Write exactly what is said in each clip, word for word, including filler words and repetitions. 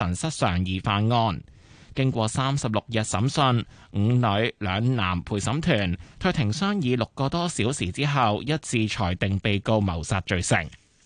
神失常疑犯案。經過三十六日審訊，五女兩男陪審團退庭商議六個多小時之後，一致裁定被告謀殺罪成。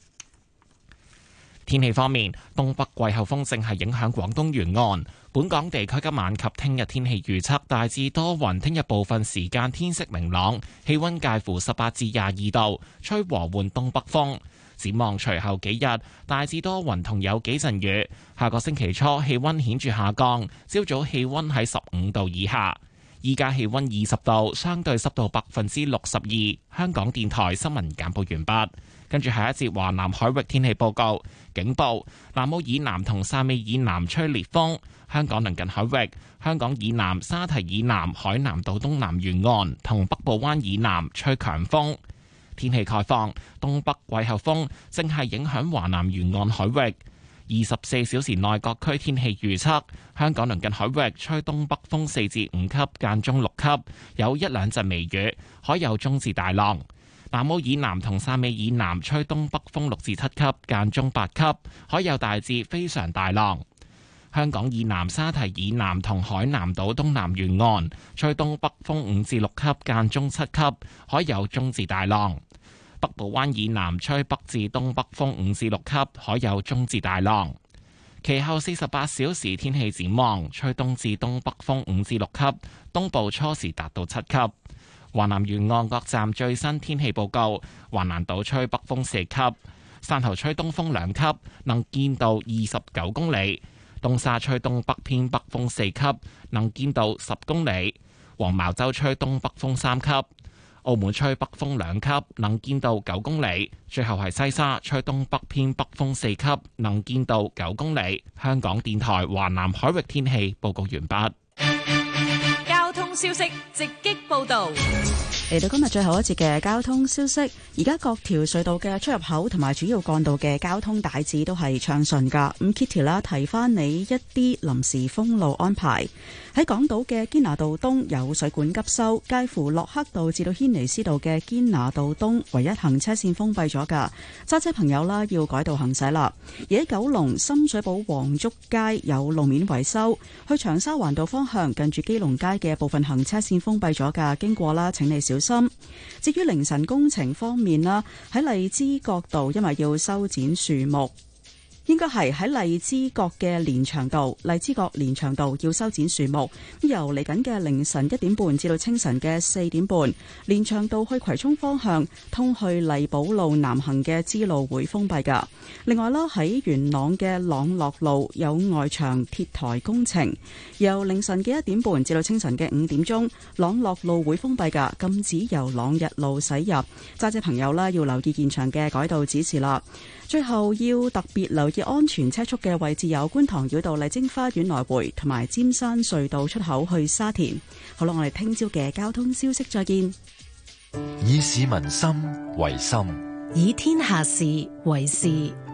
天氣方面，東北季候風正係影響廣東沿岸，本港地區今晚及聽日天氣預測大致多雲，聽日部分時間天色明朗，氣溫介乎十八至廿二度，吹和緩東北風。展望隨後幾日，大致多雲同有幾陣雨。下個星期初氣溫顯著下降，朝早氣溫喺十五度以下。依家氣溫二十度，相對濕度百分之六十二。香港電台新聞簡報完畢。跟住下一節華南海域天氣報告，警報：南澳以南同汕尾以南吹烈風。香港鄰近海域，香港以南、沙堤以南、海南島東南沿岸同北部灣以南吹強風。天氣概況：東北季候風正係影響華南沿岸海域。二十四小時內各區天氣預測：香港鄰近海域吹東北風四至五級，間中六級，有一兩陣微雨，海有中至大浪。南澳以南同汕尾以南吹東北風六至七級，間中八級，海有大至非常大浪。香港以南、沙堤以南同海南島東南沿岸吹東北風五至六級，間中七級，海有中至大浪。北部灣以南吹北至東北風五至六級，海有中至大浪。其後四十八小時天氣展望，吹東至東北風五至六級，東部初時達到七級。華南沿岸各站最新天氣報告：華南島吹北風四級，汕頭吹東風兩級，能見度二十九公里；東沙吹東北偏北風四級，能見度十公里；黃茅洲吹東北風三級；澳門吹北風兩級，能見度九公里；最後係西沙吹東北偏北風四級，能見度九公里。香港電台華南海域天氣報告完畢。 消息直擊報道， 嚟到今日最後一節嘅交通消息。而家各條隧道嘅出入口同埋主要幹道嘅交通大致都係暢順噶。咁 Kitty 啦，提翻你一啲臨時封路安排。喺港島嘅堅拿道東有水管急修，介乎駱克道至到軒尼詩道嘅堅拿道東唯一行車線封閉咗噶，揸車朋友啦要改道行駛啦。而喺九龍深水埗黃竹街有路面維修，去長沙灣道方向近住基隆街嘅部分行車線封閉咗噶，經過啦請你小心。至於凌晨工程方面啦，喺荔枝角道因為要修剪樹木，應該係喺荔枝角嘅連翔道，荔枝角連翔道要修剪樹木，由嚟緊嘅凌晨一點半至到清晨嘅四點半，連翔道去葵涌方向通去荔寶路南行嘅支路會封閉噶。另外啦，喺元朗嘅朗樂路有外牆鐵台工程，由凌晨嘅一點半至到清晨嘅五點鐘，朗樂路會封閉噶，禁止由朗日路駛入。揸車朋友啦要留意現場嘅改道指示啦。最後要特別留意安全車速嘅位置有觀塘繞道麗晶花園來回同埋尖山隧道出口去沙田。好啦，我哋聽朝嘅交通消息再見。 以市民心為心， 以天下事為事。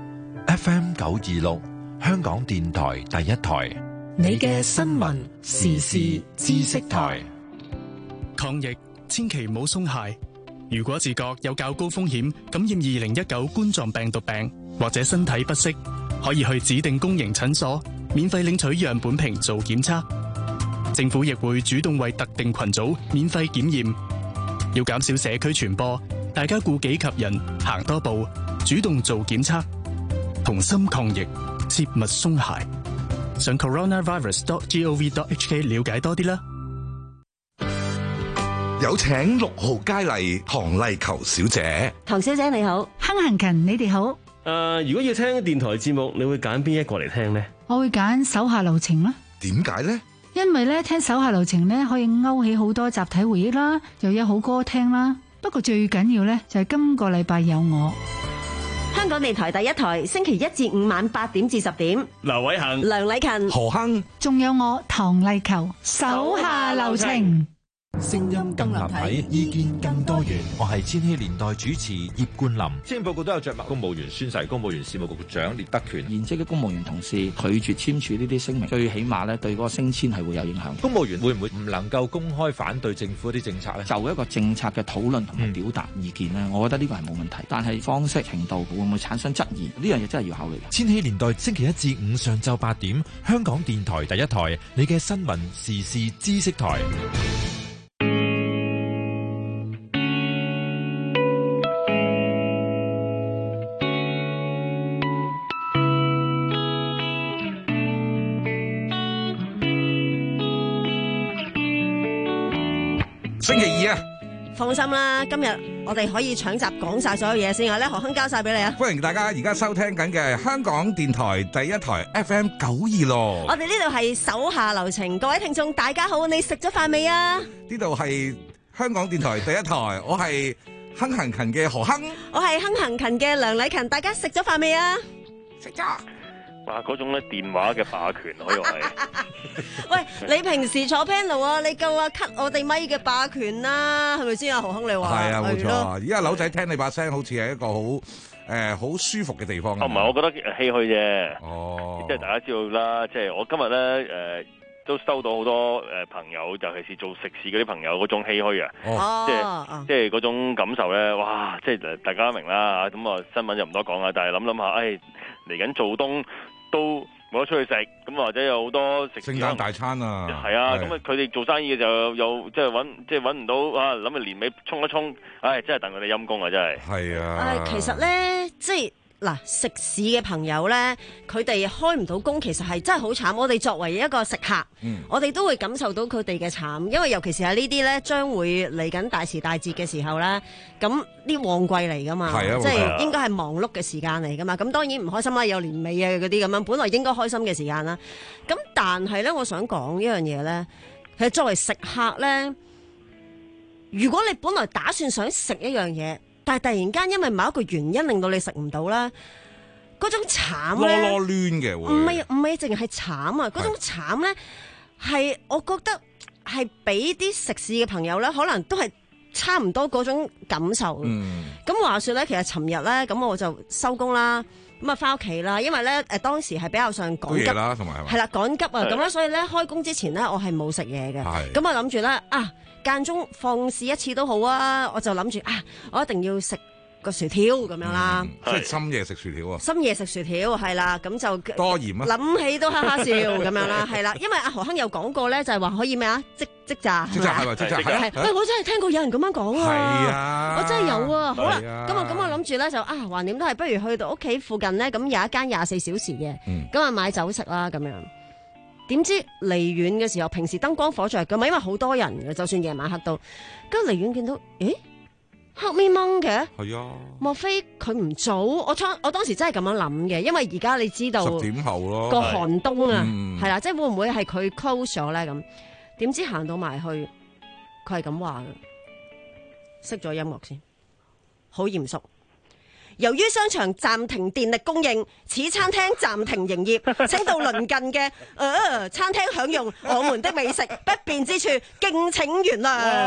F M 九二六香港電台第一台， 你嘅新聞時事知識台。 抗疫千祈唔好鬆懈。如果自覺有較高風險感染二零一九冠狀病毒病，或者身體不適，可以去指定公營診所免費領取樣本瓶做檢測。政府亦會主動為特定群組免費檢驗。要減少社區傳播，大家顧己及人，行多步，主動做檢測，同心抗疫，切勿鬆懈。上 coronavirus dot gov dot hk 了解多啲啦。 有請六號佳麗唐麗球小姐。 唐小姐你好， 亨行勤你哋好。誒、 呃，如果要聽電台節目，你會揀邊一個嚟聽呢？ 我會揀手下留情啦。 點解呢？ 因為咧聽手下留情咧可以勾起好多集體回憶啦，又有好歌聽啦。不過最緊要咧就係今個禮拜有我。 香港電台第一台，星期一至五晚八點至十點。 劉偉恒、 梁禮勤、 何亨， 仲有我唐麗球，手下留情。 聲音更立體，意見更多元。 我係千禧年代主持葉冠霖。 施政報告都有着墨公務員宣誓，公務員事務局局長聶德權。 現職嘅公務員同事拒絕簽署呢啲聲明，最起碼咧對嗰個升遷係會有影響。 公務員會唔會唔能夠公開反對政府啲政策呢？ 就一個政策嘅討論同埋表達意見呢，我覺得呢個係冇問題。但係方式程度會唔會產生質疑？呢樣嘢真係要考慮嘅。 千禧年代星期一至五上晝八點，香港電台第一台，你嘅新聞時事知識台。 星期二啊， 放心啦，今日我哋可以搶集講晒所有嘢先啊！咧何亨交晒俾你啊！ 歡迎大家而家收聽緊嘅香港電台第一台 F M 九二六。 我哋呢度係手下留情，各位聽眾大家好，你食咗飯未啊？ 呢度係香港電台第一台，我係亨行勤嘅何亨， 我係亨行勤嘅梁禮勤，大家食咗飯未啊？ 食咗。 哇！嗰種咧電話嘅霸權可以話係。 喂，你平時坐 panel 啊，你夠啊 cut 我哋咪嘅霸權啦，係咪先啊？何亨你話係啊，冇錯啊！而家柳仔聽你把聲，好似係一個好誒好舒服嘅地方。 哦，唔係，我覺得唏噓啫。 哦， 即係大家知道啦，即係我今日咧誒都收到好多誒朋友，尤其是做食肆嗰啲朋友嗰種唏噓啊。 哦， 即係即係嗰種感受咧，哇！即係大家明啦嚇，咁啊新聞就唔多講啦，但係諗諗下，誒嚟緊做冬都冇得出去食，咁或者有好多食聖誕大餐啊， 係啊，咁啊佢哋做生意嘅就又即係揾即係揾唔到啊，諗住年尾衝一衝，唉，真係戥佢哋陰功啊，真係。 係啊。 誒，其實咧，即係嗱，食肆嘅朋友咧，佢哋開唔到工，其實係真係好慘。我哋作為一個食客， 嗯、 我哋都會感受到佢哋嘅慘，因為尤其是係呢啲咧，將會嚟緊大時大節嘅時候咧，咁啲旺季嚟噶嘛， 啊、 即係應該係忙碌嘅時間嚟噶嘛。咁當然唔開心啦，有年尾啊嗰啲咁樣，本來應該開心嘅時間啦。咁但係咧，我想講一樣嘢咧，其實作為食客咧，如果你本來打算想食一樣嘢，但係突然間因為某一個原因令到你食唔到啦，嗰種慘咧， 囉囉攣嘅會， 唔係唔係淨係慘啊！嗰種慘咧係我覺得係俾啲食肆嘅朋友咧，可能都係差唔多嗰種感受。 嗯， 咁話說咧，其實尋日咧，咁我就收工啦，咁啊翻屋企啦，因為咧誒當時係比較上趕急啦，同埋係啦趕急啊，咁咧所以咧開工之前咧我係冇食嘢嘅，咁我諗住咧啊。間中放肆一次都好啊！我就諗住啊，我一定要食個薯條咁樣啦， 即係深夜食薯條啊！ 深夜食薯條係啦，咁就多鹽啊！ 諗起都哈哈笑咁樣啦，係啦，因為阿何亨有講過咧，就係話可以咩啊？即即炸， 即炸係咪？即炸係。 喂，我真係聽過有人咁樣講啊！ 係啊， 我真係有啊！好啦，咁啊咁我諗住咧就啊，橫掂都係不如去到屋企附近咧，咁有一間廿四小時嘅，咁啊買酒食啦咁樣。點知離遠嘅時候，平時燈光火著㗎嘛，因為好多人嘅，就算夜晚黑到，跟住離遠見到，咦，黑咪掹嘅， 係啊， 莫非佢唔早？我當我當時真係咁樣諗嘅，因為而家你知道十點後咯， 個寒冬啊，係啦、 嗯， 即係會唔會係佢 close 咗咧？咁點知行到埋去，佢係咁話嘅，熄咗音樂先，好嚴肅。由於商場暫停電力供應，此餐廳暫停營業，請到鄰近嘅、呃、餐廳享用我們的美食，不便之處敬請原諒。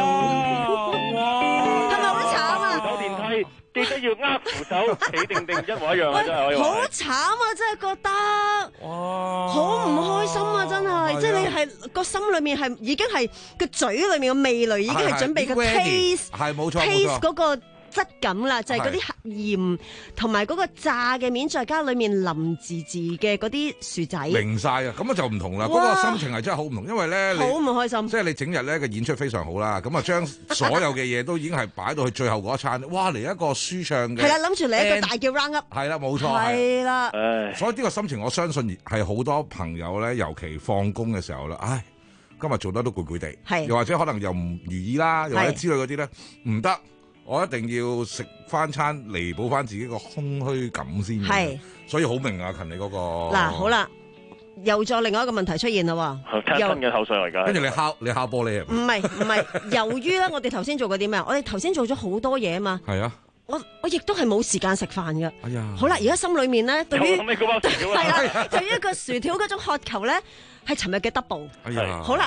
係咪好慘啊？ 扶手電梯記得要握扶手，企定定一模一樣啊！真係可以話。 好慘啊！真係覺得，好唔開心啊！真係，即係你係個心裏面係已經係個嘴裏面嘅味蕾已經係準備個 taste， 係冇錯 taste 嗰個質感啦，就係嗰啲鹽同埋嗰個炸嘅面，再加裏面淋字字嘅嗰啲薯仔， 明晒啊！咁啊就唔同啦，嗰個心情係真係好唔同，因為咧好唔開心， 即係你整日咧嘅演出非常好啦，咁啊將所有嘅嘢都已經係擺到去最後嗰一餐，哇嚟一個舒暢嘅， 係啦，諗住嚟一個大叫 round up， 係啦，冇錯， 係啦， 所以呢個心情我相信係好多朋友咧，尤其放工嘅時候啦，唉，今日做得都攰攰地，又或者可能又唔如意啦，又或者之類嗰啲咧，唔得。我一定要食翻餐彌補翻自己個空虛感先，係，所以好明啊，勤你嗰個。 嗱，好啦，又再另外一個問題出現啦， 又吞嘅口水嚟㗎。 跟住你敲你敲玻璃啊？ 唔係唔係，由於咧，我哋頭先做過啲咩啊？我哋頭先做咗好多嘢啊嘛。 係啊。 我我亦都係冇時間食飯㗎。 哎呀。 好啦，而家心裏面咧，對於係啊， 對於一個薯條嗰種渴求咧，係尋日嘅 double。 哎呀。 好啦。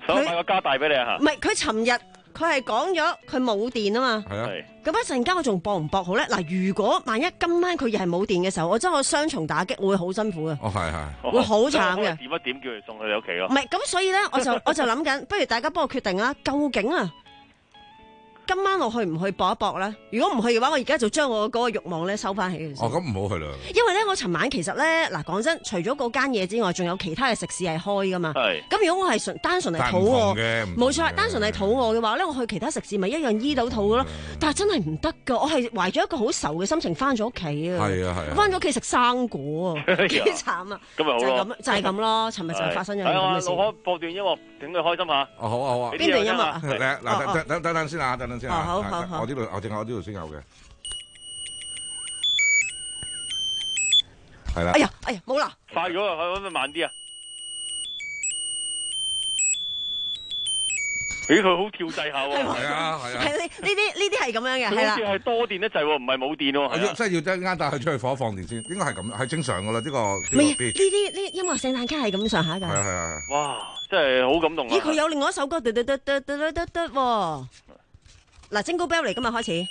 想買個加大俾你啊嚇！唔係佢尋日佢係講咗佢冇電啊嘛。 係啊。 咁一陣間我仲搏唔搏好咧？嗱，如果萬一今晚佢又係冇電嘅時候，我真係我雙重打擊會好辛苦嘅。 哦，係係。 會好慘嘅。 點一點叫佢送去你屋企咯？ 唔係，咁所以咧，我就我就諗緊，不如大家幫我決定啦，究竟啊？今晚我去唔去搏一搏咧？如果唔去嘅話，我而家就將我嗰個慾望咧收翻起嘅。 哦，咁唔好去啦。 因為咧，我尋晚其實咧，嗱講真，除咗嗰間嘢之外，仲有其他嘅食肆係開噶嘛。 係。 咁如果我係純單純係肚餓，冇錯，單純係肚餓嘅話咧，我去其他食肆咪一樣醫到肚嘅咯。但係真係唔得噶，我係懷咗一個好愁嘅心情翻咗屋企啊。 係啊係啊。 翻咗屋企食生果啊，幾慘啊！ 咁咪好咯。 就係咁，就係咁咯。尋日就係發生咗咁嘅事。 係啊，老可播段音樂，等佢開心下。 哦，好啊好啊。 邊段音樂啊？ 嗱，等等等等先啊，等等先啊。 好好好。 我呢度，我淨係我呢度先有嘅，係啦。 哎呀，哎呀，冇啦， 快咗啊！可唔可以慢啲啊？咦，佢好跳掣下喎。 係啊係啊。 係呢呢啲呢啲係咁樣嘅，係啦。 好似係多電得滯喎，唔係冇電喎。 真係要真啱帶佢出去放一放電先，應該係咁，係正常噶啦呢個。 唔係呢啲呢音樂聖誕卡係咁上下㗎。 係啊係啊。 哇，真係好感動啊！ 咦，佢有另外一首歌，嘟嘟嘟嘟嘟嘟嘟喎。嗱，Jingle Bell嚟，今日開始。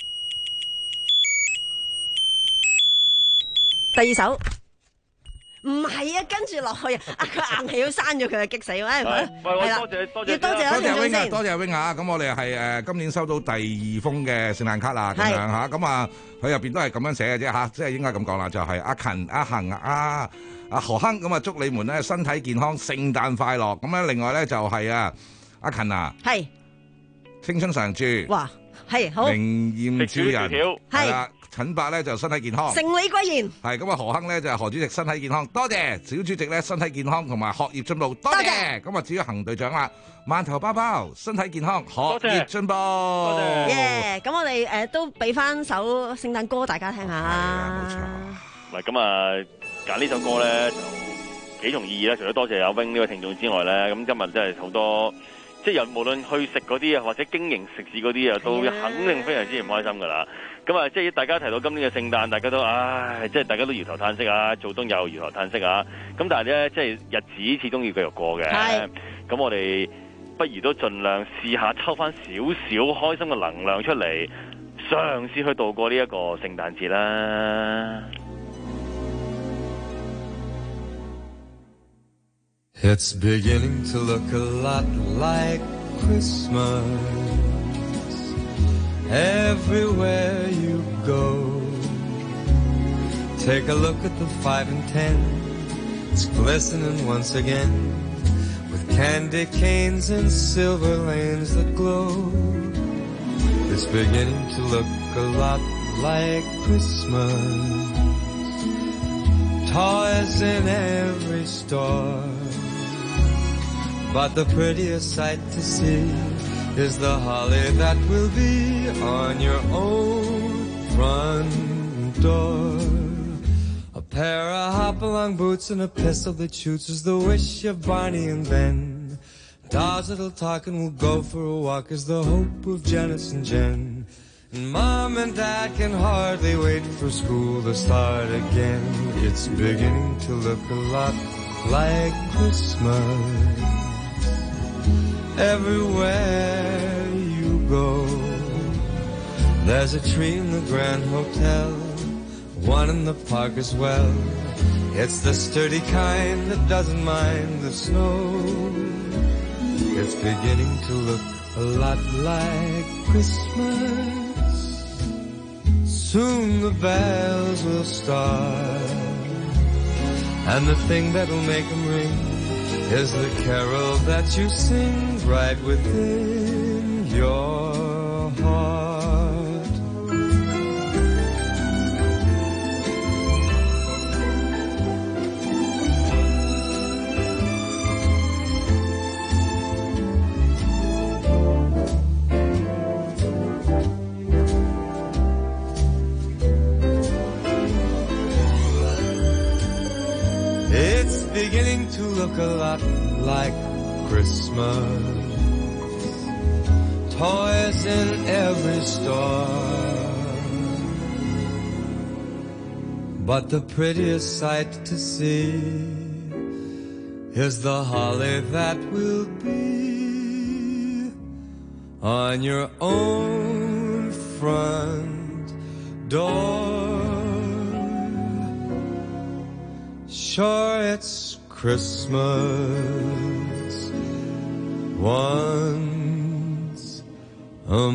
第二首唔係啊，跟住落去啊，佢硬係要刪咗佢，激死我！係啦， 多謝多謝， 要多謝多謝 Wing 啊， 先多謝 Wing 啊！咁我哋係誒今年收到第二封嘅聖誕卡啦，咁樣嚇，咁啊佢入邊都係咁樣寫嘅啫嚇，即係應該咁講啦，就係阿勤、阿恒、阿阿何亨，咁啊祝你們咧身體健康，聖誕快樂！咁咧另外咧就係啊阿勤啊， 係青春常駐， 哇，係好， 明豔照人， 係啦。陳伯咧就身體健康， 承你貴言。 係咁啊，何亨咧就係何主席身體健康，多謝。小主席咧身體健康同埋學業進步，多謝。咁啊，至於行隊長啦，饅頭包包身體健康，學業進步，多謝。耶！咁我哋誒都俾翻首聖誕歌大家聽下。 冇錯。 唔係咁啊，揀呢首歌咧就幾重意義啦。除咗多謝阿 Wing 呢位聽眾之外咧，咁今日真係好多。即係無論去食嗰啲啊，或者經營食肆嗰啲啊，都肯定非常之唔開心㗎啦。咁啊，即係大家提到今年嘅聖誕，大家都唉，即係大家都搖頭嘆息啊，做冬又搖頭嘆息啊。咁但係咧，即係日子始終要繼續過嘅。咁我哋不如都盡量試下抽翻少少開心嘅能量出嚟，嘗試去度過呢一個聖誕節啦。 It's beginning to look a lot like Christmas everywhere you go. Take a look at the five and ten, it's glistening once again with candy canes and silver lanes that glow. It's beginning to look a lot like Christmas. Toys in every store, but the prettiest sight to see is the holly that will be on your own front door. A pair of hop-along boots and a pistol that shoots is the wish of Barney and Ben. Dolls that'll talk and will go for a walk is the hope of Janice and Jen. And Mom and Dad can hardly wait for school to start again. It's beginning to look a lot like Christmas everywhere you go. There's a tree in the Grand Hotel, one in the park as well. It's the sturdy kind that doesn't mind the snow. It's beginning to look a lot like Christmas. Soon the bells will start, and the thing that'll make them ring is the carol that you sing right within your heart. It's beginning to look a lot like Christmas. Toys in every store, but the prettiest sight to see is the holly that will be on your own front door. Sure, it's Christmas once a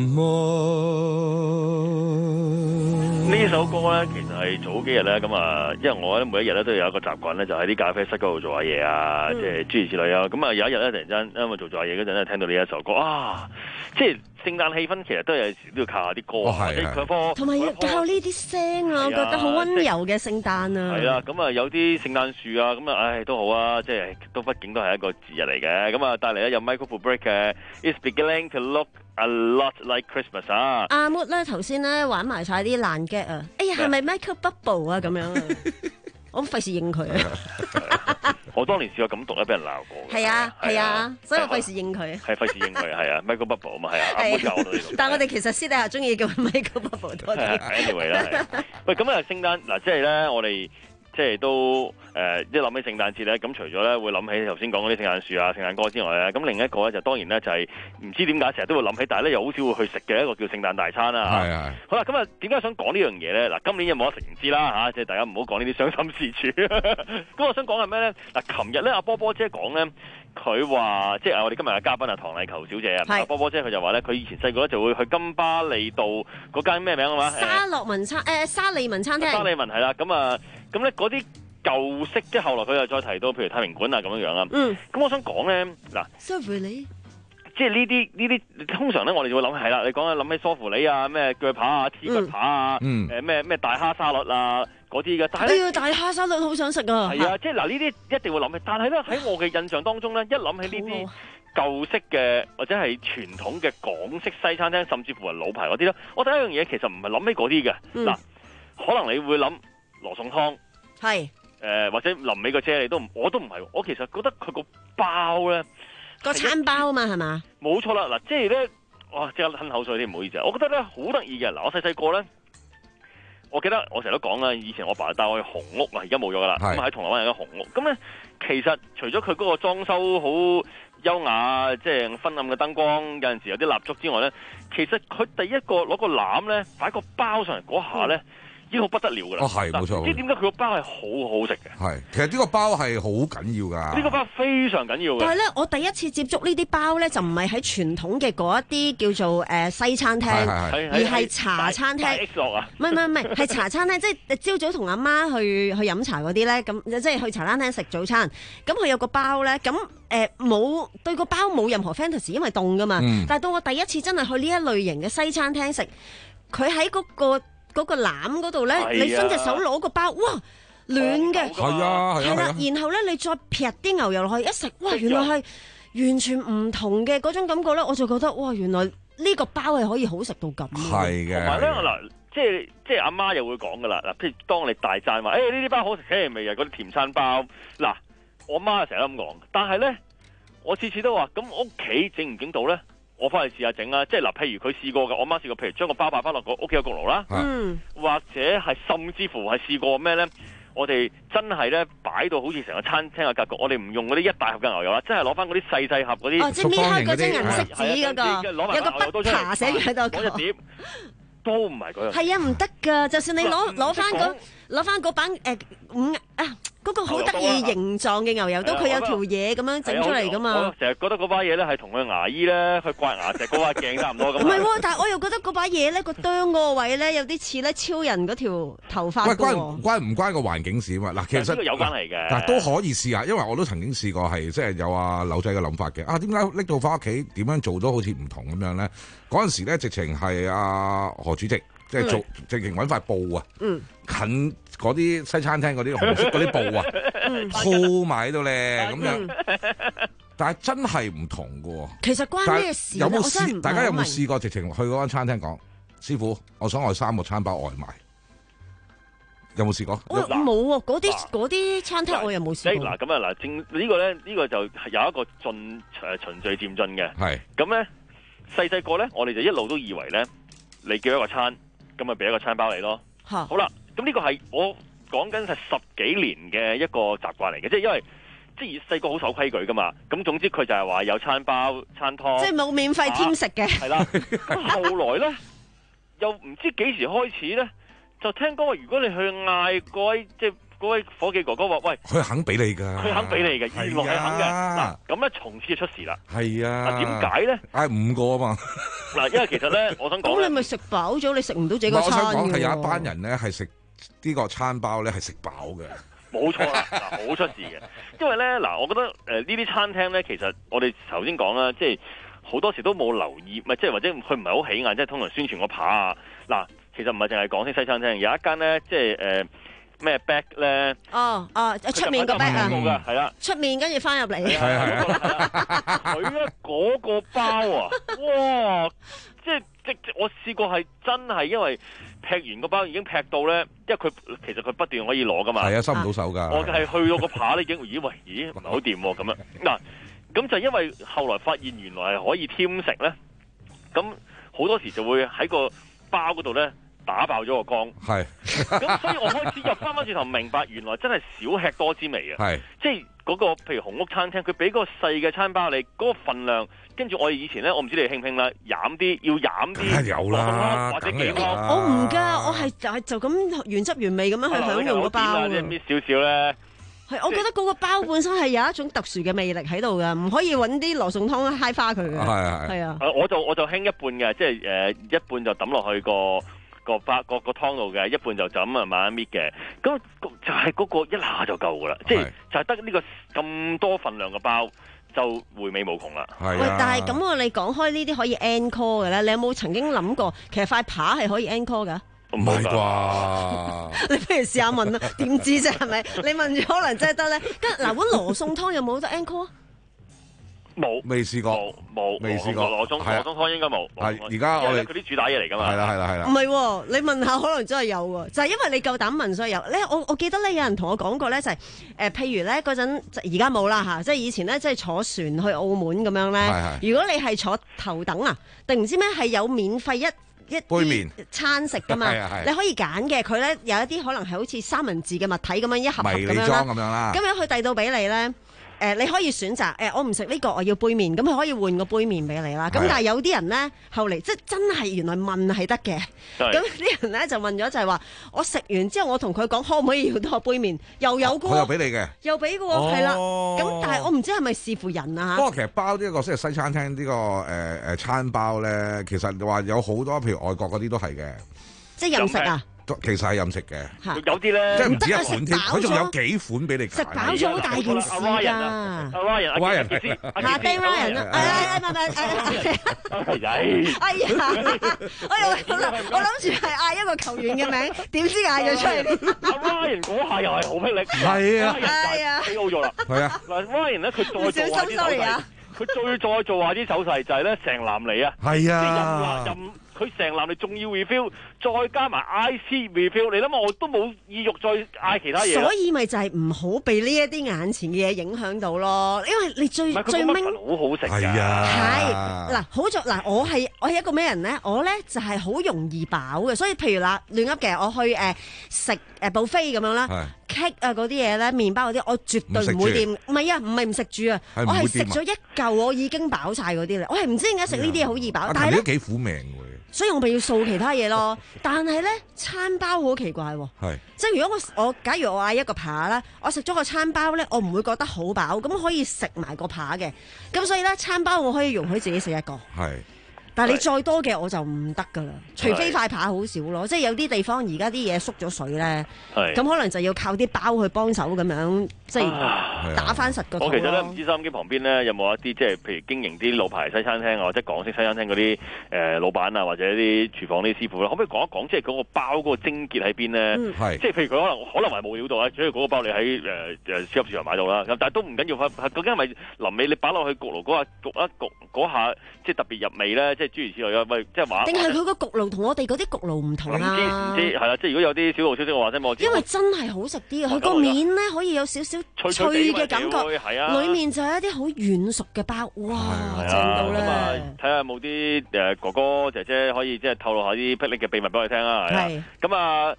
more. 呢首歌咧，其實係早幾日咧，咁啊，因為我咧每一日咧都有一個習慣咧，就喺啲咖啡室嗰度做下嘢啊，即係諸如此類啊。咁啊有一日咧，突然間因為做做下嘢嗰陣咧，聽到呢一首歌啊，即係聖誕氣氛，其實都有時都要靠下啲歌，或者佢科同埋要靠呢啲聲啊，我覺得好溫柔嘅聖誕啊。 係啦，咁啊有啲聖誕樹啊，咁啊唉都好啊，即係都畢竟都係一個節日嚟嘅。咁啊帶嚟咧有 Michael Bublé 嘅 It's Beginning to Look A Lot Like Christmas 啊。 阿 Mood 咧頭先咧玩埋晒啲爛 gag 啊，哎呀係咪 Michael Bubble 啊咁樣啊？我費事應佢啊！ 我當年試過咁讀咧，俾人鬧過。 係啊係啊，所以我費事應佢。 係費事應佢，係啊 Michael Bubble 啊嘛，係啊，阿妹教我到呢度。 但係我哋其實私底下中意叫 Michael Bubble 多啲。 Anyway 啦，係。喂，咁啊聖誕嗱，即係咧我哋。即係都誒，一諗起聖誕節咧，咁除咗咧會諗起頭先講嗰啲聖誕樹啊、聖誕歌之外咧，咁另一個咧就當然咧就係唔知點解成日都會諗起，但係咧又好少會去食嘅一個叫聖誕大餐啦。 係係。好啦，咁啊點解想講呢樣嘢咧？嗱，今年有冇得食唔知啦嚇，即係大家唔好講呢啲傷心事處。咁我想講係咩咧？嗱，琴日咧阿波波姐講咧，佢話即係我哋今日嘅嘉賓啊，唐麗球小姐啊，阿波波姐佢就話咧，佢以前細個咧就會去金巴利道嗰間咩名啊嘛？ 沙樂文餐誒沙利文餐廳。 沙利文係啦，咁啊。咁咧嗰啲舊式，即係後來佢又再提到，譬如太平館啊咁樣樣啦。嗯。咁我想講咧，嗱， 梳芙梨， 即係呢啲呢啲，通常咧我哋就會諗係啦，你講諗起梳芙梨啊，咩鋸扒啊、黐骨扒啊，誒咩咩大蝦沙律啊嗰啲嘅。但係咧， 哎呀，大蝦沙律好想食啊！ 係啊，即係嗱呢啲一定會諗起，但係咧喺我嘅印象當中咧，一諗起呢啲舊式嘅或者係傳統嘅港式西餐廳，甚至乎係老牌嗰啲咧，我第一樣嘢其實唔係諗起嗰啲嘅。嗱、嗯，可能你會諗羅宋湯。 係誒、 呃，或者臨尾個啫喱都唔，我都唔係。我其實覺得佢個包咧， 個餐包啊嘛，係嘛？ 冇錯啦。嗱，即係咧，哇！即刻吞口水添，唔好意思啊。我覺得咧好得意嘅。嗱，我細細個咧，我記得我成日都講啦，以前我爸帶我去紅屋啊，而家冇咗噶啦。咁喺銅鑼灣有間紅屋。咁咧，其實除咗佢嗰個裝修好優雅，即係昏暗嘅燈光，有陣時有啲蠟燭之外咧，其實佢第一個攞個籃咧擺個包上嚟嗰下咧。嗯已經好不得了㗎啦！ 哦，係冇錯。 唔知點解佢個包係好好食嘅？ 係，其實呢個包係好緊要㗎。 呢個包非常緊要嘅。 但係咧，我第一次接觸呢啲包咧，就唔係喺傳統嘅嗰一啲叫做誒西餐廳，而係茶餐廳。 X 樂啊！ 唔係唔係唔係，係茶餐廳，即係朝早同阿媽去去飲茶嗰啲咧，咁即係去茶餐廳食早餐。咁佢有個包咧，咁誒冇對個包冇任何 fantasy，因為凍㗎嘛。嗯、但係到我第一次真係去呢一類型嘅西餐廳食，佢喺嗰個。嗰個籃嗰度咧，你伸隻手攞個包，哇，暖嘅， 係啊，係啦，然後咧你再撇啲牛油落去一食，哇，原來係完全唔同嘅嗰種感覺咧，我就覺得哇，原來呢個包係可以好食到咁。 係嘅， 同埋咧嗱，即係即係阿媽又會講噶啦，嗱，譬如當你大讚話，誒呢啲包好食，誒咪又嗰啲甜餐包，嗱，我媽成日都咁講，但係咧，我次次都話，咁屋企整唔整到咧？我翻去試下整啦，即係嗱，譬如佢試過嘅，我媽試過，譬如將個包擺翻落個屋企嘅焗爐啦，嗯，或者係甚至乎係試過咩咧？我哋真係咧擺到好似成個餐廳嘅格局，我哋唔用嗰啲一大盒嘅牛油啦，真係攞翻嗰啲細細盒嗰啲， 哦，即係搣開嗰張銀色紙嗰個，有個筆爬寫住喺度， 攞隻碟都唔係嗰樣， 係啊，唔得㗎，就算你攞攞翻嗰攞翻嗰版誒五啊。嗰個好得意形狀嘅牛油刀，佢有條嘢咁樣整出嚟噶嘛？ 我成日覺得嗰把嘢咧係同佢牙醫咧去刮牙石嗰把鏡差唔多咁。 唔係喎，但係我又覺得嗰把嘢咧個啄嗰個位咧有啲似咧超人嗰條頭髮。喂， 關關唔關個環境事啊？嗱，其實有關係嘅。 嗱都可以試下，因為我都曾經試過係即係有阿柳仔嘅諗法嘅。啊，點解拎到翻屋企點樣做都好似唔同咁樣咧？嗰陣時咧直情係阿何主席。即係做，直情揾塊布啊，嗯、近嗰啲西餐廳嗰啲紅色嗰啲布啊，鋪埋喺度咧咁樣。但係真係唔同㗎喎。 其實關咩事？ 有冇試？大家有冇試過直情去嗰間餐廳講，師傅，我想我三個餐包外賣。有冇試過？ 我冇喎，嗰啲嗰啲餐廳我又冇試過。 嗱咁啊嗱，正呢個咧，呢個就有一個進誒循序漸進嘅。係咁咧，細細個咧，我哋就一路都以為咧，你叫一個餐。咁咪俾一個餐包你咯。好啦，咁呢個係我講緊係十幾年嘅一個習慣嚟嘅，即係因為即係細個好守規矩噶嘛。咁總之佢就係話有餐包、餐湯， 即係冇免費添食嘅。 係啦。咁後來咧，又唔知幾時開始咧，就聽講話如果你去嗌嗰位即係嗰位伙計哥哥話，喂， 佢肯俾你㗎， 佢肯俾你嘅，原來係肯嘅。嗱，咁咧從此就出事啦。 係啊。 嗱，點解咧？ 嗌五個啊嘛。嗱， 因為其實咧，我想講， 咁你咪食飽咗，你食唔到自己個餐嘅。 我想講係有一班人咧係食呢個餐包咧係食飽嘅。 冇錯啦，嗱，好出事嘅。因為咧，嗱，我覺得誒呢啲餐廳咧，其實我哋頭先講啦，即係好多時都冇留意，咪即係或者佢唔係好起眼，即係通常宣傳個扒啊。嗱，其實唔係淨係港式西餐廳，有一間咧，即係誒咩 back 咧。 哦哦，出面個 back 啊， 係啦， 出面跟住翻入嚟。 係係。 佢咧嗰個包啊，哇！即係即係我試過係真係因為。劈完個包已經劈到咧，因為佢其實佢不斷可以攞噶嘛。係啊，收唔到手㗎。 我係去到個扒咧已經，咦喂，咦唔係好掂喎咁樣。嗱，咁就因為後來發現原來係可以添食咧，咁好多時就會喺個包嗰度咧打爆咗個缸。係。咁所以我開始又翻返轉頭明白，原來真係少吃多滋味啊。係。即係嗰個譬如紅屋餐廳，佢俾嗰個細嘅餐包你，嗰個份量。跟住我哋以前咧，我唔知你興唔興啦，飲啲要飲啲， 有啦， 或者幾湯。 我唔㗎，我係就係就咁原汁原味咁樣去享用個包啊。 即係搣少少咧。 係，我覺得嗰個包本身係有一種特殊嘅魅力喺度㗎，唔可以揾啲羅宋湯揩花佢嘅。係係啊。我就我就興一半嘅，即係誒一半就抌落去個個包個個湯度嘅，一半就就咁啊慢慢搣嘅。咁就係嗰個一下就夠㗎啦，即係就係得呢個咁多份量嘅包。就回味無窮啦。喂，但係咁我你講開呢啲可以 encore 嘅咧，你有冇曾經諗過其實塊扒係可以 encore 㗎？ 唔係啩？ 你不如試下問啦，點知啫？係咪？你問咗可能真係得咧。跟嗱碗羅宋湯有冇得 encore？ 冇， 未試過， 冇， 未試過。 羅宋羅宋湯應該冇。 係而家我哋佢啲主打嘢嚟㗎嘛。 係啦係啦係啦。 唔係喎，你問下可能真係有喎，就係因為你夠膽問所以有。咧我我記得咧有人同我講過咧就係誒，譬如咧嗰陣而家冇啦嚇，即係以前咧即係坐船去澳門咁樣咧。如果你係坐頭等啊，定唔知咩係有免費一一杯麵餐食㗎嘛？你可以揀嘅，佢咧有一啲可能係好似三文治嘅物體咁樣一盒盒咁樣啦。咁樣佢遞到俾你咧。誒、呃、你可以選擇誒、呃、我唔食呢個，我要杯麵，咁佢可以換個杯麵俾你啦。咁但係有啲人咧後嚟即係真係原來問係得嘅，咁啲人咧就問咗就係話我食完之後我同佢講可唔可以要多個杯麵，又有個、 佢又俾你嘅， 又俾嘅喎，係啦。咁但係我唔知係咪視乎人啊。 不過其實包呢一個即係西餐廳呢、呢個誒誒、呃、餐包咧，其實話有好多譬如外國嗰啲都係嘅， 即係任食啊。 其實係任食嘅， 有啲咧， 即係唔止一款添，佢仲有幾款俾你揀。 食飽咗好大件事㗎。 阿 Ryan，阿 Ryan， 下低 Ryan 啊，誒誒唔係唔係誒，哎呀，我又我諗住係嗌一個球員嘅名，點知嗌咗出嚟。 阿 Ryan 嗰下又係好霹靂， 係啊， 係啊，K O 咗啦。係啊，嗱 Ryan 咧，佢再做下啲手勢，佢再再做下啲手勢就係咧成籃嚟啊， 係啊， 任任。佢成籃你仲要 refill，再加埋 I C refill，你諗下我都冇意欲再嗌其他嘢。 所以咪就係唔好被呢一啲眼前嘅嘢影響到咯，因為你最最明好好食㗎。 係啊， 係嗱，好在嗱，我係我係一個咩人咧？我咧就係、是、好容易飽嘅，所以譬如嗱亂噏嘅，我去誒、呃、食誒 buffet 咁樣啦。cake 啊嗰啲嘢咧，麵包嗰啲，我絕對唔會掂。唔係啊，唔係唔食住啊，我係食咗一嚿，我已經飽晒嗰啲咧。我係唔知點解食呢啲嘢好易飽，但係咧幾苦命喎。 所以我咪要掃其他嘢咯。但係咧餐包好奇怪喎，即係如果我我假如我嗌一個扒啦，我食咗個餐包咧，我唔會覺得好飽，咁可以食埋個扒嘅。咁所以咧餐包我可以容許自己食一個。係。但係你再多嘅我就唔得㗎啦，除非塊扒好少咯，即係有啲地方而家啲嘢縮咗水咧，咁可能就要靠啲包去幫手咁樣，即係打翻實個肚咯。 我其實咧唔知收音機旁邊咧有冇一啲即係譬如經營啲老牌西餐廳啊，或者港式西餐廳嗰啲誒老闆啊，或者啲廚房啲師傅咧，可唔可以講一講即係嗰個包嗰個精結喺邊咧？嗯、即係譬如佢可能可能係冇料到啊，主要嗰個包你喺誒誒超級市場買到啦，但係都唔緊要，究竟係咪臨尾你擺落去焗爐嗰下焗一焗嗰下即係特別入味咧？即係諸如此類嘅，喂，即係話定係佢個焗爐同我哋嗰啲焗爐唔同啊？ 唔知唔知係啦，即係如果有啲小道消息，我話聲我知。 因為真係好食啲啊！佢個面咧可以有少少脆嘅感覺，係啊，裡面就係一啲好軟熟嘅包，哇，正到咧！咁啊， 睇下有冇啲誒哥哥姐姐可以即係透露下啲霹靂嘅秘密俾我哋聽啊！係咁啊，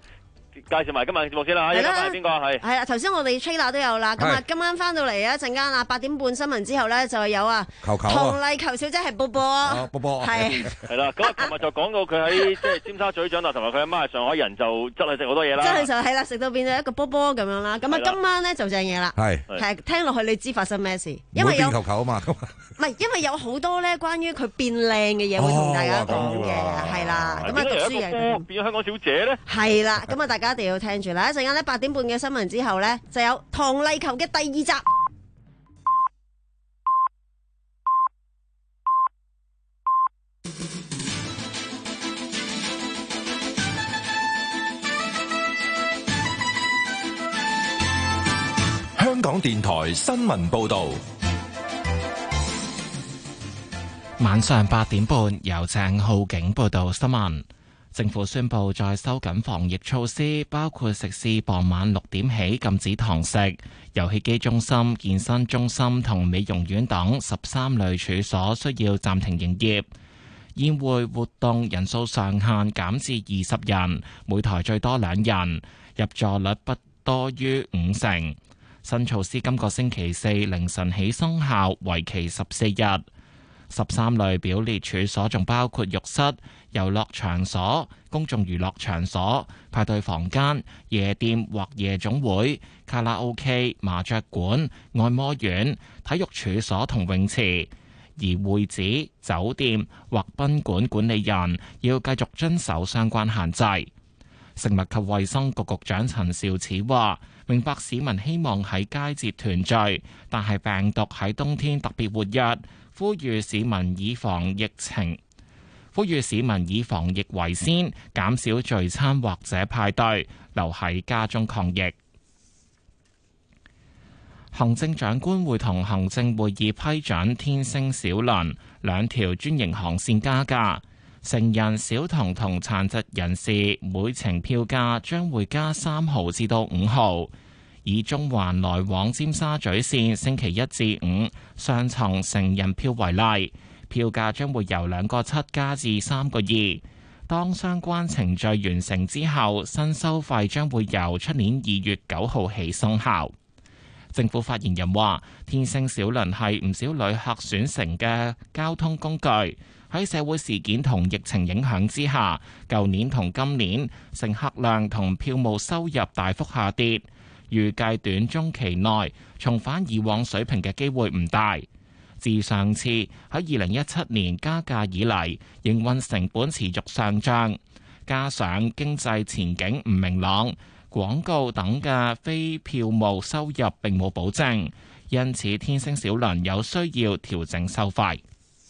介紹埋今日嘅節目先啦。係啦，係邊個？係係啦，頭先我哋 trailer 都有啦。咁啊，今晚翻到嚟啊，一陣間啊，八點半新聞之後咧，就係有啊， 球球唐麗球小姐係波波， 波波係係啦。咁啊，琴日就講到佢喺即係尖沙咀長大，同埋佢阿媽係上海人，就真係食好多嘢啦。 真係就係啦，食到變咗一個波波咁樣啦。咁啊，今晚咧就正嘢啦。 係係聽落去你知發生咩事？因為有球球啊嘛。 唔係，因為有好多咧關於佢變靚嘅嘢會同大家講嘅，係啦。咁啊，讀書嘅變咗香港小姐咧， 係啦。咁啊，大家一定要聽住啦。一陣間咧八點半嘅新聞之後咧，就有唐麗球嘅第二集。 香港電台新聞報道。 晚上八點半，由鄭浩景報道新聞。政府宣布再收緊防疫措施，包括食肆傍晚六點起禁止堂食，遊戲機中心、健身中心同美容院等十三類處所需要暫停營業。宴會活動人數上限減至二十人，每台最多兩人，入座率不多於五成。新措施今個星期四凌晨起生效，為期十四日。十三類表列處所仲包括浴室、遊樂場所、公眾娛樂場所、派對房間、夜店或夜總會、卡拉 OK、麻雀館、按摩院、體育處所同泳池。而會址、酒店或賓館管理人要繼續遵守相關限制。食物及衛生局局長陳肇始話：明白市民希望喺佳節團聚，但係病毒喺冬天特別活躍。呼籲市民以防疫情，呼籲市民以防疫為先，減少聚餐或者派對，留喺家中抗疫。行政長官會同行政會議批准天星小輪兩條專營航線加價，成人、小童同殘疾人士每程票價將會加三毫至到五毫。以中環來往尖沙咀線星期一至五上層成人票為例，票價將會由兩個七加至三個二。當相關程序完成之後，新收費將會由出年二月九號起生效。政府發言人話：天星小輪係唔少旅客選乘嘅交通工具。喺社會事件同疫情影響之下，舊年同今年乘客量同票務收入大幅下跌。預計短中期內重返以往水平嘅機會唔大。自上次喺二零一七年加價以嚟，營運成本持續上漲，加上經濟前景唔明朗，廣告等嘅非票務收入並冇保證，因此天星小輪有需要調整收費。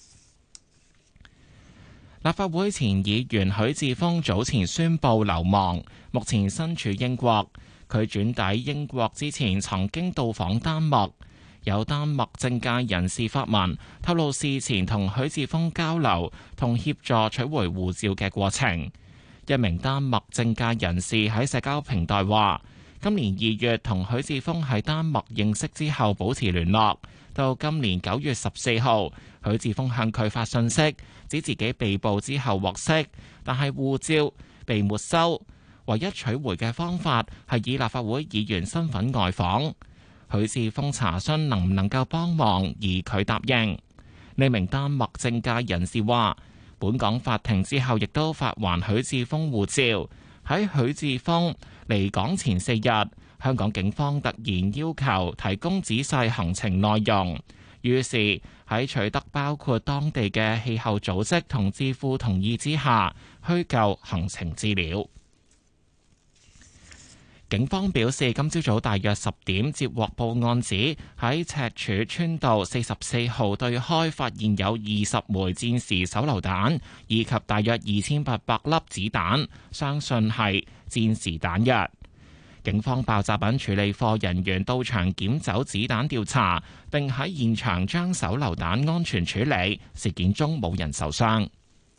立法會前議員許智峰早前宣布流亡，目前身處英國。佢轉抵英國之前曾經到訪丹麥，有丹麥政界人士發文透露事前同許智峰交流同協助取回護照嘅過程。一名丹麥政界人士喺社交平台話，今年二月同許智峰喺丹麥認識之後保持聯絡，到今年九月十四號，許智峰向佢發信息，指自己被捕之後獲釋，但係護照被沒收。唯一取回嘅方法係以立法會議員身份外訪。許智峰查詢能唔能夠幫忙，而佢答應。呢名丹麥政界人士話，本港法庭之後亦都發還許智峰護照。喺許智峰離港前四日，香港警方突然要求提供仔細行程內容，於是喺取得包括當地嘅氣候組織同智庫同意之下，虛構行程資料。警方表示，今朝早大約十點接獲報案，指喺赤柱村道四十四號對開發現有二十枚戰時手榴彈，以及大約二千八百粒子彈，相信係戰時彈藥。警方爆炸品處理課人員到場檢走子彈調查，並喺現場將手榴彈安全處理，事件中冇人受傷。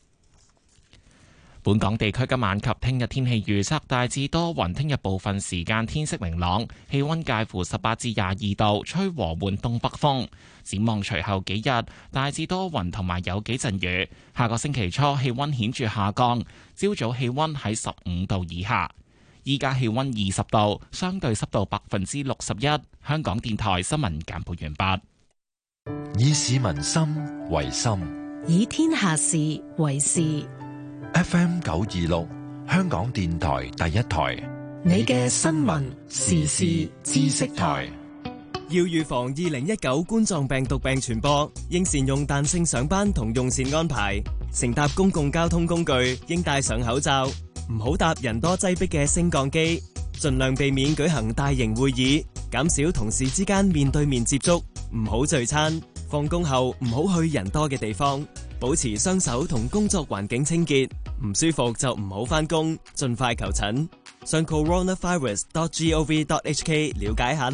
本港地區今晚及聽日天氣預測大致多雲，聽日部分時間天色明朗，氣溫介乎十八至廿二度，吹和緩東北風。展望隨後幾日大致多雲同埋有幾陣雨，下個星期初氣溫顯著下降，朝早氣溫喺十五度以下。 依家氣溫二十度，相對濕度百分之六十一。香港電台新聞簡報完畢。 以市民心為心， 以天下事為事。 F M 九二六，香港電台第一台， 你嘅新聞時事知識台。 要預防二零一九冠狀病毒病傳播，應善用彈性上班同用膳安排。乘搭公共交通工具應戴上口罩，唔好搭人多擠迫嘅升降機，盡量避免舉行大型會議，減少同事之間面對面接觸，唔好聚餐。放工後唔好去人多嘅地方，保持雙手同工作環境清潔。唔舒服就唔好返工，盡快求診。上 coronavirus dot gov dot hk 了解下啦。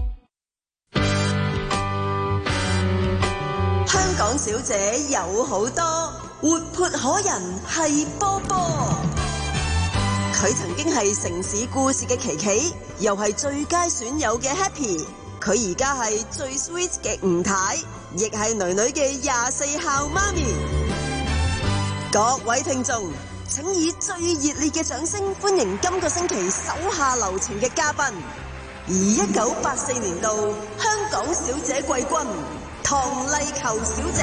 香港小姐有好多，活潑可人係波波。佢曾經係城市故事嘅琪琪，又係最佳損友嘅 Happy。佢而家係最 sweet 嘅吳太，亦係女女嘅廿四孝媽咪。各位聽眾，請以最熱烈嘅掌聲歡迎今個星期手下留情嘅嘉賓，而一九八四年度香港小姐季軍唐麗球小姐。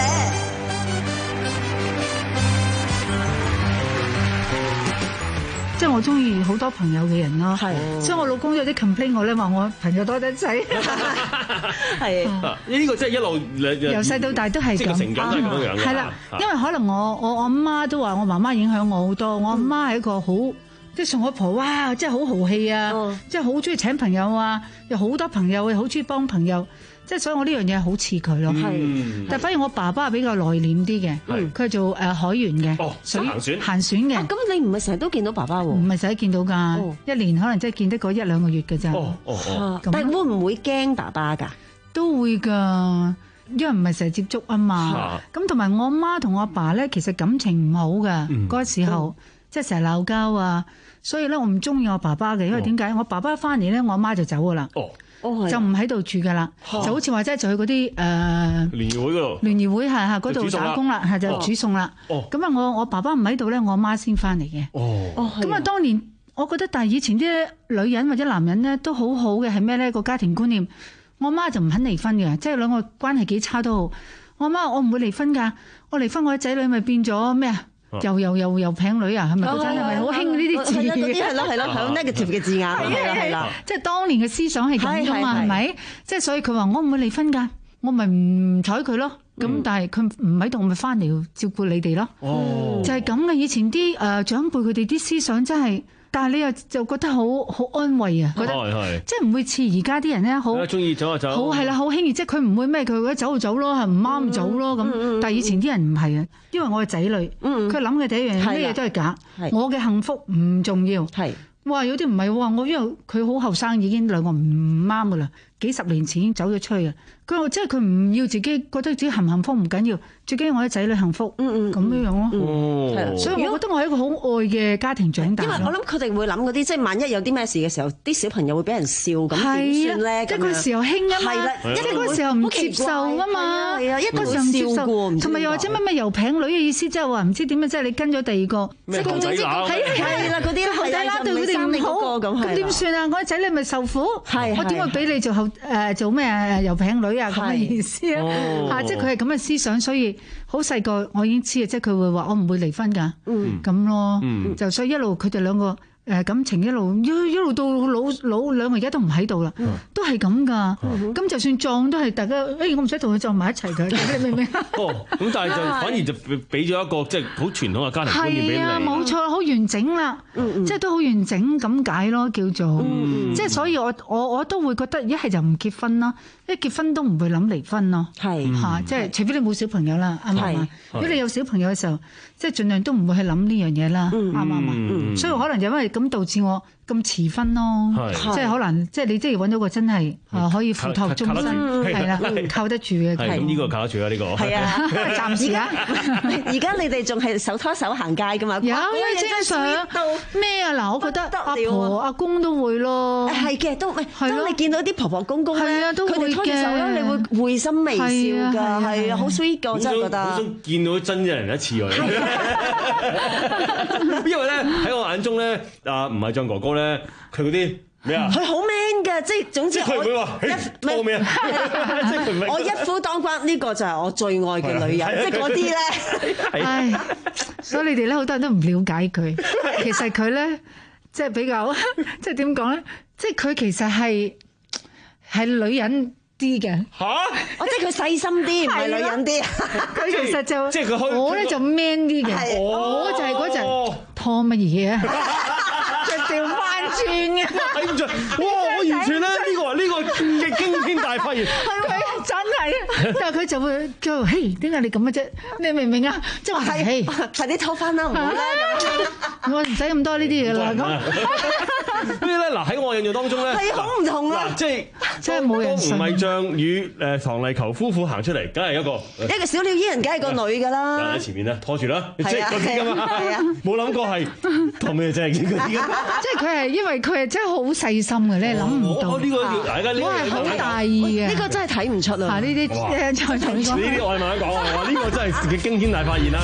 即係我中意好多朋友嘅人咯，係，所以我老公有啲 complain 我咧，話我朋友多得滯，係。 呢個即係一路由細到大都係咁， 即係成長都係咁樣嘅。 係啦，因為可能我我我阿媽都話我媽媽影響我好多，我阿媽係一個好即係送我婆，哇，即係好豪氣啊，即係好中意請朋友啊，有好多朋友，好中意幫朋友。即係所以我呢樣嘢好似佢咯，係。但係反而我爸爸比較內斂啲嘅，佢係做誒海員嘅， 哦，行船行船嘅。 咁你唔係成日都見到爸爸喎？ 唔係成日見到㗎，一年可能即係見得嗰一兩個月㗎咋。 哦哦哦。 但係會唔會驚爸爸㗎？ 都會㗎，因為唔係成日接觸啊嘛。咁同埋我阿媽同我阿爸咧，其實感情唔好㗎，嗰個時候即係成日鬧交啊。所以咧，我唔中意我爸爸嘅，因為點解？我爸爸翻嚟咧，我阿媽就走㗎啦。就唔喺度住噶啦，就好似話即係就去嗰啲誒聯誼會嗰度， 聯誼會係係嗰度打工啦，係就煮餸啦。咁啊，我我爸爸唔喺度咧，我阿媽先翻嚟嘅。哦，咁啊，當年我覺得，但係以前啲女人或者男人咧都好好嘅，係咩咧？個家庭觀念，我阿媽就唔肯離婚嘅，即係兩個關係幾差都好。我阿媽我唔會離婚㗎，我離婚我啲仔女咪變咗咩啊？又又又又餅女啊，係咪？嗰陣係咪好興呢啲字？ 嗰啲係咯係咯，好 negative 嘅字眼。係啦係啦， 即係當年嘅思想係咁噶嘛，係咪？即係所以佢話我唔會離婚㗎，我咪唔睬佢咯。咁但係佢唔喺度，我咪翻嚟照顧你哋咯。哦，就係咁嘅。以前啲誒長輩佢哋啲思想真係。但係你又就覺得好好安慰啊，覺得即係唔會似而家啲人咧，好中意走就走， 好係啦，好輕易，即係佢唔會咩，佢覺得走就走咯，係唔啱走咯咁。但係以前啲人唔係啊，因為我嘅仔女，佢諗嘅第一樣嘢咩嘢都係假，我嘅幸福唔重要。係哇，有啲唔係喎，我因為佢好後生已經兩個唔啱噶啦，幾十年前已經走咗出去啊。佢話即係佢唔要自己覺得自己幸唔幸福唔緊要，最緊要我啲仔女幸福，嗯嗯咁樣樣咯。係，所以我覺得我係一個好愛嘅家庭長大。 因為我諗佢哋會諗嗰啲，即係萬一有啲咩事嘅時候，啲小朋友會俾人笑咁點算咧？ 即係嗰時候興啊嘛， 係啦， 即係嗰時候唔接受啊嘛， 係啊，一定會笑過， 同埋又或者乜乜油餅女嘅意思，即係話唔知點樣，即係你跟咗第二個， 咩狗仔乸？ 係啦，嗰啲狗仔乸對佢哋唔好，咁點算啊？我啲仔女咪受苦，我點會俾你做後誒做咩油餅女啊？咁嘅意思啊？嚇，即係佢係咁嘅思想，所以好細個我已經知啊，即係佢會話我唔會離婚㗎，咁咯，就所以一路佢哋兩個。誒感情一路一一路到老老兩個而家都唔喺度啦，都係咁噶。咁就算撞都係大家，誒我唔使同佢撞埋一齊㗎，你明唔明？ 哦，咁但係就反而就俾咗一個即係好傳統嘅家庭觀念俾你。係啊， 冇錯，好完整啦，即係都好完整咁解咯，叫做。即係所以我我我都會覺得一係就唔結婚啦，一結婚都唔會諗離婚咯。係嚇，即係除非你冇小朋友啦，啱唔啱？如果你有小朋友嘅時候，即係盡量都唔會去諗呢樣嘢啦，啱唔啱？所以可能就因為咁導致我咁遲婚咯，即係可能即係你即係揾到個真係啊可以付託終身係啦，靠得住嘅。 係咁呢個靠得住啊呢個。係啊， 暫時啊。 而家你哋仲係手拖手行街噶嘛？ 有啊，張相咩啊？嗱，我覺得阿婆阿公都會咯。 係嘅，都唔係。當你見到啲婆婆公公咧， 佢哋拖住手咧，你會會心微笑㗎，係啊，好 sweet 㗎，我真係覺得。 好想見到真人一次喎。因為咧喺我眼中咧， 阿唔係張哥哥咧，佢嗰啲咩啊？ 佢好 man 㗎，即係總之佢唔會話一拖咩啊？即係佢唔係我一夫當關，呢個就係我最愛嘅女人，即係嗰啲咧。 唉，所以你哋咧好多人都唔了解佢，其實佢咧即係比較即係點講咧？即係佢其實係係女人啲嘅嚇， 哦，即係佢細心啲，唔係女人啲。 佢其實就即係佢開我咧就 man 啲嘅，我就係嗰陣拖乜嘢啊，就調翻轉嘅。 睇唔出，哇！我完全咧呢個呢個嘅驚天大發現， 係咪真係？但係佢就會叫嘿，點解你咁嘅啫？你明唔明啊？即係話係， 快啲拖翻啦，唔好啦咁。 我唔使咁多呢啲嘢啦咁。 所以咧嗱喺我印象當中咧， 係好唔同啊！ 即係即係冇人信。 唔係像與誒唐麗球夫婦行出嚟，梗係一個一個小鳥依人，梗係個女㗎啦。 喺前面咧拖住啦，即係嗰啲㗎嘛。冇諗過係拖咩啫？嗰啲即係佢係因為佢係真係好細心嘅咧，諗唔到。 呢個大家呢個係好大意嘅。 呢個真係睇唔出啊！ 呢啲誒再同你講。 呢啲我係慢慢講啊！呢個真係嘅驚天大發現啦！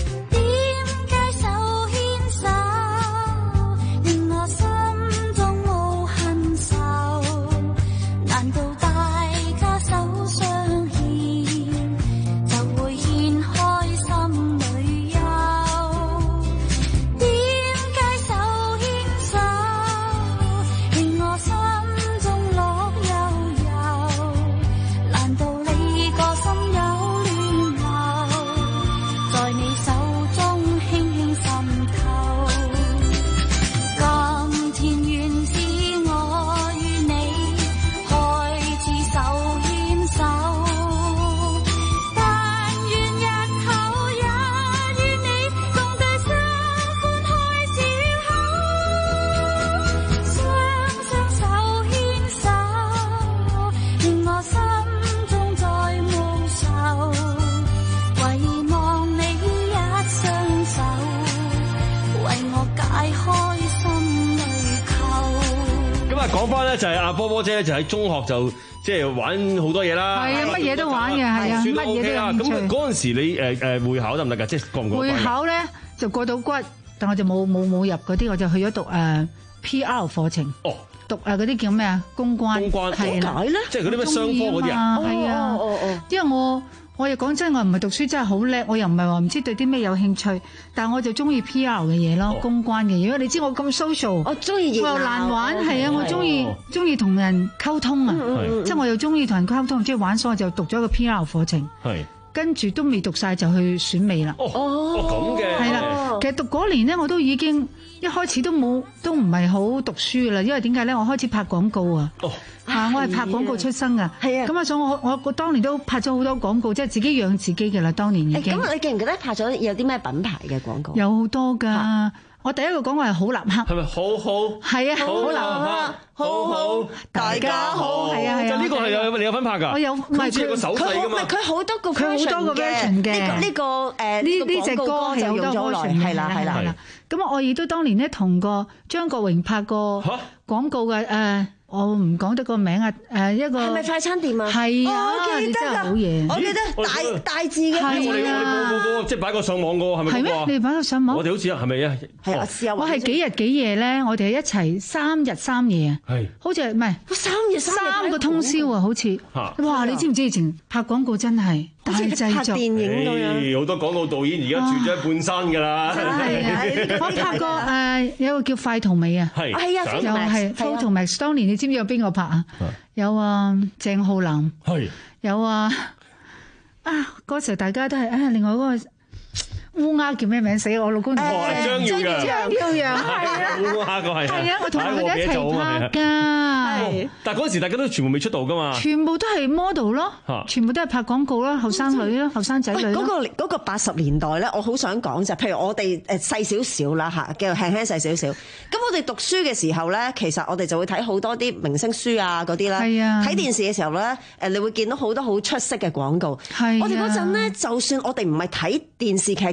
講翻咧就係阿波波姐就喺中學就即係玩好多嘢啦， 係啊，乜嘢都玩嘅，係啊，乜嘢都有興趣。 咁嗰陣時你誒誒會考得唔得㗎？即係過唔過？ 會考咧就過到骨，但我就冇冇冇入嗰啲，我就去咗讀誒 P R 課程。哦，讀誒嗰啲叫咩啊？公關。公關係啦， 即係嗰啲咩商科嗰啲啊？ 係啊， 哦哦， 因為我。我又講真，我唔係讀書真係好叻，我又唔係話唔知對啲咩有興趣，但係我就中意 P R 嘅嘢咯，哦、公關嘅嘢。因為你知我咁 social， 我中意熱鬧， 我又難玩，係啊，我中意中意同人溝通啊，嗯、即係我又中意同人溝通，中意玩，所以我就讀咗個 P R 課程。係。跟住都未讀晒就去選美啦。 哦，咁嘅。 係啦，其實讀嗰年咧，我都已經一開始都冇，都唔係好讀書噶啦。因為點解咧？我開始拍廣告啊。哦。啊，我係拍廣告出身噶。係啊。咁啊，所以我我我當年都拍咗好多廣告，即係自己養自己噶啦。當年已經。 咁你記唔記得拍咗有啲咩品牌嘅廣告？ 有好多㗎。我第一個講話係好立克， 係咪好好？ 係啊， 好立克，好好，大家好， 係啊係啊。 就呢個係有你有份拍㗎？ 我有，唔係佢個手勢㗎嘛？ 佢好多個佢好多個 version 嘅。 呢個呢個誒呢呢隻歌係有好多 version 係啦係啦係啦。 咁我亦都當年咧同個張國榮拍過廣告嘅誒。我唔講得個名啊！誒一個係咪快餐店啊？ 係啊， 我記得好嘢！ 我記得大大字嘅。 係我哋我哋個即係擺個上網個係咪？ 係咩？你擺個上網？ 我哋好似係咪啊？ 係我試下。 我係幾日幾夜咧？我哋係一齊三日三夜啊！係，好似係唔係？ 三日三個通宵啊！好似哇！你知唔知以前拍廣告真係大製作？ 電影咁樣。 好多廣告導演而家住咗喺半山㗎啦。 係啊！我拍過誒有個叫快圖美啊， 係係啊， 又係 Photomax。當年你知唔知有邊個拍啊？有啊，鄭浩南，係有啊，啊嗰時候大家都係啊，另外嗰個烏鴉叫咩名死？我老公張耀揚， 張耀揚係啊， 烏鴉個係係啊，我同佢哋一齊拍㗎。 但係嗰陣時大家都全部未出道㗎嘛， 全部都係 model 咯，全部都係拍廣告啦，後生女咯，後生仔女。 嗰個嗰個八十年代咧，我好想講就係，譬如我哋誒細少少啦嚇，叫輕輕細少少。咁我哋讀書嘅時候咧，其實我哋就會睇好多啲明星書啊嗰啲啦。係啊。睇電視嘅時候咧，誒你會見到好多好出色嘅廣告。係。我哋嗰陣咧，就算我哋唔係睇電視劇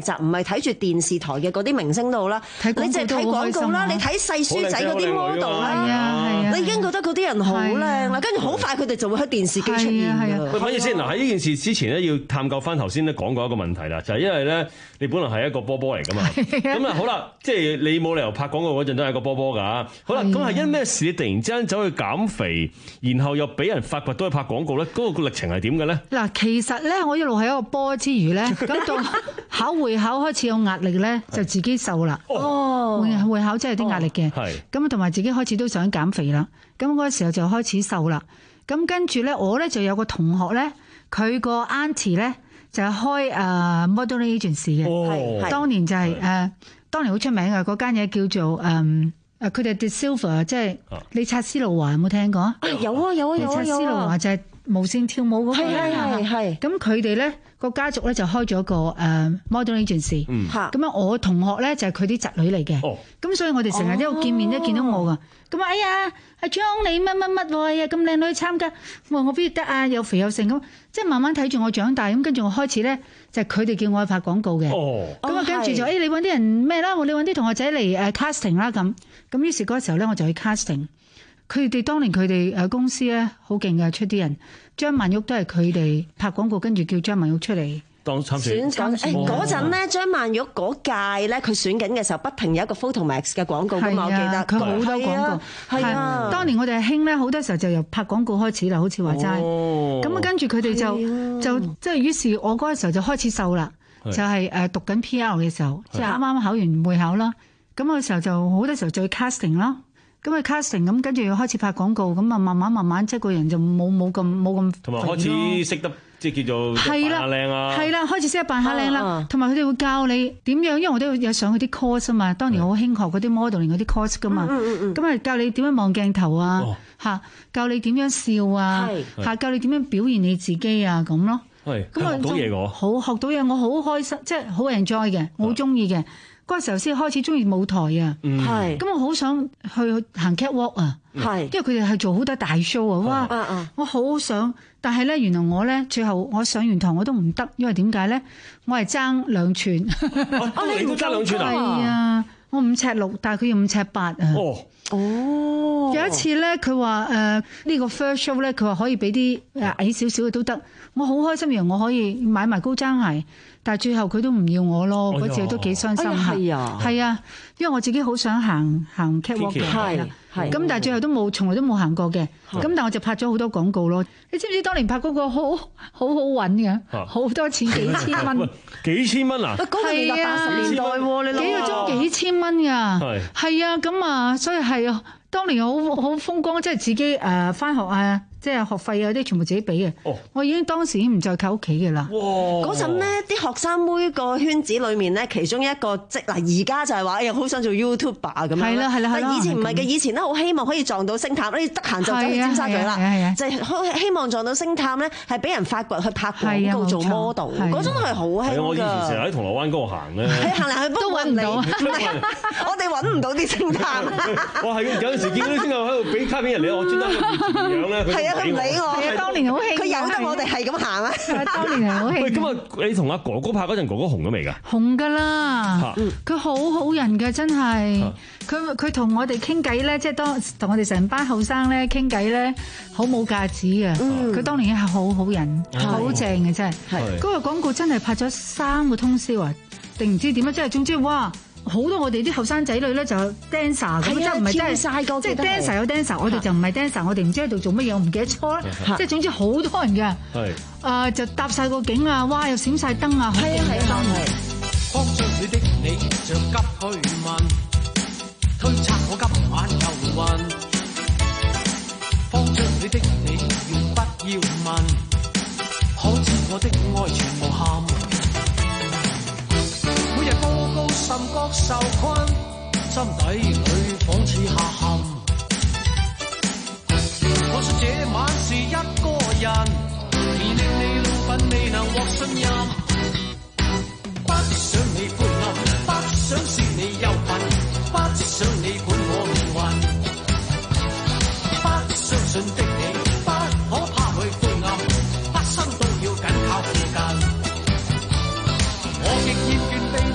集，唔係睇住電視台嘅嗰啲明星都好啦，你淨係睇廣告啦，你睇細書仔嗰啲 model 啦，你已經覺得嗰啲人好靚啦，跟住好快佢哋就會喺電視機出現㗎。 喂，反而先嗱，喺呢件事之前咧，要探究翻頭先咧講過一個問題啦，就係因為咧你本來係一個波波嚟㗎嘛，咁啊好啦，即係你冇理由拍廣告嗰陣都係一個波波㗎，好啦，咁係因咩事你突然之間走去減肥，然後又俾人發掘到去拍廣告咧？嗰個歷程係點嘅咧？ 嗱，其實咧我一路係一個波之餘咧，咁到考會考開始有壓力咧，就自己瘦啦。哦，會會考真係有啲壓力嘅，係咁同埋自己開始都想減肥啦。咁嗰個時候就開始瘦啦。咁跟住咧，我咧就有個同學咧，佢個 auntie 咧就係開誒 modeling agency 嘅，係當年就係誒當年好出名嘅嗰間嘢叫做誒誒佢哋 De Silva， 即係理察斯路華，有冇聽過啊？ 有啊有啊有啊！ 理察斯路華就係無線跳舞嗰個，係係係。咁佢哋咧個家族咧就開咗個誒 modeling agency，咁樣我同學咧就係佢啲侄女嚟嘅，咁所以我哋成日一路見面都見到我噶。咁啊哎呀阿張你乜乜乜喎，哎呀咁靚女參加，我我邊得啊？又肥又剩咁，即係慢慢睇住我長大，咁跟住我開始咧就係佢哋叫我去拍廣告嘅，咁啊跟住就誒你揾啲人咩啦，你揾啲同學仔嚟誒 casting 啦咁，咁於是嗰個時候咧我就去 casting。佢哋當年佢哋誒公司咧好勁嘅，出啲人張曼玉都係佢哋拍廣告，跟住叫張曼玉出嚟當參選。 選誒嗰陣咧，張曼玉嗰屆咧，佢選緊嘅時候，不停有一個 Photomax 嘅廣告㗎嘛，我記得佢好多廣告。係啊，當年我哋係興咧，好多時候就由拍廣告開始啦，好似話齋。咁啊，跟住佢哋就就即係於是，我嗰個時候就開始瘦啦，就係誒讀緊 P R 嘅時候，即係啱啱考完會考啦。咁嗰時候就好多時候就去 casting 啦。咁啊 casting 咁，跟住開始拍廣告，咁啊慢慢慢慢，即係個人就冇冇咁冇咁， 同埋開始識得即係叫做扮下靚啊，係啦， 開始識得扮下靚啦，同埋佢哋會教你點樣，因為我都有上佢啲 course 啊嘛，當年我好興學嗰啲 modeling 嗰啲 course 噶嘛，咁啊教你點樣望鏡頭啊，嚇教你點樣笑啊，嚇教你點樣表現你自己啊咁咯，咁啊學到嘢我好學到嘢，我好開心，即係好 enjoy 嘅，我好中意嘅。嗰個時候先開始中意舞台啊，係咁我好想去行 catwalk 啊，係因為佢哋係做好多大 show 啊，哇！我好想，但係咧原來我咧最後我上完堂我都唔得，因為點解咧？我係爭兩寸， 啊你都爭兩寸啊？ 係啊，我五尺六，但係佢要五尺八啊。哦哦，有一次咧，佢話誒呢個 first show 咧，佢話可以俾啲誒矮少少嘅都得，我好開心，原來我可以買埋高踭鞋。但係最後佢都唔要我咯，嗰次都幾傷心。係啊，係啊，因為我自己好想行行 catwalk 嘅，係係。咁但係最後都冇，從來都冇行過嘅。咁但係我就拍咗好多廣告咯。你知唔知當年拍嗰個好好好揾嘅，好多錢幾千蚊。 幾千蚊啊？ 係啊，八十年代喎，你諗幾個鐘幾千蚊㗎？係係啊，咁啊，所以係啊，當年好好風光，即係自己誒返學啊。即係學費啊啲全部自己俾嘅，哦、我已經當時已經唔再靠屋企嘅啦。 嗰陣咧，啲學生妹個圈子裏面咧，其中一個即嗱而家就係話，哎呀好想做 YouTuber 咁樣。係啦係啦係啦。但以前唔係嘅，以前咧好希望可以撞到星探，你得閒就走去尖沙咀啦，就係希望撞到星探咧，係俾人發掘去拍廣告做 model。嗰種係好興㗎。我以前成日喺銅鑼灣嗰度行咧， 行嚟去都揾唔到，我哋揾唔到啲星探。 哇係有陣時見到啲星探喺度俾卡片人嚟，我專登去點樣咧？ 佢唔理我， 係啊！當年好興， 佢由得我哋係咁行啊！ 當年係好興。 喂，咁啊，你同阿哥哥拍嗰陣，哥哥紅咗未㗎？ 紅㗎啦，佢好好人㗎，真係。佢佢同我哋傾偈咧，即係當同我哋成班後生咧傾偈咧，好冇架子嘅。佢當年係好好人，好正嘅真係。嗰個廣告真係拍咗三個通宵啊！定唔知點啊？即係總之哇！好多我哋啲後生仔女咧就 dancer 咁，即係唔係真係晒個，即係 dancer 有 dancer，我哋就唔係 dancer，我哋唔知喺度做乜嘢，我唔記得咗啦。即係總之好多人嘅，係啊就搭晒個景啊，哇又閃晒燈啊，係啊係啊係。慌張裏的你着急去問，推測我今晚又暈。慌張裏的你願不要問，可知我的愛全無憾。每日高高甚覺受困，心底裏仿似下陷。我想這晚是一個人，年齡你老笨未能獲信任。不想你灰暗，不想是你憂鬱，不想你管我命運。不相信的你，不可怕去灰暗，畢生都要緊靠附近。我極厭倦地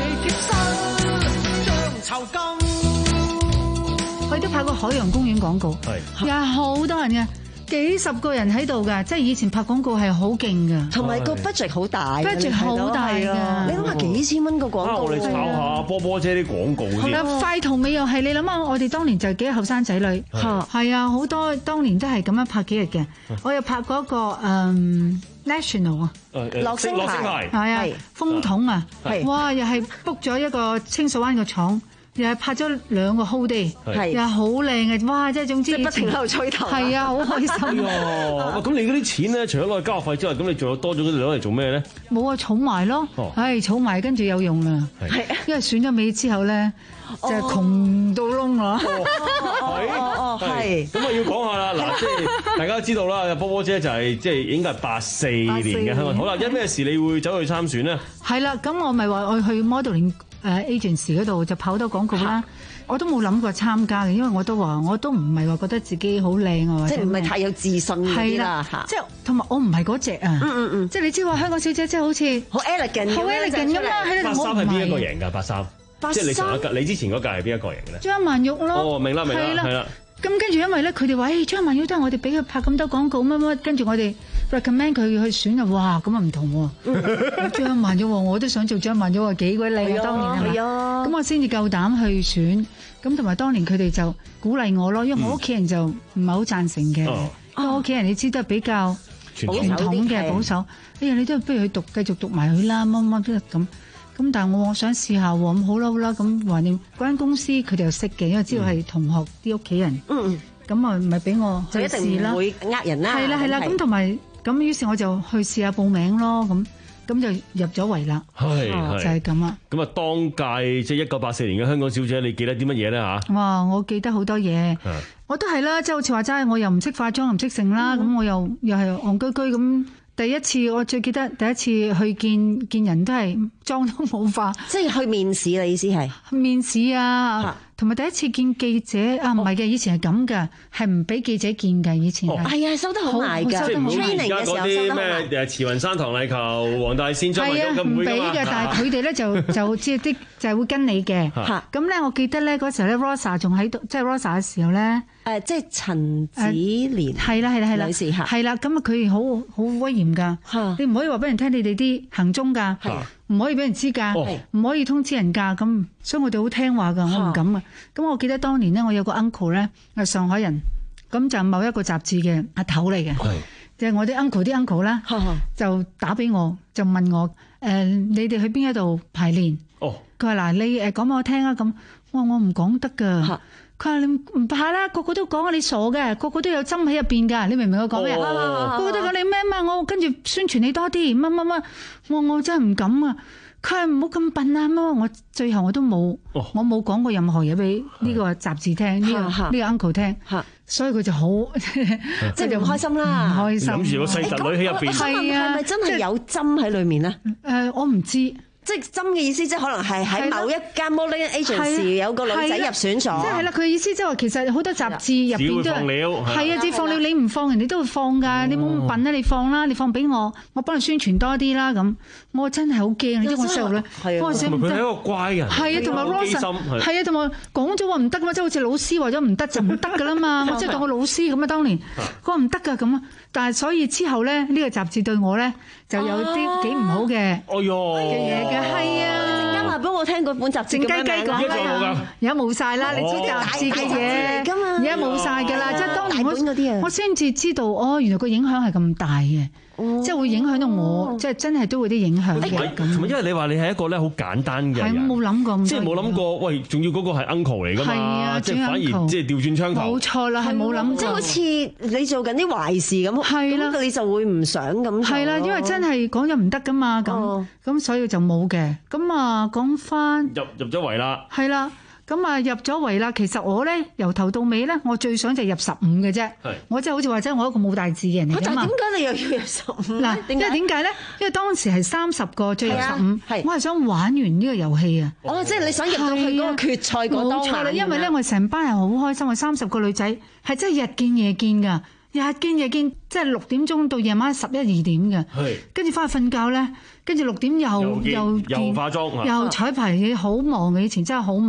海洋公園廣告，係有好多人嘅。幾十個人喺度㗎，即係以前拍廣告係好勁㗎， 同埋個 budget 好大 ，budget 好大㗎。 你諗下幾千蚊個廣告， 我哋抄下波波姐啲廣告係啊，快圖美又係你諗下，我哋當年就幾後生仔女，係啊，好多當年都係咁樣拍幾日嘅。我又拍過一個誒 National 啊， 樂星牌， 係啊，風筒啊，哇，又係 book 咗一個清水灣個廠。又係拍咗兩個 whole day，又係好靚嘅，哇！即係總之不停喺度吹頭， 係啊，好開心。 咁你嗰啲錢咧，除咗攞去交學費之外，咁你仲有多咗嗰啲攞嚟做咩咧？ 冇啊，儲埋咯，唉，儲埋跟住有用啦。係，因為選咗美之後咧，就係窮到窿啊。 哦，係。 咁啊，要講下啦，嗱，即係大家都知道啦，波波姐就係即係應該係八四年嘅香港。好啦，因咩事你會走去參選咧？係啦，咁我咪話我去 modeling。誒 agency 嗰度就跑多廣告啦，我都冇諗過參加嘅，因為我都話我都唔係話覺得自己好靚啊， 即係唔係太有自信嗰啲啦， 即係同埋我唔係嗰隻啊， 嗯嗯嗯， 即係你知話香港小姐即係好似好 elegant， 好 elegant 咁啦，喺度八三係邊一個贏㗎？八三，即係你上一屆，你之前嗰屆係邊一個贏嘅咧？ 張曼玉咯， 哦，明啦明啦，係啦。 咁跟住因為咧，佢哋話誒張曼玉都係我哋俾佢拍咁多廣告乜乜，跟住我哋 recommend 佢去選啊，哇咁啊唔同喎，張曼玉我都想做張曼玉啊，幾鬼靚啊當年係嘛，咁我先至夠膽去選，咁同埋當年佢哋就鼓勵我咯，因為我屋企人就唔係好贊成嘅，因為我屋企人你知都係比較傳統嘅保守，哎呀你都不如去讀繼續讀埋佢啦，乜乜乜咁。咁但係我想試下喎，咁好啦好啦，咁話你嗰間公司佢哋又識嘅，因為知道係同學啲屋企人，嗯，咁啊咪俾我去試啦， 就一定唔會呃人啦， 係啦係啦，咁同埋咁於是我就去試下報名咯，咁咁就入咗圍啦， 係就係咁啊。 咁啊，當屆即係一九八四年嘅香港小姐，你記得啲乜嘢咧嚇？ 哇，我記得好多嘢，我都係啦，即係好似話齋，我又唔識化妝，又唔識成啦，咁我又又係戇居居咁。第一次我最記得第一次去見見人都係妝都冇化， 即係去面試啦，意思係面試啊，同埋第一次見記者啊，唔係嘅，以前係咁嘅，係唔俾記者見嘅，以前係係啊，收得好埋㗎， 即係唔好似而 training 家嗰啲咩誒慈雲山、唐麗球、黃大仙、張曼玉咁唔會㗎嘛。係啊，唔俾嘅，但係佢哋咧就就即係啲就係會跟你嘅。咁咧，我記得咧嗰時候咧 ，Rosa 仲喺度，即係 Rosa 嘅時候咧。 誒，即係陳子蓮， 係啦係啦係啦， 女士嚇， 係啦，咁啊佢好好威嚴㗎，你唔可以話俾人聽你哋啲行蹤㗎，唔可以俾人知㗎，唔可以通知人㗎，咁所以我哋好聽話㗎，我唔敢啊。咁我記得當年咧，我有個 uncle 咧係上海人，咁就某一個雜誌嘅阿頭嚟嘅，即係我啲 uncle 啲 uncle 啦，就打俾我，就問我誒你哋去邊一度排練？佢話嗱你誒講俾我聽啊，咁我話我唔講得㗎。佢話你唔怕啦，個個都講你傻嘅，個個都有針喺入邊噶，你明唔明我講咩？個個都講你咩嘛，我跟住宣傳你多啲，乜乜乜，我我真係唔敢啊！佢話唔好咁笨啊，乜我最後我都冇，我冇講過任何嘢俾呢個雜誌聽，呢個呢個 uncle 聽，所以佢就好即係唔開心啦， 唔開心。 諗住個細侄女喺入邊， 係啊，係咪真係有針喺裏面咧？ 誒，我唔知。即係針嘅意思，即係可能係喺某一間 modeling agency 有個女仔入選咗。即係啦，佢嘅意思即係話其實好多雜誌入邊都係係啊，只放料你唔放，人哋都會放㗎。你冇咁笨啦，你放啦，你放俾我，我幫你宣傳多啲啦咁。我真係好驚，你知我細路女，我想唔得。 佢係一個乖人， 係啊，同埋 Rosa 係啊，同埋講咗話唔得嘛，即係好似老師話咗唔得就唔得㗎啦嘛。我即係當個老師咁啊，當年佢話唔得㗎咁啊。但係所以之後咧，呢個雜誌對我咧就有啲幾唔好嘅嘅嘢嘅，係啊。 陣間話俾我聽嗰本雜誌靜雞雞講啦，而家冇曬啦，你知雜誌嘅嘢，而家冇曬㗎啦。即係當年我我先至知道，哦，原來個影響係咁大嘅。即係會影響到我，即係真係都會啲影響嘅。 同埋因為你話你係一個咧好簡單嘅人， 係冇諗過， 即係冇諗過，喂，仲要嗰個係 uncle 嚟㗎嘛，即係反而即係調轉槍頭。 冇錯啦，係冇諗過。 即係好似你做緊啲壞事咁，係啦，你就會唔想咁做。 係啦，因為真係講咗唔得㗎嘛，咁咁所以就冇嘅。咁啊，講翻入入咗圍啦。 係啦。咁啊入咗圍啦，其實我咧由頭到尾咧，我最想就入十五嘅啫。我真係好似話齋，我一個冇大志嘅人嚟㗎嘛。 但係點解你又要入十五？ 嗱，因為點解咧？因為當時係三十個最入十五，我係想玩完呢個遊戲啊。 哦，即係你想入到去嗰個決賽嗰當晚。冇錯啦， 因為咧我成班人好開心，我三十個女仔係真係日見夜見㗎，日見夜見，即係六點鐘到夜晚十一二點嘅。跟住翻去瞓覺咧，跟住六點又又又化妝， 又彩排嘢，好忙嘅。以前真係好忙。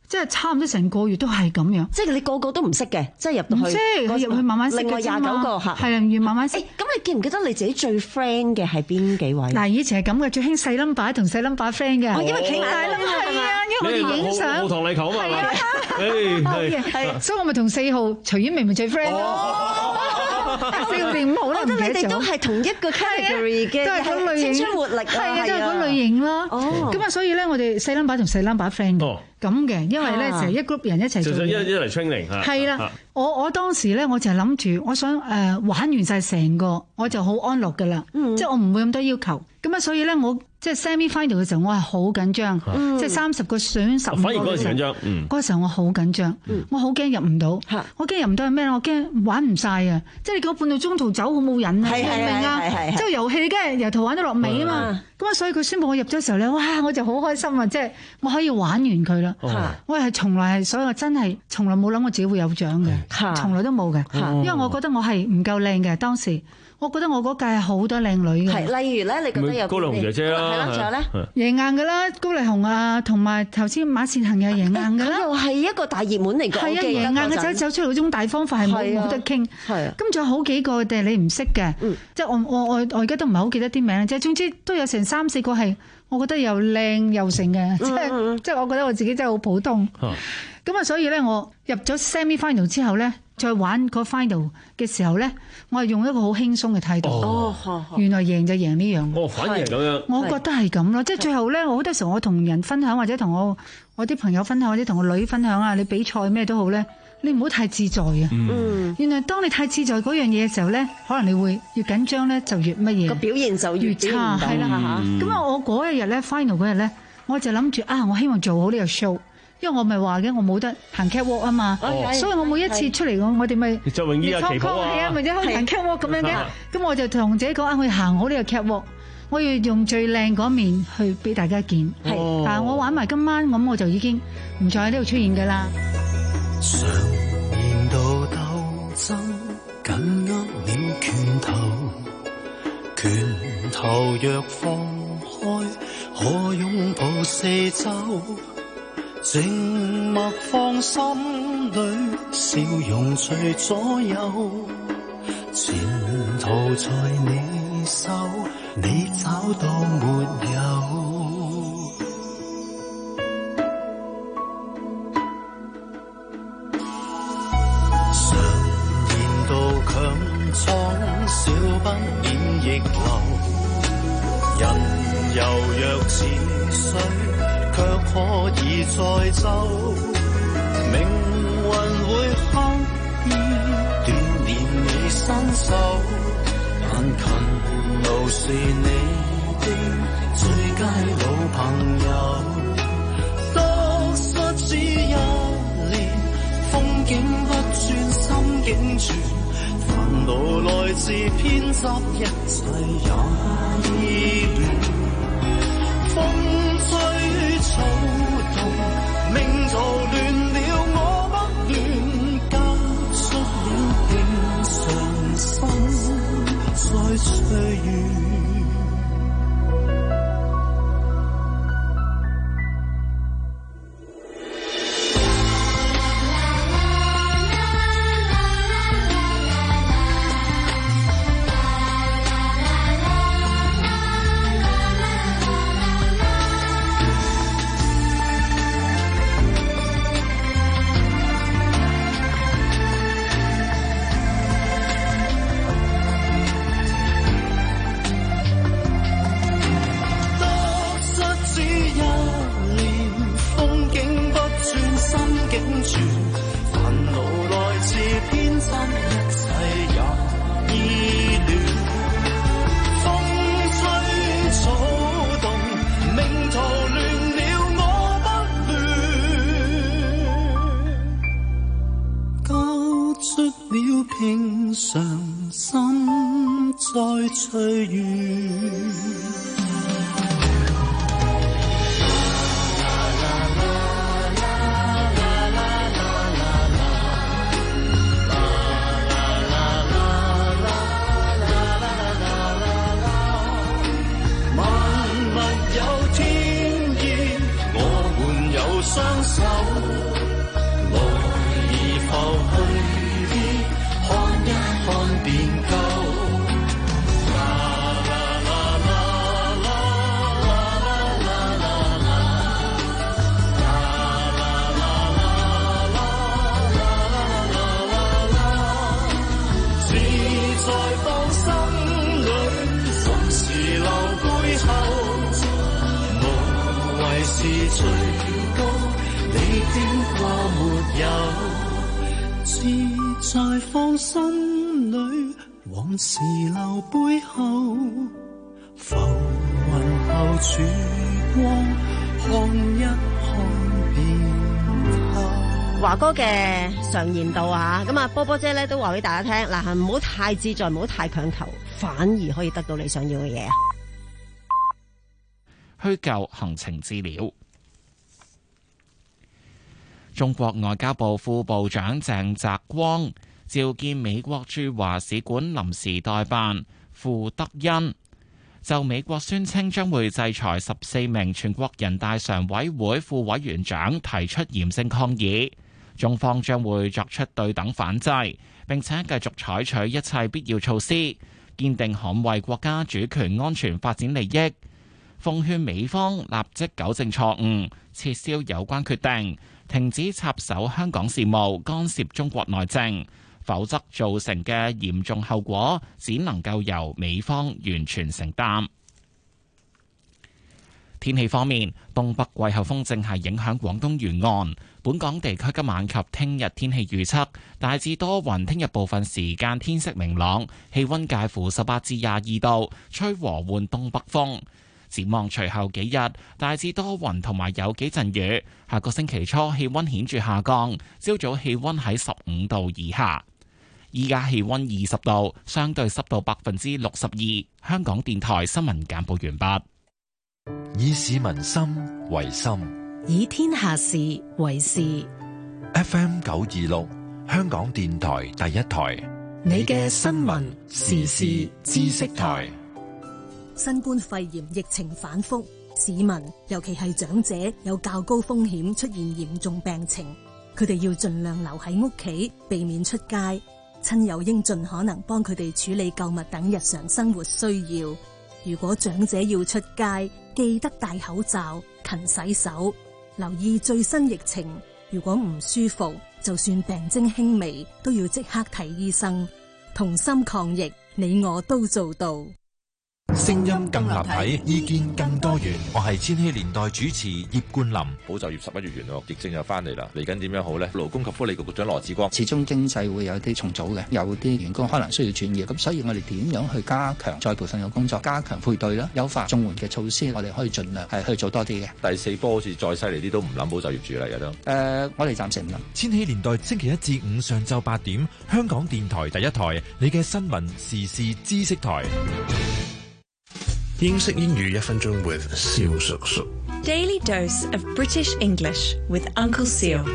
即係差唔多成個月都係咁樣。 即係你個個都唔識嘅，即係入到去， 唔識入去慢慢識嘅啫嘛。 另外廿九個嚇， 係啊，要慢慢識。 咁你記唔記得你自己最 friend 嘅係邊幾位？ 嗱，以前係咁嘅，最興細 number 同細 number friend 嘅。 哦，因為企大 number 係啊，因為我哋影相。 浩堂禮球啊嘛。 係啊，係，所以我咪同四號隨緣明明最 friend 咯。四號定五號咧？ 我覺得你哋都係同一個 category 嘅， 都係嗰類型， 青春活力啊， 係啊，都係嗰類型咯。哦，咁啊，所以咧，我哋細 number 同細 number friend 嘅咁嘅，因為咧成日一 group 人一齊做嘢， 一一嚟 training 嚇。 係啦，我我當時咧，我就係諗住，我想誒玩完晒成個，我就好安樂噶啦，即係我唔會咁多要求。咁啊，所以咧，我即係 semi final 嘅時候，我係好緊張，即係三十個選十五個。 反而嗰陣時緊張， 嗰個時候我好緊張，我好驚入唔到，我驚入唔到係咩咧？我驚玩唔晒啊！即係你嗰半個鐘頭走好冇癮啊，明唔明啊？即係遊戲梗係由頭玩到落尾啊嘛。咁啊，所以佢宣布我入咗時候咧，哇！我就好開心啊！即係我可以玩完佢啦。我係從來係，所以我真係從來冇諗過自己會有獎嘅，從來都冇嘅。因為我覺得我係唔夠靚嘅當時。我覺得我嗰屆係好多靚女嘅， 係例如咧，你覺得有高麗紅姐姐啦， 係啦，仲有咧贏硬㗎啦，高麗紅啊，同埋頭先馬善行又贏硬㗎啦， 又係一個大熱門嚟嘅， 係啊，贏硬嘅走走出嚟嗰種大方法係冇冇得傾，係啊，咁仲有好幾個嘅你唔識嘅，即係我我我我而家都唔係好記得啲名，即係總之都有成三四個係，我覺得又靚又成嘅，即係即係我覺得我自己真係好普通，咁啊，所以咧我入咗 semi final 之後咧。再玩個 final 嘅時候咧，我係用一個好輕鬆嘅態度。哦，原來贏就贏呢樣。 哦，反而係咁樣。 我覺得係咁咯，即係最後咧，我好多時候我同人分享，或者同我我啲朋友分享，或者同個女分享啊，你比賽咩都好咧，你唔好太自在啊。嗯。原來當你太自在嗰樣嘢嘅時候咧，可能你會越緊張咧，就越乜嘢個表現就越差。 係啦，咁啊，我嗰一日咧 final 嗰日咧，我就諗住啊，我希望做好呢個 show。因為我咪話嘅，我冇得行 catwalk 啊嘛，所以我每一次出嚟我我哋咪着泳衣啊、旗袍啊， 係啊，或者可以行 catwalk 咁樣嘅。咁我就同自己講啊，我要行好呢個 catwalk，我要用最靚嗰面去俾大家見。係，但係我玩埋今晚，咁我就已經唔再喺呢度出現㗎啦。 常言道鬥爭緊握了拳頭，拳頭若放開，可擁抱四周。靜默放心裏，笑容隨左右，前途在你手，你找到沒有？常言道強闖少不免逆流，人柔弱似水，卻可以再走，命運會刻意鍛鍊你身手，但勤勞是你的最佳老朋友。得失只一年，風景不轉心境轉，煩惱來自偏執，一切也依戀。風吹草動，命途亂了我不亂，交出了平常心再隨緣。平常心再隨緣。萬物有天意，我們有雙手。 是最高，你經過沒有？自在放心裏，往事留背後，浮雲後曙光，看一看便透。 華哥嘅常言道啊，咁啊波波姐咧都話俾大家聽，嗱，唔好太自在，唔好太強求，反而可以得到你想要嘅嘢啊！ 虛構行程資料。中國外交部副部長鄭澤光召見美國駐華使館臨時代辦傅德恩，就美國宣稱將會制裁十四名全國人大常委會副委員長提出嚴正抗議，中方將會作出對等反制，並且繼續採取一切必要措施，堅定捍衛國家主權、安全、發展利益。奉勸美方立即糾正錯誤，撤銷有關決定，停止插手香港事務，干涉中國內政，否則造成嘅嚴重後果只能夠由美方完全承擔。天氣方面，東北季候風正係影響廣東沿岸，本港地區今晚及聽日天氣預測大致多雲，聽日部分時間天色明朗，氣溫介乎十八至廿二度，吹和緩東北風。展望隨後幾日，大致多雲同埋有幾陣雨。下個星期初氣溫顯著下降，朝早氣溫喺十五度以下。依家氣溫二十度，相對濕度百分之六十二。香港電台新聞簡報完畢。 以市民心為心， 以天下事為事。 F M 九二六，香港電台第一台， 你嘅新聞時事知識台。 新冠肺炎疫情反覆，市民尤其係長者有較高風險出現嚴重病情，佢哋要盡量留喺屋企，避免出街。親友應盡可能幫佢哋處理購物等日常生活需要。如果長者要出街，記得戴口罩、勤洗手，留意最新疫情。如果唔舒服，就算病徵輕微，都要即刻睇醫生。同心抗疫，你我都做到。 聲音更立體，意見更多元。我係千禧年代主持葉冠霖。 保就業十一月完咯，疫症又翻嚟啦，嚟緊點樣好呢？勞工及福利局局長羅致光， 始終經濟會有啲重組嘅，有啲員工可能需要轉業，咁所以我哋點樣去加強再培訓嘅工作，加強配對啦，優化綜援嘅措施，我哋可以盡量係去做多啲嘅。 第四波好似再犀利啲都唔諗保就業住啦，而家都。誒、 呃，我哋暫時唔諗。 千禧年代星期一至五上晝八點，香港電台第一台，你嘅新聞時事知識台。 英式英語一分鐘 with 蕭叔叔。 Daily dose of British English with Uncle Seal。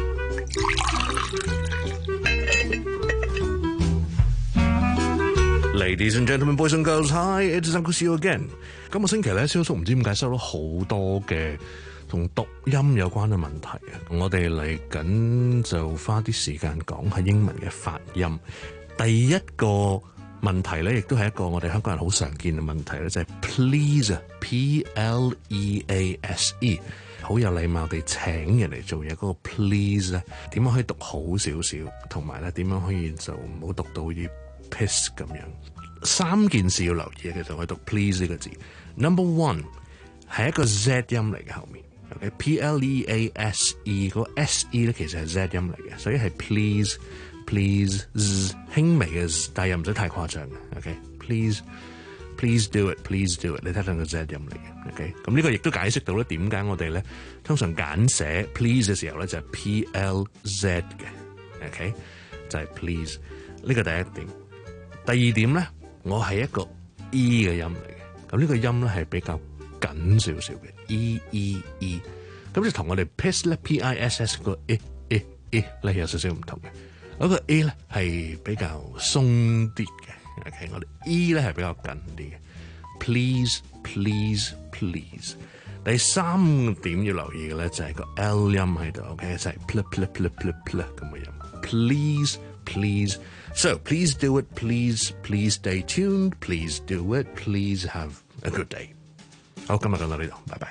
Ladies and gentlemen, boys and girls, hi, it's Uncle Seal again。今個星期咧，蕭叔唔知點解收到好多嘅同讀音有關嘅問題啊！我哋嚟緊就花啲時間講下英文嘅發音。第一個問題咧，亦都係一個我哋香港人好常見嘅問題咧，就係 please 啊 ，P L E A S E， 好有禮貌地請人嚟做嘢嗰個 please 咧，點樣可以讀好少少，同埋咧點樣可以就唔好讀到好似 piss 咁樣。三件事要留意嘅，其實我哋讀 please 呢個字。Number one 係一個 Z 音嚟嘅後面 ，OK，P L E A S E 嗰個 S E 咧其實係 Z 音嚟嘅，所以係 please。Please，輕微嘅，但係又唔使太誇張嘅。OK，please，please do it，please do it。你睇兩個 Z 音嚟嘅。OK，咁呢個亦都解釋到咧點解我哋咧通常簡寫 please 嘅時候咧就係 P L Z 嘅。OK，就係 please。呢個第一點。第二點咧，我係一個 E 嘅音嚟嘅。咁呢個音咧係比較緊少少嘅 E E E。咁就同我哋 piss 咧 P I S S 個 E E E 咧有少少唔同嘅。嗰個 A 咧係比較鬆啲嘅 ，OK， 我哋 E 咧係比較緊啲嘅。Please, please, please。第三點要留意嘅咧就係個 L 音喺度 ，OK， 就係 pl pl pl pl pl 咁嘅音。Please, please。So please do it, please, please stay tuned, please do it, please have a good day。好，今日講到呢度，拜拜。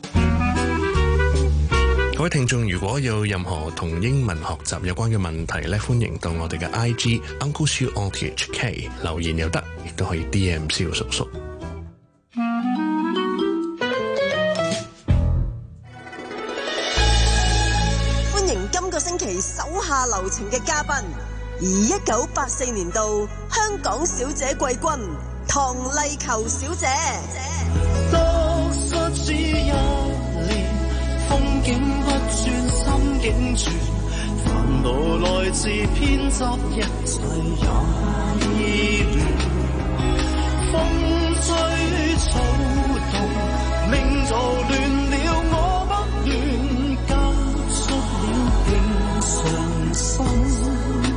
各位聽眾，如果有任何同英文學習有關嘅問題咧，歡迎到我哋嘅 I G Uncle Siu O T H K 留言又得，亦都可以 D M 蕭叔叔。 下留情嘅嘉賓。而一九八四年度香港小姐季軍唐麗球小姐， 得失只一年，風景不轉，心境轉，煩惱來自偏執，一切也已亂。風吹草動，命就亂了，我不願交出了平常心。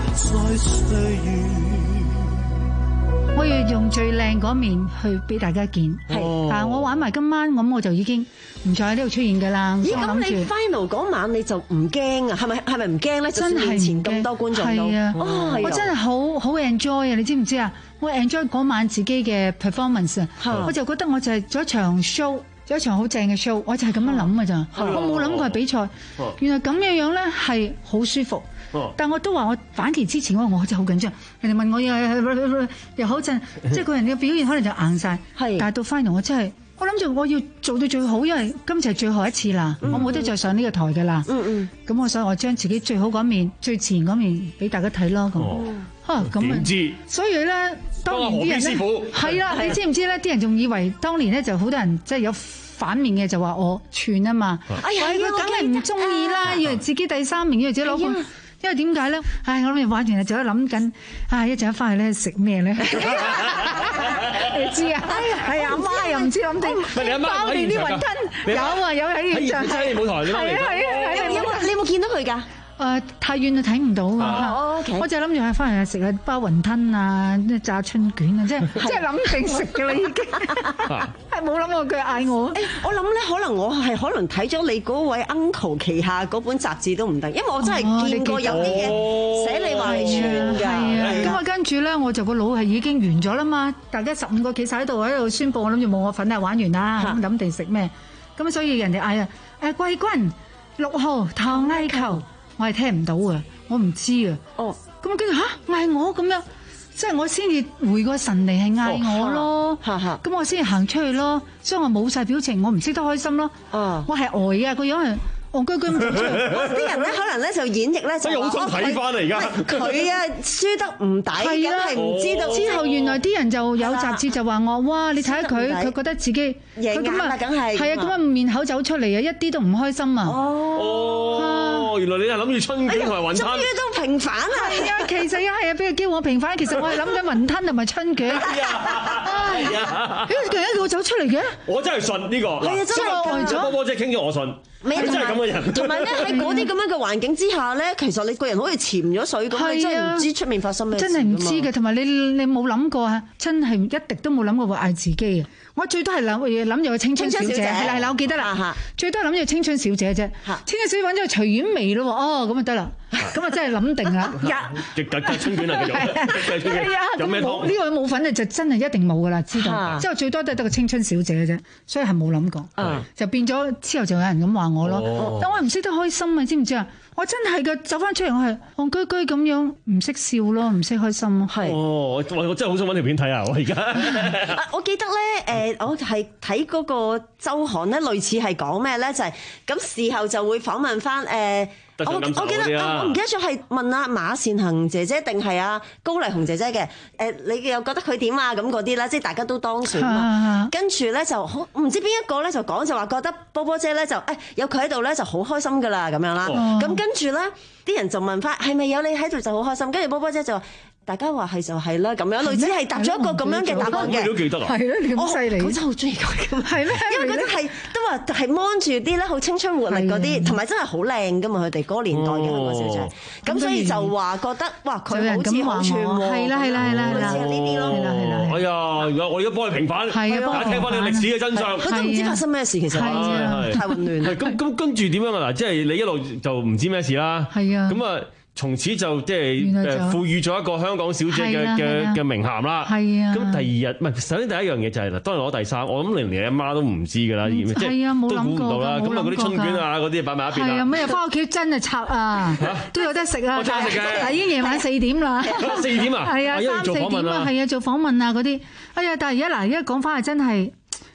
我要用最靚嗰面去俾大家見，係啊！我玩埋今晚，咁我就已經唔再喺呢度出現噶啦。 咦？咁你 final 嗰晚你就唔驚啊？係咪係咪唔驚咧？真係面前咁多觀眾都， 係啊！我真係好好 enjoy 啊！你知唔知啊？我 enjoy 嗰晚自己嘅 performance 啊！我就覺得我就係做一場 show，做一場好正嘅 show，我就係咁樣諗噶咋，我冇諗過係比賽。原來咁樣樣咧係好舒服。但我都話我反其之前嗰個我真係好緊張，人哋問我又又好陣，即係個人嘅表現可能就硬晒。但係到 final 我真係我諗住我要做到最好，因為今次係最後一次啦，嗯、我冇得再上呢個台㗎啦。咁、嗯嗯、我所以我將自己最好嗰面、最前嗰面俾大家睇咯。咁嚇咁啊，所以咧當年啲人咧係啦，你知唔知咧？啲人仲以為當年咧就好多人即係有反面嘅，就話我串啊嘛。哎呀，佢梗係唔中意啦，以為自己第三名，以為自己攞冠。因為點解咧？唉，我諗住玩完就喺度諗緊，唉，一陣間翻去咧食咩咧？你知啊？係阿媽又唔知諗定包定啲雲吞，有啊有喺現場。 喺舞台點啊？ 係啊係啊！你有冇你有冇見到佢㗎？ 誒太遠就睇唔到啊！我就諗住係翻嚟食下包雲吞啊，炸春卷啊，即係即係諗定食㗎啦已經，係冇諗過佢嗌我。 誒，我諗咧，可能我係可能睇咗你嗰位 uncle 旗下嗰本雜誌都唔定，因為我真係見過有啲嘢寫你話係串㗎。係啊，咁啊跟住咧，我就個腦係已經完咗啦嘛，大家十五個企晒喺度喺度宣佈，我諗住冇我份啊，玩完啦，咁諗定食咩？咁所以人哋嗌啊誒季軍六號唐麗球。我係聽唔到啊！我唔知啊。哦，咁跟住嚇嗌我咁樣，即係我先至回過神嚟係嗌我咯。嚇嚇，咁我先至行出去咯。所以我冇晒表情，我唔識得開心咯。哦，我係呆啊個樣係戇居居咁走出嚟。啲人咧可能咧就演繹咧就好想睇翻嚟而家。 佢啊輸得唔抵，咁係唔知道。 之後原來啲人就有雜誌就話我，哇！你睇下佢，佢覺得自己贏硬啦，梗係係啊，咁啊面口走出嚟啊，一啲都唔開心啊。 哦，原來你係諗住春卷同埋雲吞。 終於都平反啊！ 係啊，其實啊係啊，俾佢叫我平反，其實我係諗緊雲吞同埋春卷。係啊，點解佢一叫我走出嚟嘅？ 我真係信呢個。 係啊，真係呆咗。 波波姐傾咗我信。你真係咁嘅人。 同埋咧喺嗰啲咁樣嘅環境之下咧，其實你個人好似潛咗水咁，你真係唔知出面發生咩事。 真係唔知嘅，同埋你你冇諗過啊！真係一滴都冇諗過會嗌自己啊！我最多係諗諗住個青春小姐，係啦，我記得啦，最多諗住青春小姐啫。青春小姐揾咗個徐婉薇咯，哦，咁啊得啦，咁啊真係諗定啦。 一格格春卷啊，繼續。有咩湯？ 呢個冇份就真係一定冇噶啦，知道。之後最多都係得個青春小姐嘅啫，所以係冇諗過。就變咗之後就有人咁話我咯，但我唔識得開心啊，知唔知啊？我真係嘅走翻出嚟，我係戇居居咁樣，唔識笑咯，唔識開心咯。係。哦， 我真係好想揾條片睇下我而家。 我記得咧，誒，我係睇嗰個週刊咧，類似係講咩咧，就係咁事後就會訪問翻誒。我我記得我唔記得咗係問阿馬善衡姐姐定係阿高麗紅姐姐嘅。誒，你又覺得佢點啊？咁嗰啲啦，即係大家都當選嘛。跟住咧就好唔知邊一個咧就講就話覺得波波姐咧就誒有佢喺度咧就好開心噶啦咁樣啦。咁跟住咧啲人就問翻係咪有你喺度就好開心？跟住波波姐就話大家話係就係啦咁樣，類似係答咗一個咁樣嘅答案嘅。 我都記得啊。 係咯，你咁犀利。 我真係好中意佢咁。 係咩？ 因為嗰啲係都話係 mon 住啲咧好青春活力嗰啲，同埋真係好靚噶嘛佢哋嗰個年代嘅香港小姐。咁所以就話覺得哇佢好似好串喎。 係啦係啦係啦係啦。 類似係呢啲咯。係啦係啦。 哎呀，我而家幫你平反，大家聽翻你歷史嘅真相。 佢都唔知發生咩事其實。係太混亂。 係咁咁跟住點樣啊嗱？即係你一路就唔知咩事啦。 係啊。 咁啊。從此就即係誒賦予咗一個香港小姐嘅嘅嘅名銜啦。係啊。咁第二日唔係首先第一樣嘢就係嗱，當然攞第三，我諗連你阿媽都唔知㗎啦，即係都估唔到啦。咁啊嗰啲春卷啊嗰啲擺埋一邊啦。 係啊，咩翻屋企真係拆啊，都有得食啊。 我真係食嘅。 已經夜晚四點啦。 四點啊？ 係啊，三四點啊，係啊，做訪問啊嗰啲。哎呀，但係而家嗱，而家講翻係真係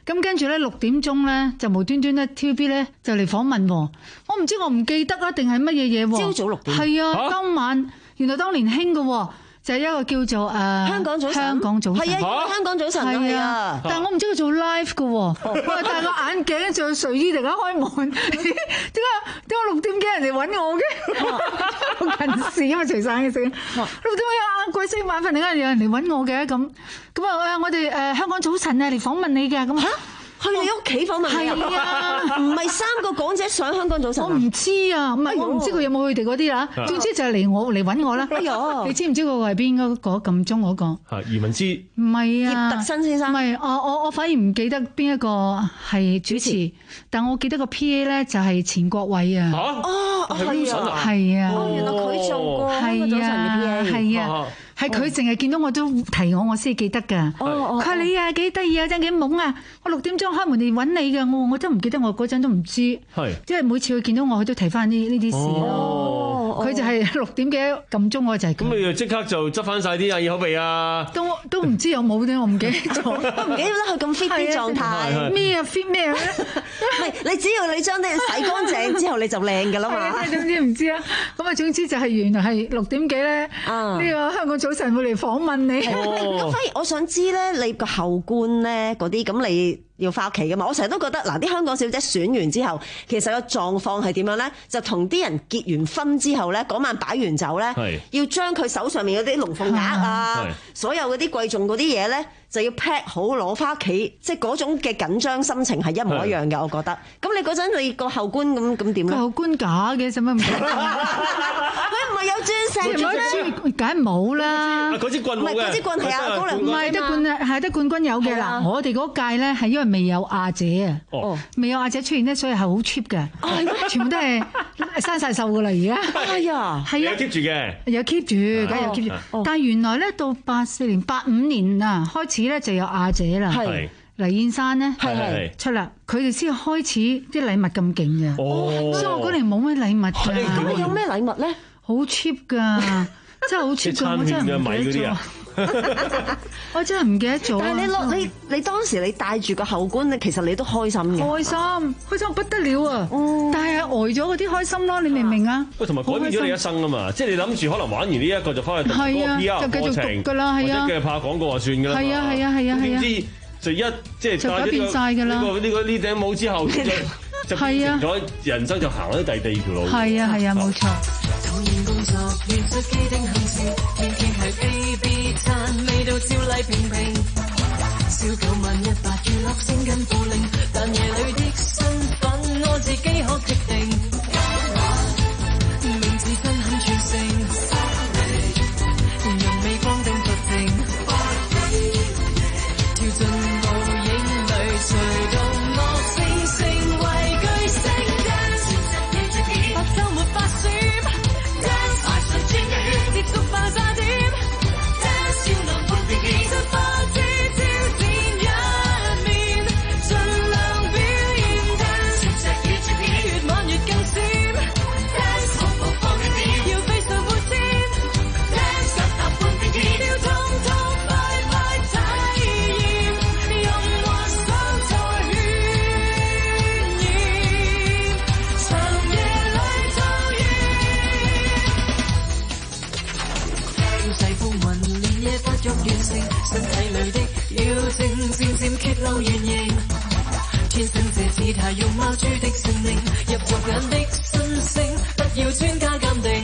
咁跟住咧六點鐘咧就無端端咧 T V B 咧就嚟訪問喎，我唔知我唔記得啊定係乜嘢嘢喎？ 朝早六點係啊，當晚原來當年興嘅喎。就係一個叫做誒香港早晨， 香港早晨係啊，香港早晨係啊， 但係我唔知佢做 live 嘅喎，我戴個眼鏡著睡衣突然間開門，點解點解六點幾人嚟揾我嘅？好近視啊嘛，除晒嘅聲，六點幾啊鬼死晚瞓，點解有人嚟揾我嘅咁？咁啊我哋誒香港早晨啊嚟訪問你嘅咁嚇。 去你屋企訪問你啊？唔係三個港姐上香港早晨， 我唔知啊，唔係我唔知佢有冇佢哋嗰啲啦。總之就係嚟我嚟揾我啦。哎呀，你知唔知嗰個係邊嗰個撳鐘嗰個？ 係余文芝， 唔係啊， 葉特新先生。 唔係，我我我反而唔記得邊一個係主持，但我記得個 P A 咧就係錢國偉啊。 哦，係啊， 係啊， 哦，原來佢做過香港早晨嘅 P A， 係啊。係佢淨係見到我都提我，我先記得㗎。佢話你啊幾得意啊，真幾懵啊！我六點鐘開門嚟揾你㗎，我我真唔記得，我嗰陣都唔知。係，即係每次佢見到我，佢都提翻呢呢啲事咯。佢就係六點幾撳鐘，我就係。咁你就即刻就執翻晒啲耳口鼻啊！ 都都唔知有冇咧，我唔記得咗， 都唔記得佢咁 fit 啲狀態。 咩啊 fit 咩咧？ 唔係你只要你將啲洗乾淨之後，你就靚㗎啦嘛。 總之唔知啊。咁啊總之就係原來係六點幾咧，呢個香港早晨會嚟訪問你。 咁反而我想知咧，你個後官咧嗰啲，咁你要翻屋企噶嘛？我成日都覺得嗱，啲香港小姐選完之後，其實個狀況係點樣咧？就同啲人結完婚之後咧，嗰晚擺完酒咧，要將佢手上面嗰啲龍鳳鈪啊，所有嗰啲貴重嗰啲嘢咧，就要 pack 好攞翻屋企，即係嗰種嘅緊張心情係一模一樣嘅，我覺得。咁你嗰陣你個後官咁咁點咧？ 後官假嘅，使乜唔？ 佢唔係有鑽石嘅， 梗係冇啦。 嗰支棍冇嘅， 嗰支棍係啊，高粱唔係得冠係得冠軍有嘅啦。我哋嗰屆咧係因為未有亞姐啊，未有亞姐出現咧，所以係好 cheap 嘅，全部都係生晒鏽噶啦而家。 哎呀， 係啊，有 keep 住嘅， 有 keep 住，梗係有 keep 住。但係原來咧到八四年、八五年啊開始咧就有亞姐啦。係黎燕珊咧出啦，佢哋先開始啲禮物咁勁嘅。哦，所以我嗰年冇咩禮物㗎。 咁你有咩禮物咧？ 好 cheap 㗎，真係好 cheap 㗎，我真係唔記得咗。我真係唔記得咗。 但係你落你你當時你帶住個後官，你其實你都開心嘅。 開心，開心不得了啊！但係呆咗嗰啲開心咯，你明唔明啊？ 喂，同埋改變咗你一生啊嘛！即係你諗住可能玩完呢一個就翻去讀嗰個 P R 課程，或者繼續拍廣告就算㗎啦。 係啊係啊係啊係啊！點知就一即係改變晒㗎啦！ 呢個呢個呢頂帽之後，就就變成咗人生就行咗第第二條路。 係啊係啊，冇錯。 工作現出既定行程，天天係 A B 餐，味道照例平平。燒九萬一百娛樂聲跟暴令，但夜裏的身份我自己可決定。名字震撼全城，用微光燈作證，跳進舞影裏隨動樂聲，成為巨星。白晝沒法選。接觸爆炸點，笑能半邊天，出發至挑戰一面，盡量表現得全石與切片，越晚越更閃，步步放一點，要飛上半天，實踏半邊天，要痛痛快快體驗，用幻想再渲染，長夜裏tou現。世風雲連夜不欲完成，身體裏的妖精漸漸揭露原形。天生這姿態容貌注定成名，入肉眼的新星，不要專家鑑定。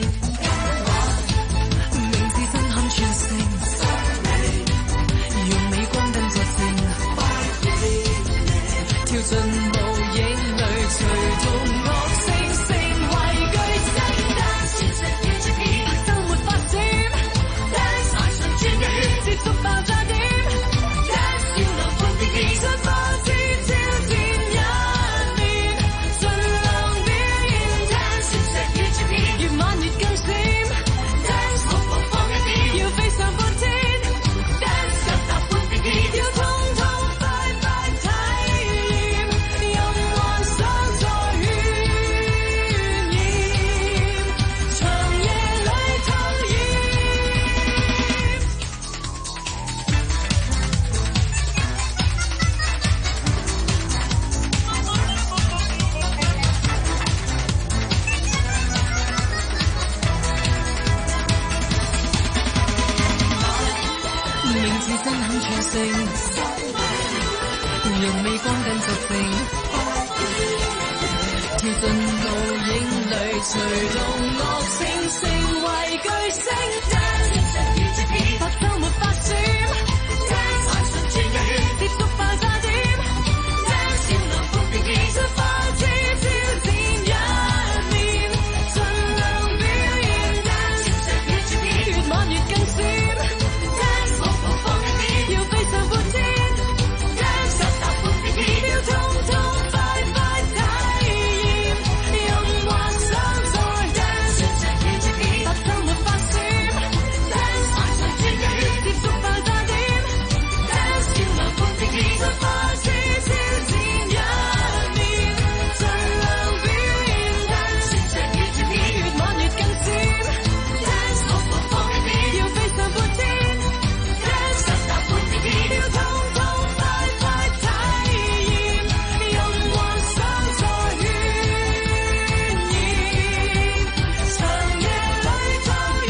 名字震撼全城，用美光燈作證，跳進舞影裏隨同樂聲，成為巨星。白晝沒法閃。接觸爆炸點，笑能半邊天，出發至挑戰一面，盡量表現，全石與切片，越晚越更閃， 性，用微光跟着靜，跳進路影裏，隨動樂聲，成為巨星。白晝沒法閃，愛上轉眼，接觸爆炸點，少量半邊天，出發似挑戰一面，盡量表演，越晚越更閃，無無放一點，要飛上半天，十踏半邊天，要痛痛快快體驗，任幻想再白晝沒法閃，愛上轉眼，接觸爆炸點，少量半邊天，出發似挑戰一面，盡量表演，越晚越更閃，無無放一點，要飛上半天，十踏半邊天，要痛痛快快體驗，任幻想再渲染，長夜裏奏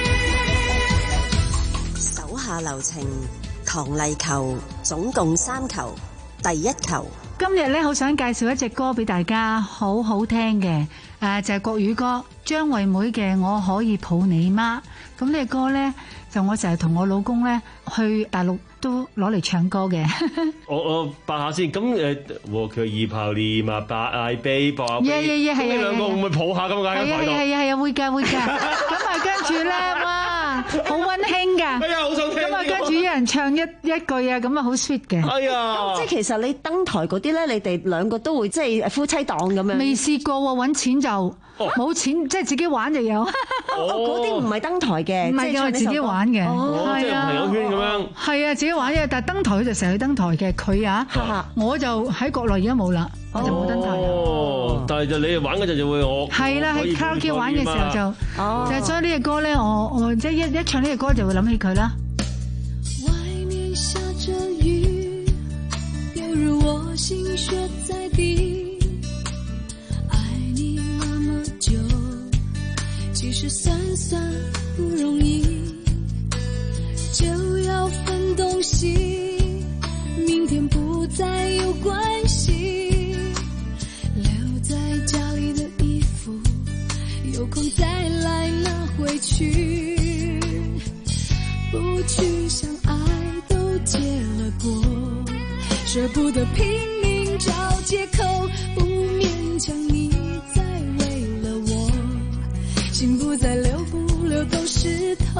演。 手下留情，唐麗球總共三球，第一球。 今日咧好想介紹一隻歌俾大家，好好聽嘅，誒就係國語歌張惠妹嘅《我可以抱你嗎》。咁呢個歌咧就我成日同我老公咧去大陸都攞嚟唱歌嘅。 我我八下先，咁誒我可以抱你嗎？把愛背抱。 耶耶耶，係啊！ 咁你兩個會唔會抱下咁㗎？ 係啊係啊係啊係啊，會㗎會㗎。咁啊跟住咧，哇，好溫馨㗎。 哎呀，好想聽。 咁啊跟住一人唱一一句啊，咁啊好 sweet 嘅。 哎呀， 即係其實你登台嗰啲咧，你哋兩個都會即係夫妻檔咁樣。 未試過喎，揾錢就冇錢，即係自己玩就有。 嗰啲唔係登台嘅， 唔係嘅，我自己玩嘅。 哦，即係朋友圈咁樣。 係啊，自己玩嘅，但係登台佢就成日去登台嘅，佢啊，我就喺國內而家冇啦，我就冇登台。 哦，但係就你哋玩嗰陣就會我係啦，喺卡拉 OK 玩嘅時候就，就所以呢隻歌咧，我我即係一一唱呢隻歌就會諗起佢啦。 外面下着雨，猶如我心血在地，愛你那麼久，其實算算不容易，就要分東西，明天不再有關係，留在家裡的衣服，有空再來拿回去，不去想愛都結了果，捨不得拼命找借口，不勉強你再為了我，心不再流不流都是痛。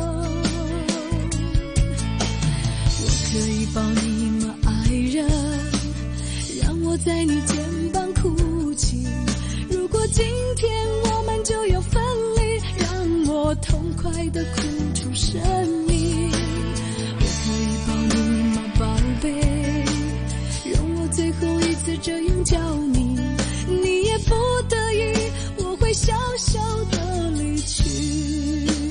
我可以抱你嗎，愛人？讓我在你肩膀哭泣。如果今天我們就要分離，讓我痛快地哭出聲音。我可以抱你嗎，寶貝？讓我最後一次這樣叫你，你也不得已，我會笑笑地離去。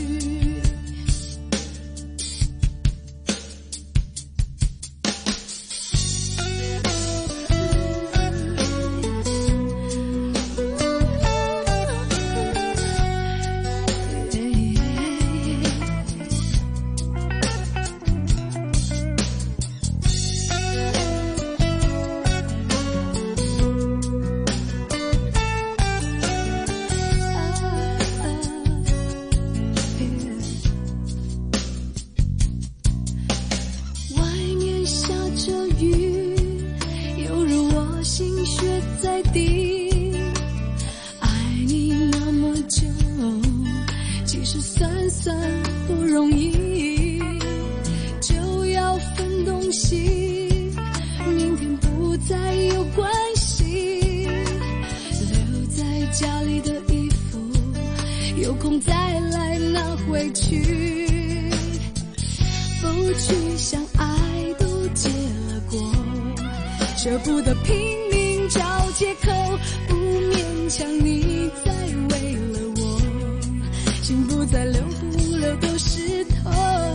捨不得拼命找借口，不勉強你再為了我，心不再流不流都是痛。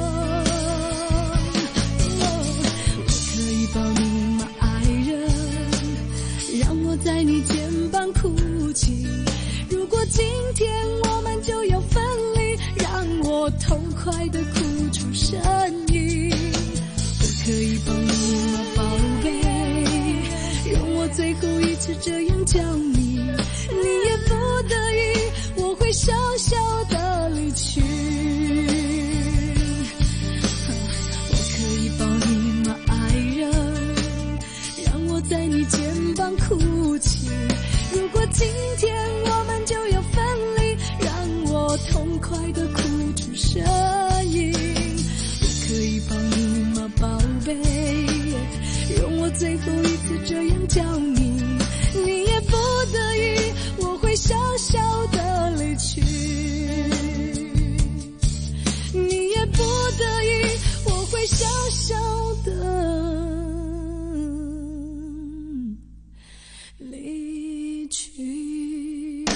我可以抱你嗎，愛人？讓我在你肩膀哭泣。如果今天我們就要分離，讓我痛快地哭出聲音。我可以抱你吗，宝贝？容我最后一次这样叫你，你也不得已，我会小小的离去。我可以抱你吗，爱人？让我在你肩膀哭泣。如果今天我们就要分离，让我痛快的哭出声音。我可以抱你吗，宝贝？容我最后一次这样叫你，你也不得已，我会小小的离去。你也不得已，我会小小的离去。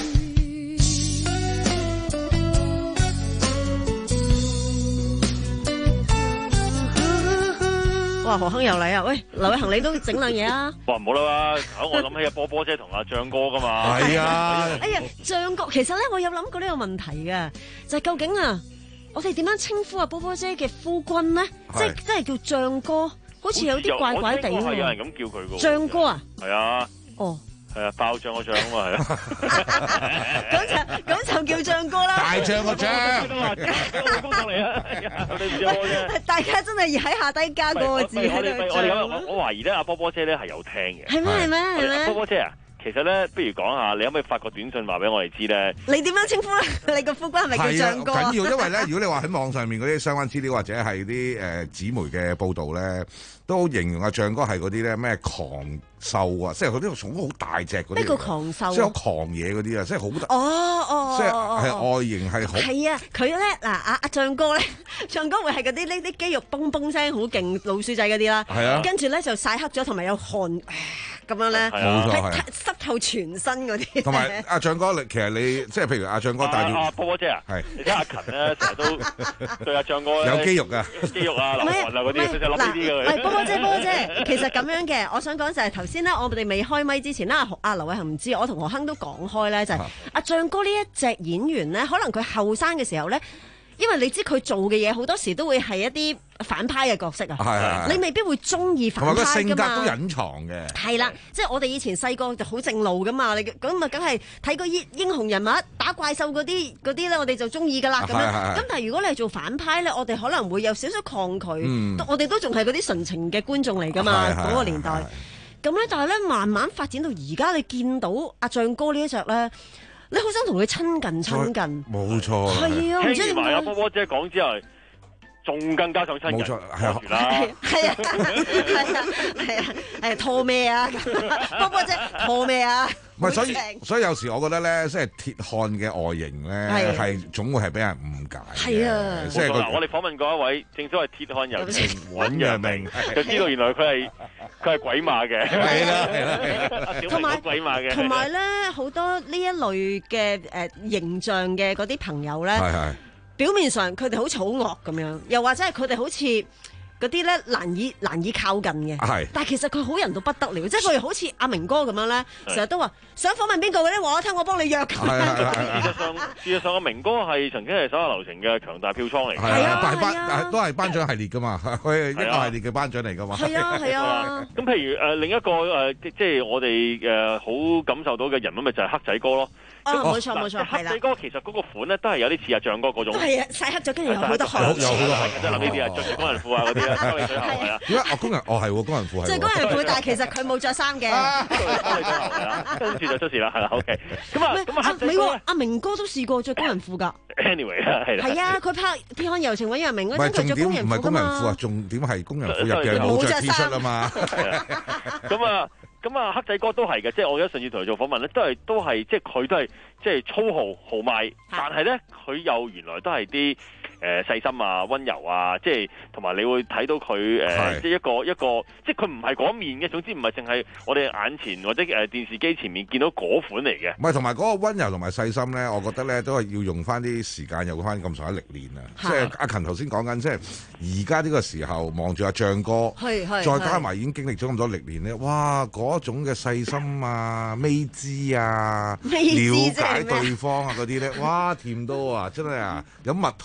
哇，何亨又嚟啊！喂，劉偉恒你都整兩嘢啊！ 哇，唔好啦，搞我諗起阿波波姐同阿張哥噶嘛。 係啊， 哎呀，張哥，其實咧我有諗過呢個問題嘅，就係、是、究竟啊，我哋點樣稱呼阿波波姐嘅夫君咧？即係即係叫張哥，好似有啲怪怪地喎。 係有人咁叫佢噶。 張哥啊？ 係啊。 哦。 係啊，爆漲個漲啊嘛，係啊。 咁就咁就叫張哥啦。 大漲個漲。 我工作嚟啊！你唔知我啫。 大家真係喺下低加嗰個字喺度。 我哋咁，我我懷疑咧，阿波波姐咧係有聽嘅。 係咩？係咩？係咩？ 波波姐啊！其實咧，不如講下，你可唔可以發個短信話俾我哋知咧？ 你點樣稱呼咧？你個夫君係咪叫張哥？ 係啊，緊要，因為咧，如果你話喺網上面嗰啲相關資料或者係啲誒紙媒嘅報導咧，都形容阿張哥係嗰啲咧咩狂獸啊，即係佢啲寵物好大隻嗰啲。 咩叫狂獸？ 即係好狂野嗰啲啊，即係好大。 哦哦即係係外形係好。 係啊，佢咧嗱阿阿張哥咧，張哥會係嗰啲呢啲肌肉嘣嘣聲好勁老鼠仔嗰啲啦。 係啊。 跟住咧就曬黑咗，同埋有汗咁樣咧， 冇錯係濕透全身嗰啲。 同埋阿張哥，你其實你即係譬如阿張哥帶住阿波波姐啊， 係你睇阿勤咧，成日都對阿張哥有肌肉㗎， 肌肉啊、流汗啊嗰啲，成日諗呢啲㗎。 喂，波波姐，波波姐，其實咁樣嘅，我想講就係頭先咧，我哋未開咪之前啦，阿劉偉恒唔知，我同何亨都講開咧，就係阿張哥呢一隻演員咧，可能佢後生嘅時候咧。因為你知佢做嘅嘢好多時都會係一啲反派嘅角色啊， 係係你未必會中意反派㗎嘛。 同埋個性格都隱藏嘅。 係啦，即係我哋以前細個就好正路㗎嘛，你咁啊梗係睇個英英雄人物打怪獸嗰啲嗰啲咧，我哋就中意㗎啦咁樣。咁但係如果你係做反派咧，我哋可能會有少少抗拒，嗯、我哋都仲係嗰啲純情嘅觀眾嚟㗎嘛，嗰個年代。咁咧，但係咧慢慢發展到而家，你見到阿張哥呢一隻咧。你好想同佢親近親近， 冇錯。 係啊，唔知點解。聽埋阿波波姐講之後，仲更加想親近。冇錯， 係啊， 係啊，係啊，係啊，誒拖咩啊？波波姐拖咩啊？ 唔係，所以所以有時我覺得咧，即係鐵漢嘅外形咧，係總會係俾人誤解。 係啊， 即係嗱，我哋訪問過一位，正所謂鐵漢柔情揾陽明，就知道原來佢係佢係鬼馬嘅。 係啦，係啦， 同埋鬼馬嘅。 同埋咧，好多呢一類嘅誒形象嘅嗰啲朋友咧，表面上佢哋好醜惡咁樣，又或者係佢哋好似嗰啲咧難以難以靠近嘅， 係， 但係其實佢好人到不得了，即係佢好似阿明哥咁樣咧，成日都話想訪問邊個嘅咧，話我聽我幫你約。 事實上，事實上阿明哥係曾經係手下留情嘅強大票倉嚟嘅， 係啊，係頒都係頒獎系列噶嘛，佢係一個系列嘅頒獎嚟噶嘛。 係啊係啊。 咁譬如誒另一個誒即係我哋誒好感受到嘅人物咪就係黑仔哥咯。 啊，冇錯冇錯， 黑仔哥其實嗰個款咧都係有啲似阿張哥嗰種。 係啊，曬黑咗跟住有好多汗。 有好多汗。 即係諗呢啲啊，着住工人褲啊嗰啲啊，收你水喉係啊。 點解？哦，工人，哦係喎，工人褲係。 即係工人褲，但係其實佢冇着衫嘅。 跟住就出事啦，係啦 ，OK。咁啊，咁啊，黑仔哥， 阿明哥都試過着工人褲㗎。 Anyway 啦，係啦。 係啊，佢拍《鐵漢柔情揾陽明》嗰陣，佢着工人褲㗎嘛。 唔係工人褲啊，重點係工人褲入嘅冇着 T 恤啊嘛。 咁啊。咁啊，黑仔哥都係嘅，即係我而家上次同佢做訪問咧，都係都係，即係佢都係即係粗豪豪邁，但係咧佢又原來都係啲誒細心啊、溫柔啊，即係同埋你會睇到佢誒、呃，即係一個一個，即係佢唔係嗰面嘅，總之唔係淨係我哋眼前或者誒電視機前面見到嗰款嚟嘅。 唔係，同埋嗰個溫柔同埋細心咧，我覺得咧都係要用翻啲時間，用翻咁上下歷練啊！即係阿勤頭先講緊，即係而家呢個時候望住阿張哥，再加埋已經經歷咗咁多歷練咧，哇！嗰種嘅細心啊、微知啊、了解對方啊嗰啲咧，哇！甜到啊，真係啊，飲蜜糖都唔夠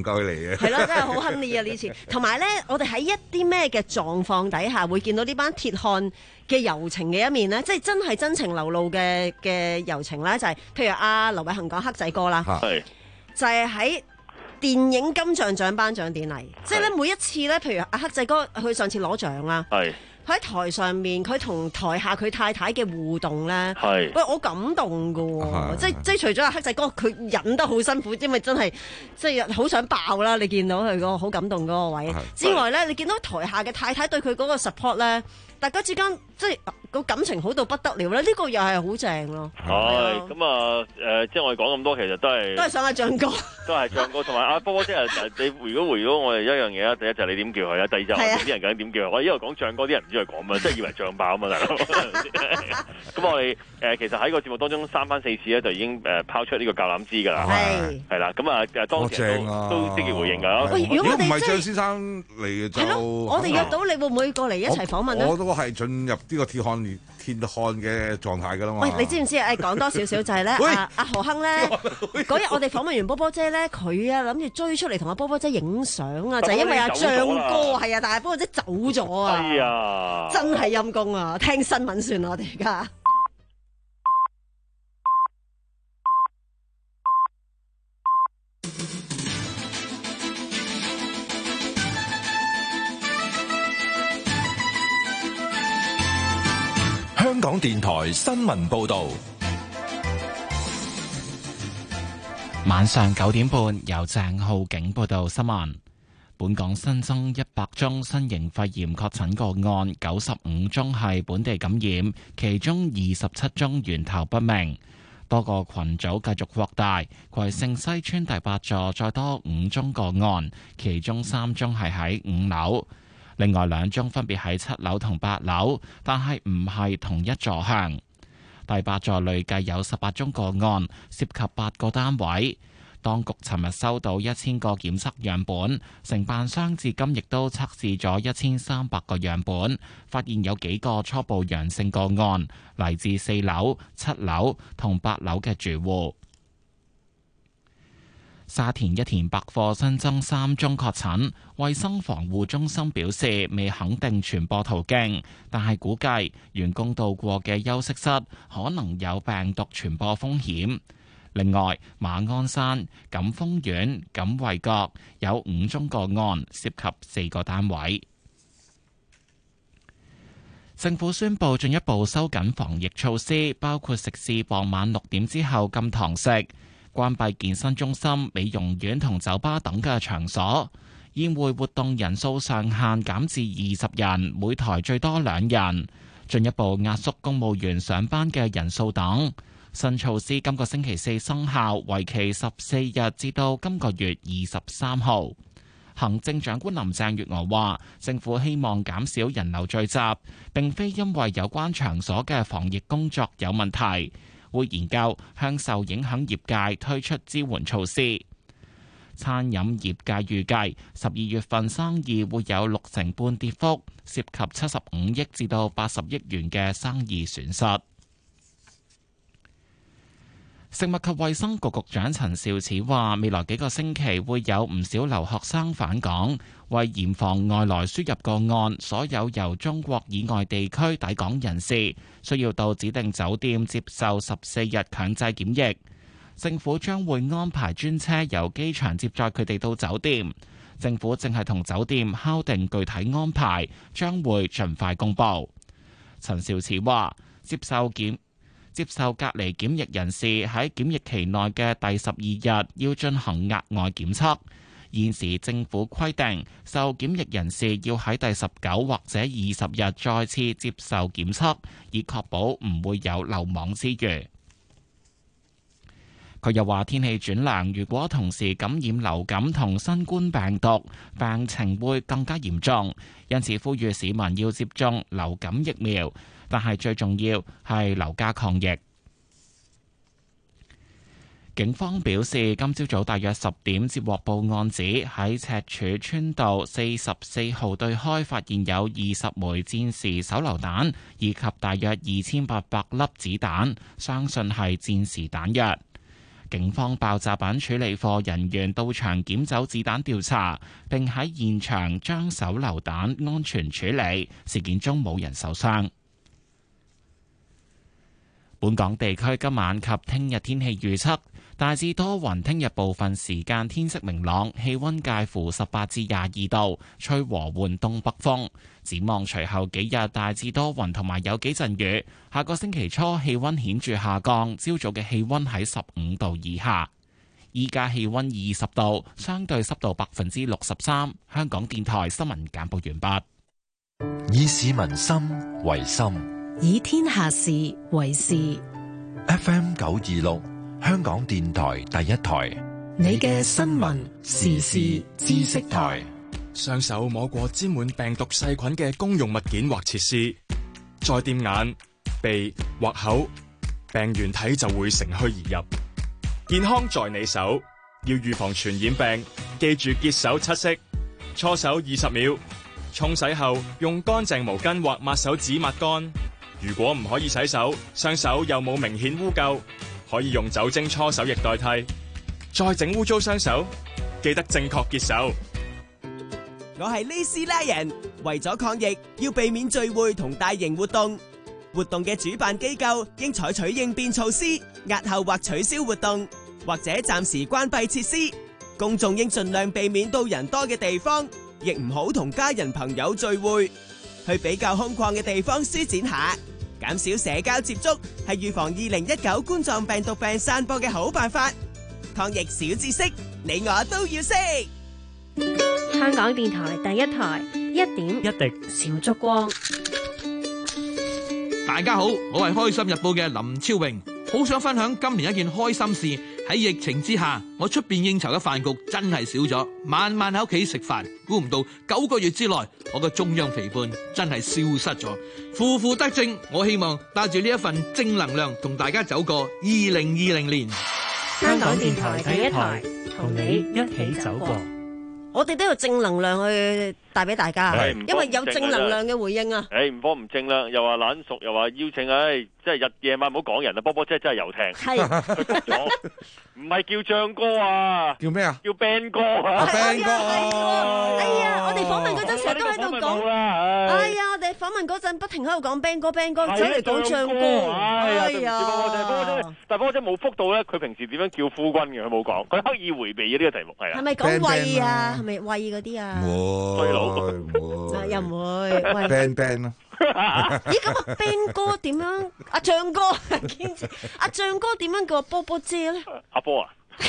夠嚟嘅。 係咯，真係好亨利啊呢次。同埋咧，我哋喺一啲咩嘅狀況底下會見到呢班鐵漢嘅柔情嘅一面咧？即係真係真情流露嘅嘅柔情咧，就係、是、譬如阿劉偉恒講黑仔哥啦， 係就係喺電影金像獎頒獎典禮，即係咧每一次咧，譬如阿黑仔哥佢上次攞獎啦。 係。 佢喺台上面，佢同台下佢太太嘅互動咧， 係喂，我感動噶喎！即即除咗阿黑仔哥，佢忍得好辛苦，因為真係即係好想爆啦！你見到佢嗰個好感動嗰個位之外咧，你見到台下嘅太太對佢嗰個 support 咧，大家之間即係個感情好到不得了咧，呢、這個又係好正咯。 係咁啊，誒，即係我哋講咁多，其實都係都係想阿張哥， 都係張哥，同埋阿波波即係你如果回到我哋一樣嘢啦，第一就係你點叫佢啦，第二就係啲人究竟點叫佢。我一路講張哥，啲人唔知佢講乜，即係以為漲爆啊嘛，大佬。咁我哋誒其實喺個節目當中三番四次咧，就已經誒拋出呢個橄欖枝㗎啦，係係啦。咁啊誒當時都都積極回應㗎。 喂，如果我哋唔係張先生嚟嘅就， 我哋約到你會唔會過嚟一齊訪問咧？ 我都係進入呢個鐵漢鐵漢嘅狀態㗎啦嘛。 喂，你知唔知誒講多少少就係咧，阿阿何亨咧嗰日我哋訪問完波波姐咧，佢啊諗住追出嚟同阿波波姐影相啊，就係因為阿張哥係啊，但係波波姐走咗啊， 哎呀， 真係陰公啊！聽新聞算啦，我哋而家。 香港電台新聞報導， 晚上九點半由鄭浩景報道新聞。本港新增一百宗新型肺炎確診個案，九十五宗係本地感染，其中二十七宗源頭不明。多個群組繼續擴大，葵盛西邨第八座再多五宗個案，其中三宗係喺五樓。另外兩宗分別喺七樓同八樓，但係唔係同一座向。第八座累計有十八宗個案，涉及八個單位。當局尋日收到一千個檢測樣本，承辦商至今亦都測試咗一千三百個樣本，發現有幾個初步陽性個案，嚟自四樓、七樓同八樓嘅住戶。沙田一田百貨新增三宗確診，衛生防護中心表示未肯定傳播途徑，但係估計員工到過嘅休息室可能有病毒傳播風險。另外，馬鞍山、錦豐苑、錦惠閣有五宗個案，涉及四個單位。政府宣布進一步收緊防疫措施，包括食肆傍晚六點之後禁堂食，關閉健身中心、美容院同酒吧等嘅場所，宴會活動人數上限減至二十人，每台最多兩人，進一步壓縮公務員上班嘅人數等。新措施今個星期四生效，為期十四日至到今個月二十三號。行政長官林鄭月娥話，政府希望減少人流聚集，並非因為有關場所嘅防疫工作有問題，會研究向受影響業界推出支援措施。餐飲業界預計十二月份生意會有六成半跌幅，涉及七十五億至到八十億元嘅生意損失。食物及衛生局局長陳肇始話，未來幾個星期會有唔少留學生返港，為嚴防外來輸入個案，所有由中國以外地區抵港人士需要到指定酒店接受十四日強制檢疫。政府將會安排專車由機場接載佢哋到酒店。政府正係同酒店敲定具體安排，將會盡快公佈。陳肇始話，接受檢接受隔離檢疫人士喺檢疫期內嘅第十二日要進行額外檢測。現時政府規定，受檢疫人士要喺第十九或者二十日再次接受檢測，以確保唔會有漏網之魚。佢又話，天氣轉涼，如果同時感染流感同新冠病毒，病情會更加嚴重，因此呼籲市民要接種流感疫苗。但係最重要係留家抗疫。警方表示，今朝早大約十點接獲報案，指喺赤柱村道四十四號對開發現有二十枚戰時手榴彈，以及大約二千八百粒子彈，相信係戰時彈藥。 警方爆炸品處理課人員到場檢走子彈調查，並喺現場將手榴彈安全處理。事件中冇人受傷。本港地區今晚及聽日天氣預測，大致多雲，聽日部分時間天色明朗，氣溫介乎十八至廿二度，吹和緩東北風。展望隨後幾日大致多雲同埋有幾陣雨，下個星期初氣溫顯著下降，朝早嘅氣溫喺十五度以下。依家氣溫二十度，相對濕度百分之六十三。香港電台新聞簡報完畢。 以市民心為心， 以天下事為事。 F M 九二六，香港電台第一台， 你嘅新聞時事知識台。 雙手摸過沾滿病毒細菌嘅公用物件或設施，再掂眼、鼻或口，病原體就會乘虛而入。健康在你手，要預防傳染病，記住潔手七式：搓手二十秒，沖洗後用乾淨毛巾或抹手紙抹乾。如果唔可以洗手，雙手又冇明顯污垢，可以用酒精搓手液代替。再整污糟雙手，記得正確潔手。 我係呢斯拉人，為咗抗疫，要避免聚會同大型活動。活動嘅主辦機構應採取應變措施，押後或取消活動，或者暫時關閉設施。公眾應盡量避免到人多嘅地方，亦唔好同家人朋友聚會。去比較空曠嘅地方舒展下，減少社交接觸，係預防二零一九冠狀病毒病散播嘅好辦法。抗疫小知識，你我都要識。 香港電台第一台，一點一滴小燭光。 大家好，我係開心日報嘅林超榮，好想分享今年一件開心事。喺疫情之下，我出邊應酬嘅飯局真係少咗，晚晚喺屋企食飯。估唔到九個月之內，我嘅中央肥胖真係消失咗，負負得正。我希望帶住呢一份正能量，同大家走過二零二零年。 香港電台第一台，同你一起走過。我哋都有正能量去帶俾大家，因為有正能量嘅回應啊！ 誒唔慌唔正啦，又話懶熟，又話邀請，誒即係日夜晚唔好講人啊！波波姐真係遊艇， 係佢講咗，唔係叫唱歌啊， 叫咩啊？ 叫 band 歌啊 ！band 歌， 哎呀，我哋訪問嗰陣成日都喺度講，哎呀，我哋訪問嗰陣不停喺度講 band 歌 band 歌，走嚟講唱歌，哎呀！ 但係波波姐冇覆到咧，佢平時點樣叫夫君嘅？佢冇講，佢刻意迴避嘅呢個題目係啊。 係咪講喂啊？係咪喂嗰啲啊？ 衰佬。 又唔會 band band 咯。 咦，咁啊 band 哥點樣？阿象哥堅持，阿象哥點樣叫阿波波姐咧？ 阿波啊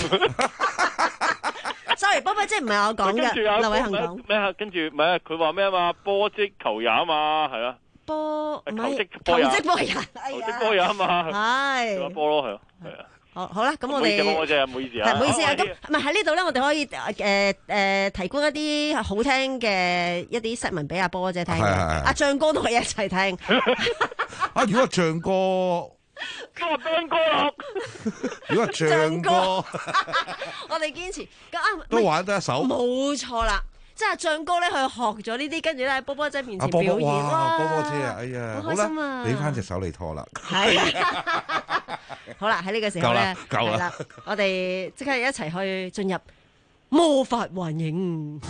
？sorry， 波波姐唔係我講嘅，劉偉恒講咩啊？跟住唔係佢話咩啊嘛？波即球也啊嘛，係啊。 波唔係球即波也， 球即波也， 球即波也啊嘛。 係。 叫阿波咯，係啊，係啊。 好，好啦，咁我哋唔好意思，唔好意思啊， 唔好意思啊，咁唔係喺呢度咧，我哋可以誒誒提供一啲好聽嘅一啲 set 文俾阿波姐聽，阿象哥都可以一齊聽。 啊，如果象哥， 都話 band 歌咯。 如果象哥， 我哋堅持咁啊， 都玩得一手， 冇錯啦。即係象哥咧，佢學咗呢啲，跟住咧喺波波姐面前表演。 哇，波波姐啊，哎呀， 好開心啊！ 俾翻隻手你拖啦。 係。好啦，喺呢個時候咧， 係啦， 我哋即刻一齊去進入魔法幻影。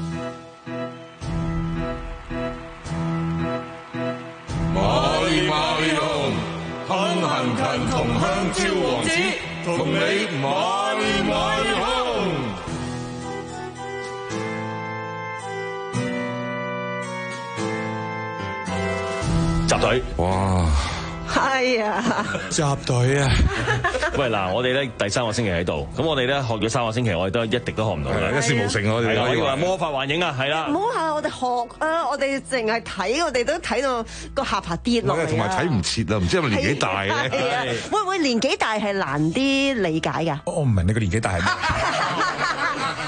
瑪利瑪利紅，哼哼近同香蕉王子，同你瑪利瑪利紅。 集隊， 哇！ 係啊， 集隊啊！喂，嗱，我哋咧第三個星期喺度，咁我哋咧學咗三個星期，我哋都一滴都學唔到嘅， 一事無成我哋。 係啦，呢個係魔法幻影啊，係啦。 唔好話我哋學啊，我哋淨係睇，我哋都睇到個下巴跌落嚟， 同埋睇唔切啊，唔知係咪年紀大咧？ 會唔會年紀大係難啲理解㗎？ 我唔明你個年紀大係咩？ 即係譬如好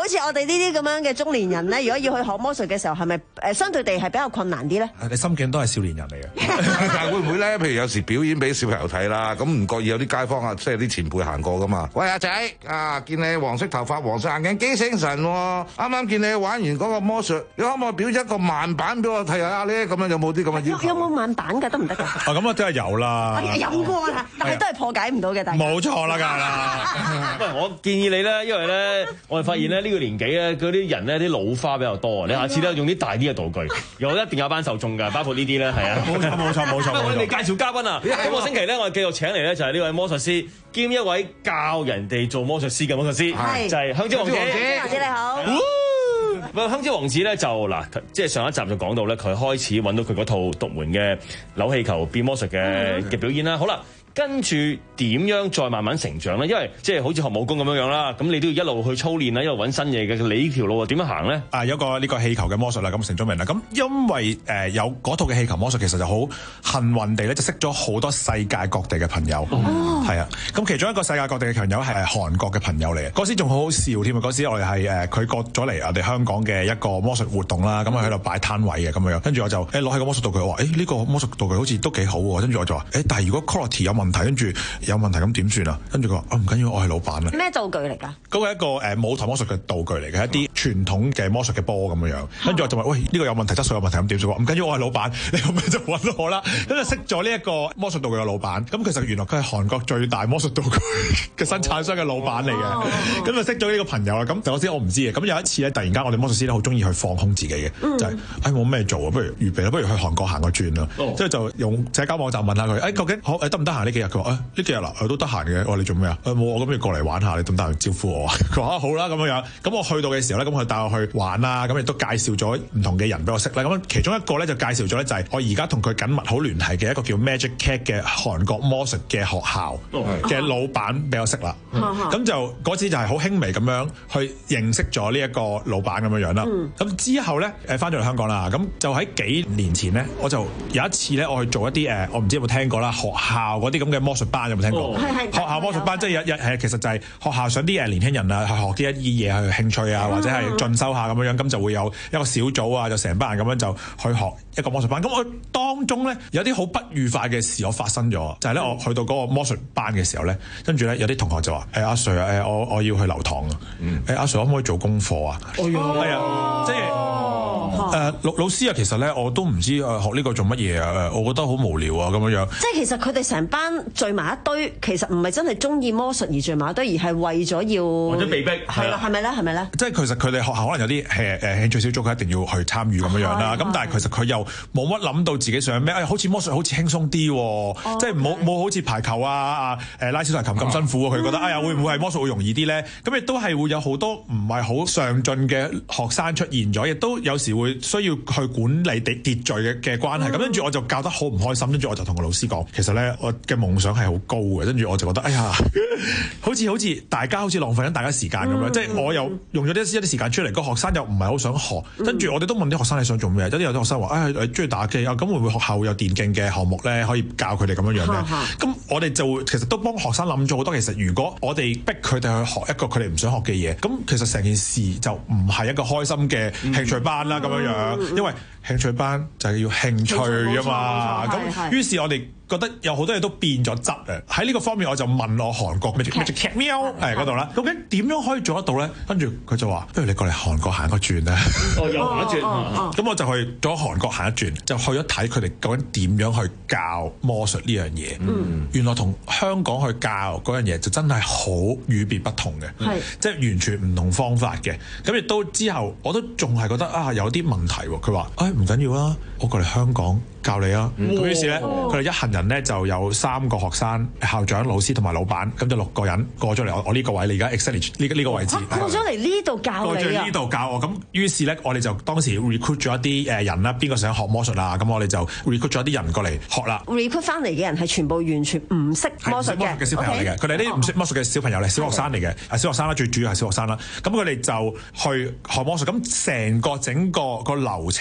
似我哋呢啲咁樣嘅中年人咧，如果要去學魔術嘅時候，係咪誒相對地係比較困難啲咧？ 你心境都係少年人嚟嘅， 但係會唔會咧？譬如有時表演俾小朋友睇啦，咁唔覺意有啲街坊啊，即係啲前輩行過噶嘛。喂，阿仔啊，見你黃色頭髮、黃色眼鏡，幾醒神喎！啱啱見你玩完嗰個魔術，你可唔可以表演一個慢版俾我睇下咧？咁樣有冇啲咁嘅要求？ 有冇慢版㗎？得唔得㗎？ 啊，咁啊，真係有啦。 有過啦，但係都係破解唔到嘅。大家冇錯啦，梗係啦。 喂，我建議你咧，因為咧，我哋發現咧呢個年紀咧，嗰啲人咧啲老花比較多啊。你下次咧用啲大啲嘅道具，又一定有班受眾㗎，包括呢啲咧，係啊。 冇錯，冇錯，冇錯。 我哋介紹嘉賓啊，今個星期咧，我哋繼續請嚟咧就係呢位魔術師兼一位教人哋做魔術師嘅魔術師，就係香蕉王子。 香蕉王子你好。 喂，香蕉王子咧就嗱，即係上一集就講到咧，佢開始揾到佢嗰套獨門嘅扭氣球變魔術嘅嘅表演啦。好啦。跟住點樣再慢慢成長咧？因為即係好似學武功咁樣樣啦，咁你都要一路去操練啦，一路揾新嘢嘅。你呢條路啊點樣行咧？ 啊，有個呢個氣球嘅魔術啦，咁成咗名啦。咁因為誒、呃、有嗰套嘅氣球魔術，其實就好幸運地咧，就識咗好多世界各地嘅朋友。哦，係啊。咁其中一個世界各地嘅朋友係韓國嘅朋友嚟嘅。嗰時仲好好笑添啊！嗰時我哋係誒佢過咗嚟我哋香港嘅一個魔術活動啦，咁啊喺度擺攤位嘅咁樣。跟住我就誒攞起個魔術道具，我話誒呢個魔術道具好似都幾好喎。跟住我就話誒，但係如果 quality 有問題，跟住有問題咁點算啊？跟住佢話啊，唔緊要，我係老闆啊。 咩道具嚟㗎？ 嗰個係一個誒舞台魔術嘅道具嚟嘅，一啲傳統嘅魔術嘅波咁樣樣。跟住我就話喂，呢個有問題，質素有問題咁點算？唔緊要，我係老闆，你咁樣就揾到我啦。跟住識咗呢一個魔術道具嘅老闆。咁其實原來佢係韓國最大魔術道具嘅生產商嘅老闆嚟嘅。咁就識咗呢個朋友啦。咁頭先我唔知嘅。咁有一次咧，突然間我哋魔術師咧好中意去放空自己嘅，嗯、就係誒冇咩做啊，不如預備啦，不如去韓國行個轉啦。即係、哦、就用社交網站問下佢，誒、哎、究竟好誒得唔得閒呢幾日？佢話誒呢幾日啦，我都得閒嘅。我話你做咩啊？誒冇，我咁要過嚟玩下，你得唔得閒招呼我啊？佢話好啦咁樣樣。咁我去到嘅時候咧，咁佢帶我去玩啦，咁亦都介紹咗唔同嘅人俾我識啦。咁其中一個咧就介紹咗咧就係我而家同佢緊密好聯繫嘅一個叫 Magic Cat 嘅韓國魔術嘅學校嘅老闆俾我識啦。咁、嗯、就嗰次就係好輕微咁樣去認識咗呢一個老闆咁樣樣啦。咁、嗯、之後咧誒翻咗嚟香港啦，咁就喺幾年前咧，我就有一次咧我去做一啲誒，我唔知有冇聽過啦，學校嗰啲咁嘅魔術班有冇聽過？哦、學校魔術班即係一一誒，其實就係學校想啲誒年輕人啊去學啲一啲嘢去興趣啊，或者係進修下咁樣樣，咁就會有一個小組啊，就成班人咁樣就去學一個魔術班。咁我當中咧有啲好不愉快嘅事我發生咗，就係、是、咧我去到嗰個魔術班嘅時候咧，跟住咧有啲同學就話：誒、欸、阿 Sir 啊，誒我我要去留堂啊，誒、嗯欸、阿 Sir 可唔可以做功課啊？係啊，即係。誒、呃、老老師啊，其實咧我都唔知誒學呢個做乜嘢啊，我覺得好無聊啊咁樣樣。 即係其實佢哋成班聚埋一堆，其實唔係真係中意魔術而聚埋一堆，而係為咗要或者被逼係啦，係咪咧？係咪咧？ 即係其實佢哋學校可能有啲誒誒興趣小組，佢一定要去參與咁樣樣啦。咁但係其實佢又冇乜諗到自己想咩？誒、哎、好似魔術好似輕鬆啲喎，哦、即係冇冇好似排球啊誒拉小提琴咁辛苦喎。佢、哦、覺得哎呀會唔會係魔術會容易啲咧？咁亦都係會有好多唔係好上進嘅學生出現咗，亦都有時會需要去管理秩秩序嘅嘅關係。咁跟住我就教得好唔開心，跟住我就同個老師講，其實咧我嘅夢想係好高嘅，跟住我就覺得哎呀，好似好似大家好似浪費緊大家時間咁樣，嗯、即係我又用咗啲一啲時間出嚟，個學生又唔係好想學，跟住我哋都問啲學生你想做咩？有啲有啲學生話誒誒中意打機啊，咁會唔會學校會有電競嘅項目咧，可以教佢哋咁樣樣咧？咁我哋就其實都幫學生諗咗好多。其實如果我哋逼佢哋去學一個佢哋唔想學嘅嘢，咁其實成件事就唔係一個開心嘅興趣班啦咁樣樣，因為興趣班就係要興趣啊嘛。咁於是我哋覺得有好多嘢都變咗質啊！喺呢個方面我就問我韓國 Magic Cat 喵誒嗰度啦，究竟點樣可以做得到咧？跟住佢就話：不如你過嚟韓國行一個轉啦！ 哦，又行一轉。咁、哦哦嗯、我就去咗韓國行一轉，就去咗睇佢哋究竟點樣去教魔術呢樣嘢。嗯，原來同香港去教嗰樣嘢就真係好與別不同嘅，係即係完全唔同方法嘅。咁亦都之後我都仲係覺得啊有啲問題喎。佢話：誒唔緊要啦，我過嚟香港教你啊！咁、嗯、於是咧，佢哋一行人咧就有三個學生、校長、老師同埋老闆，咁就六個人過咗嚟我我呢個位，你而家 exactly 呢呢個位置。 過咗嚟呢度教你啊！ 過咗呢度教我，咁於是咧，我哋就當時 recruit 咗一啲誒人啦，邊個想學魔術啊？咁我哋就 recruit 咗一啲人過嚟學啦。 recruit 翻嚟嘅人係全部完全唔識魔術嘅嘅小朋友嚟嘅，佢哋啲唔識魔術嘅小朋友嚟，小學生嚟嘅，啊小學生啦，最主要係小學生啦。咁佢哋就去學魔術，咁成個整個個流程咧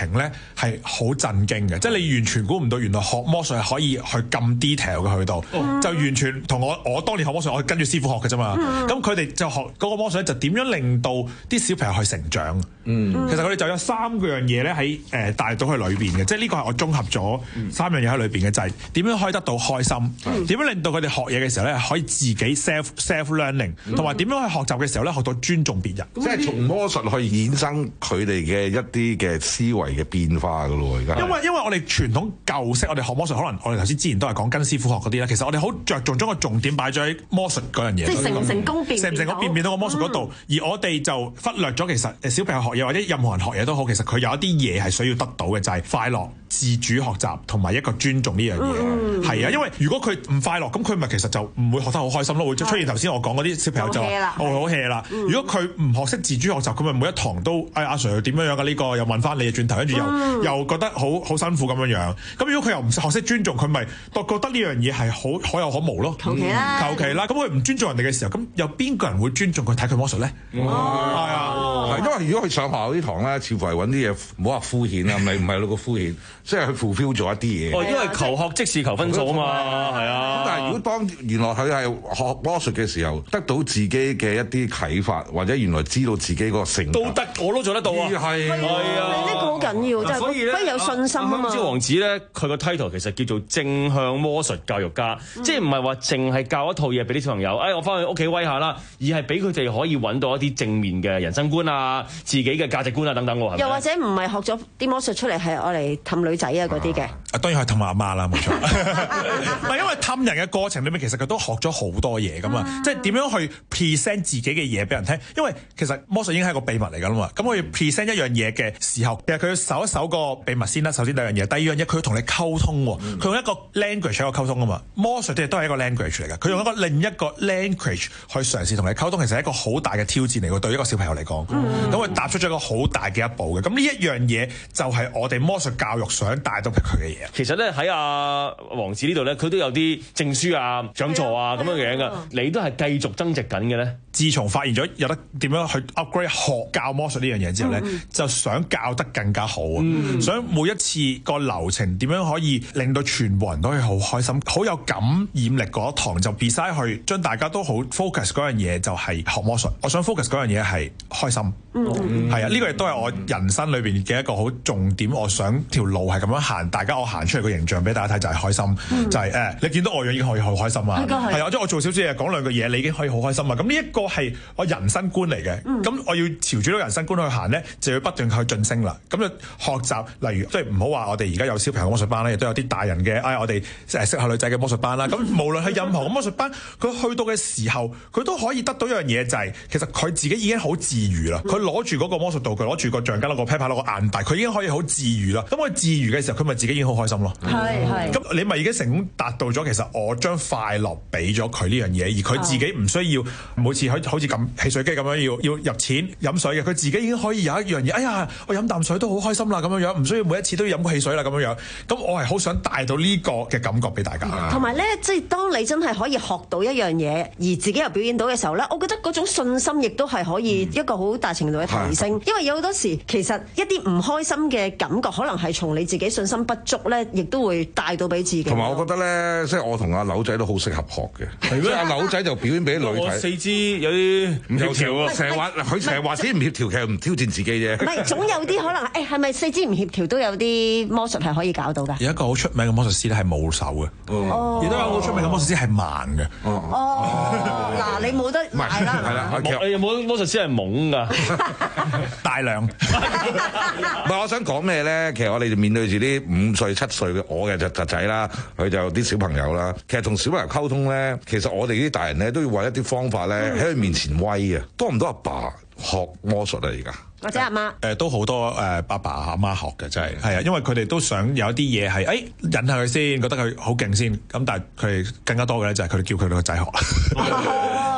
係好震驚嘅，即係你完全估唔到原來學魔術係可以去咁 detail 嘅去到，嗯、就完全同我我當年學魔術，我係跟住師傅學嘅啫嘛。咁佢哋就學嗰個魔術咧，就點樣令到啲小朋友去成長？嗯、其實佢哋就有三個樣嘢咧喺誒帶到去裏邊嘅，即係呢個係我綜合咗三樣嘢喺裏邊嘅，就係、是、點樣可以得到開心，點、嗯、樣令到佢哋學嘢嘅時候咧可以自己 self self learning，同埋點樣去學習嘅時候咧學到尊重別人。 即係從魔術去衍生佢哋嘅一啲嘅思維嘅變化噶咯，而家。因為因為我哋傳統舊式，我哋學魔術，可能我哋頭先之前都係講跟師傅學嗰啲啦。其實我哋好着重將個重點擺咗喺魔術嗰樣嘢。 即係成唔成功變， 成唔成功變唔變到個魔術嗰度，嗯、而我哋就忽略咗其實誒小朋友學嘢或者任何人學嘢都好，其實佢有一啲嘢係需要得到嘅，就係、是、快樂、自主學習同埋一個尊重呢樣嘢。係啊、嗯，因為如果佢唔快樂，咁佢咪其實就唔會學得好開心咯，會出現頭先我講嗰啲小朋友就我好 hea 啦。如果佢唔學識自主學習，佢咪每一堂都哎阿 Sir 點樣樣嘅呢個又問翻你轉頭，跟住又、嗯、又覺得好好辛苦咁樣樣。咁如果佢又唔學識尊重，佢咪覺覺得呢樣嘢係好可有可無咯。求其啦，求其啦。咁佢唔尊重人哋嘅時候，咁有邊個人會尊重佢睇佢魔術咧？係啊， 因為如果佢上學校啲堂咧，似乎係揾啲嘢，唔好話敷衍啊，唔係唔係嗰個敷衍，即係佢 fulfill 咗一啲嘢。 哦，因為求學即是求分數啊嘛，係啊。 咁但係如果當原來佢係學魔術嘅時候，得到自己嘅一啲啟發，或者原來知道自己個性格都得，我都做得到啊。係係啊，呢個好緊要，就係不有信心啊嘛。 招王子咧，佢個 title 其實叫做正向魔術教育家，嗯、即係唔係話淨係教一套嘢俾啲小朋友，誒、哎、我翻去屋企威下啦，而係俾佢哋可以揾到一啲正面嘅人生觀啊、自己嘅價值觀啊等等喎。 又或者唔係學咗啲魔術出嚟係愛嚟氹女仔啊嗰啲嘅？ 啊，當然係氹阿媽啦，冇錯。唔係因為氹人嘅過程裏面，其實佢都學咗好多嘢噶嘛，即係點樣去 present 自己嘅嘢俾人聽。因為其實魔術已經係一個秘密嚟噶啦嘛，咁我要 present 一樣嘢嘅時候，其實佢要搜一搜個秘密先啦。首先第一樣嘢，第二樣嘢佢要同你溝通，佢、嗯、用一個 language 喺度溝通啊嘛。魔術啲都係一個 language 嚟嘅，佢用一個另一個 language 去嘗試同你溝通，其實係一個好大嘅挑戰嚟嘅，對一個小朋友嚟講。咁佢、嗯、踏出咗一個好大嘅一步嘅。咁呢一樣嘢就係我哋魔術教育想帶到俾佢嘅嘢。 其實咧喺阿王子呢度咧，佢都有啲證書啊、獎座啊咁樣嘅嘢㗎。你都係繼續增值緊嘅咧。 自從發現咗有得點樣去 upgrade 學教魔術呢樣嘢之後咧，嗯、就想教得更加好啊！嗯、想每一次個流程點樣可以令到全部人都可以好開心、好有感染力嗰一堂，就 beside 去將大家都好 focus 嗰樣嘢就係學魔術。我想 focus 嗰樣嘢係開心，係、嗯、啊！呢、呢個亦都係我人生裏邊嘅一個好重點。我想條路係咁樣行，大家我行出嚟個形象俾大家睇就係開心，嗯、就係、是、誒你見到我樣已經可以好開心啊！係啊，即係我做少少嘢講兩句嘢，你已經可以好開心啊！咁呢一個係我人生觀嚟嘅，咁、嗯、我要朝住呢個人生觀去行咧，就要不斷去晉升啦。咁就學習，例如即係唔好話我哋而家有小朋友魔術班咧，亦都有啲大人嘅，哎我哋誒識下女仔嘅魔術班啦。咁無論係任何嘅魔術班，佢去到嘅時候，佢都可以得到一樣嘢，就係、是、其實佢自己已經好自如啦。佢攞住嗰個魔術道具，攞住個橡筋，攞個啤牌，攞個硬幣，佢已經可以好自如啦。咁佢自如嘅時候，佢咪自己已經好開心咯。係係。咁你咪已經成功達到咗，其實我將快樂俾咗佢呢樣嘢，而佢自己唔需要每次好好似咁汽水機咁樣要要入錢飲水嘅，佢自己已經可以有一樣嘢。哎呀，我飲啖水都好開心啦，咁樣樣唔需要每一次都要飲個汽水啦，咁樣樣。咁我係好想帶到呢個嘅感覺俾大家。 同埋咧，即係當你真係可以學到一樣嘢，而自己又表演到嘅時候咧，我覺得嗰種信心亦都係可以一個好大程度嘅提升。嗯、因為有好多時其實一啲唔開心嘅感覺，可能係從你自己信心不足咧，亦都會帶到俾自己。 同埋我覺得咧，即係我同阿柳仔都好適合學嘅。係咩？阿柳仔就表演俾女睇。我四肢有啲唔協調啊， 成日話佢成日話自己唔協調，其實唔挑戰自己啫。 唔係，總有啲可能誒，係咪四肢唔協調都有啲魔術係可以搞到㗎？ 有一個好出名嘅魔術師咧係冇手嘅，亦都有好出名嘅魔術師係盲嘅。 哦，嗱，你冇得買啦。 係啦， 你有冇魔術師係懵㗎？ 大量。唔係，我想講咩咧？其實我哋就面對住啲五歲七歲嘅我嘅侄侄仔啦，佢就啲小朋友啦。其實同小朋友溝通咧，其實我哋啲大人咧都要揾一啲方法咧喺佢面前威啊。多唔多阿爸學魔術啊？而家或者阿媽誒都好多誒阿爸阿媽學嘅，真係係啊，因為佢哋都想有一啲嘢係誒引下佢先，覺得佢好勁先。咁但係佢哋更加多嘅咧就係佢哋叫佢哋個仔學。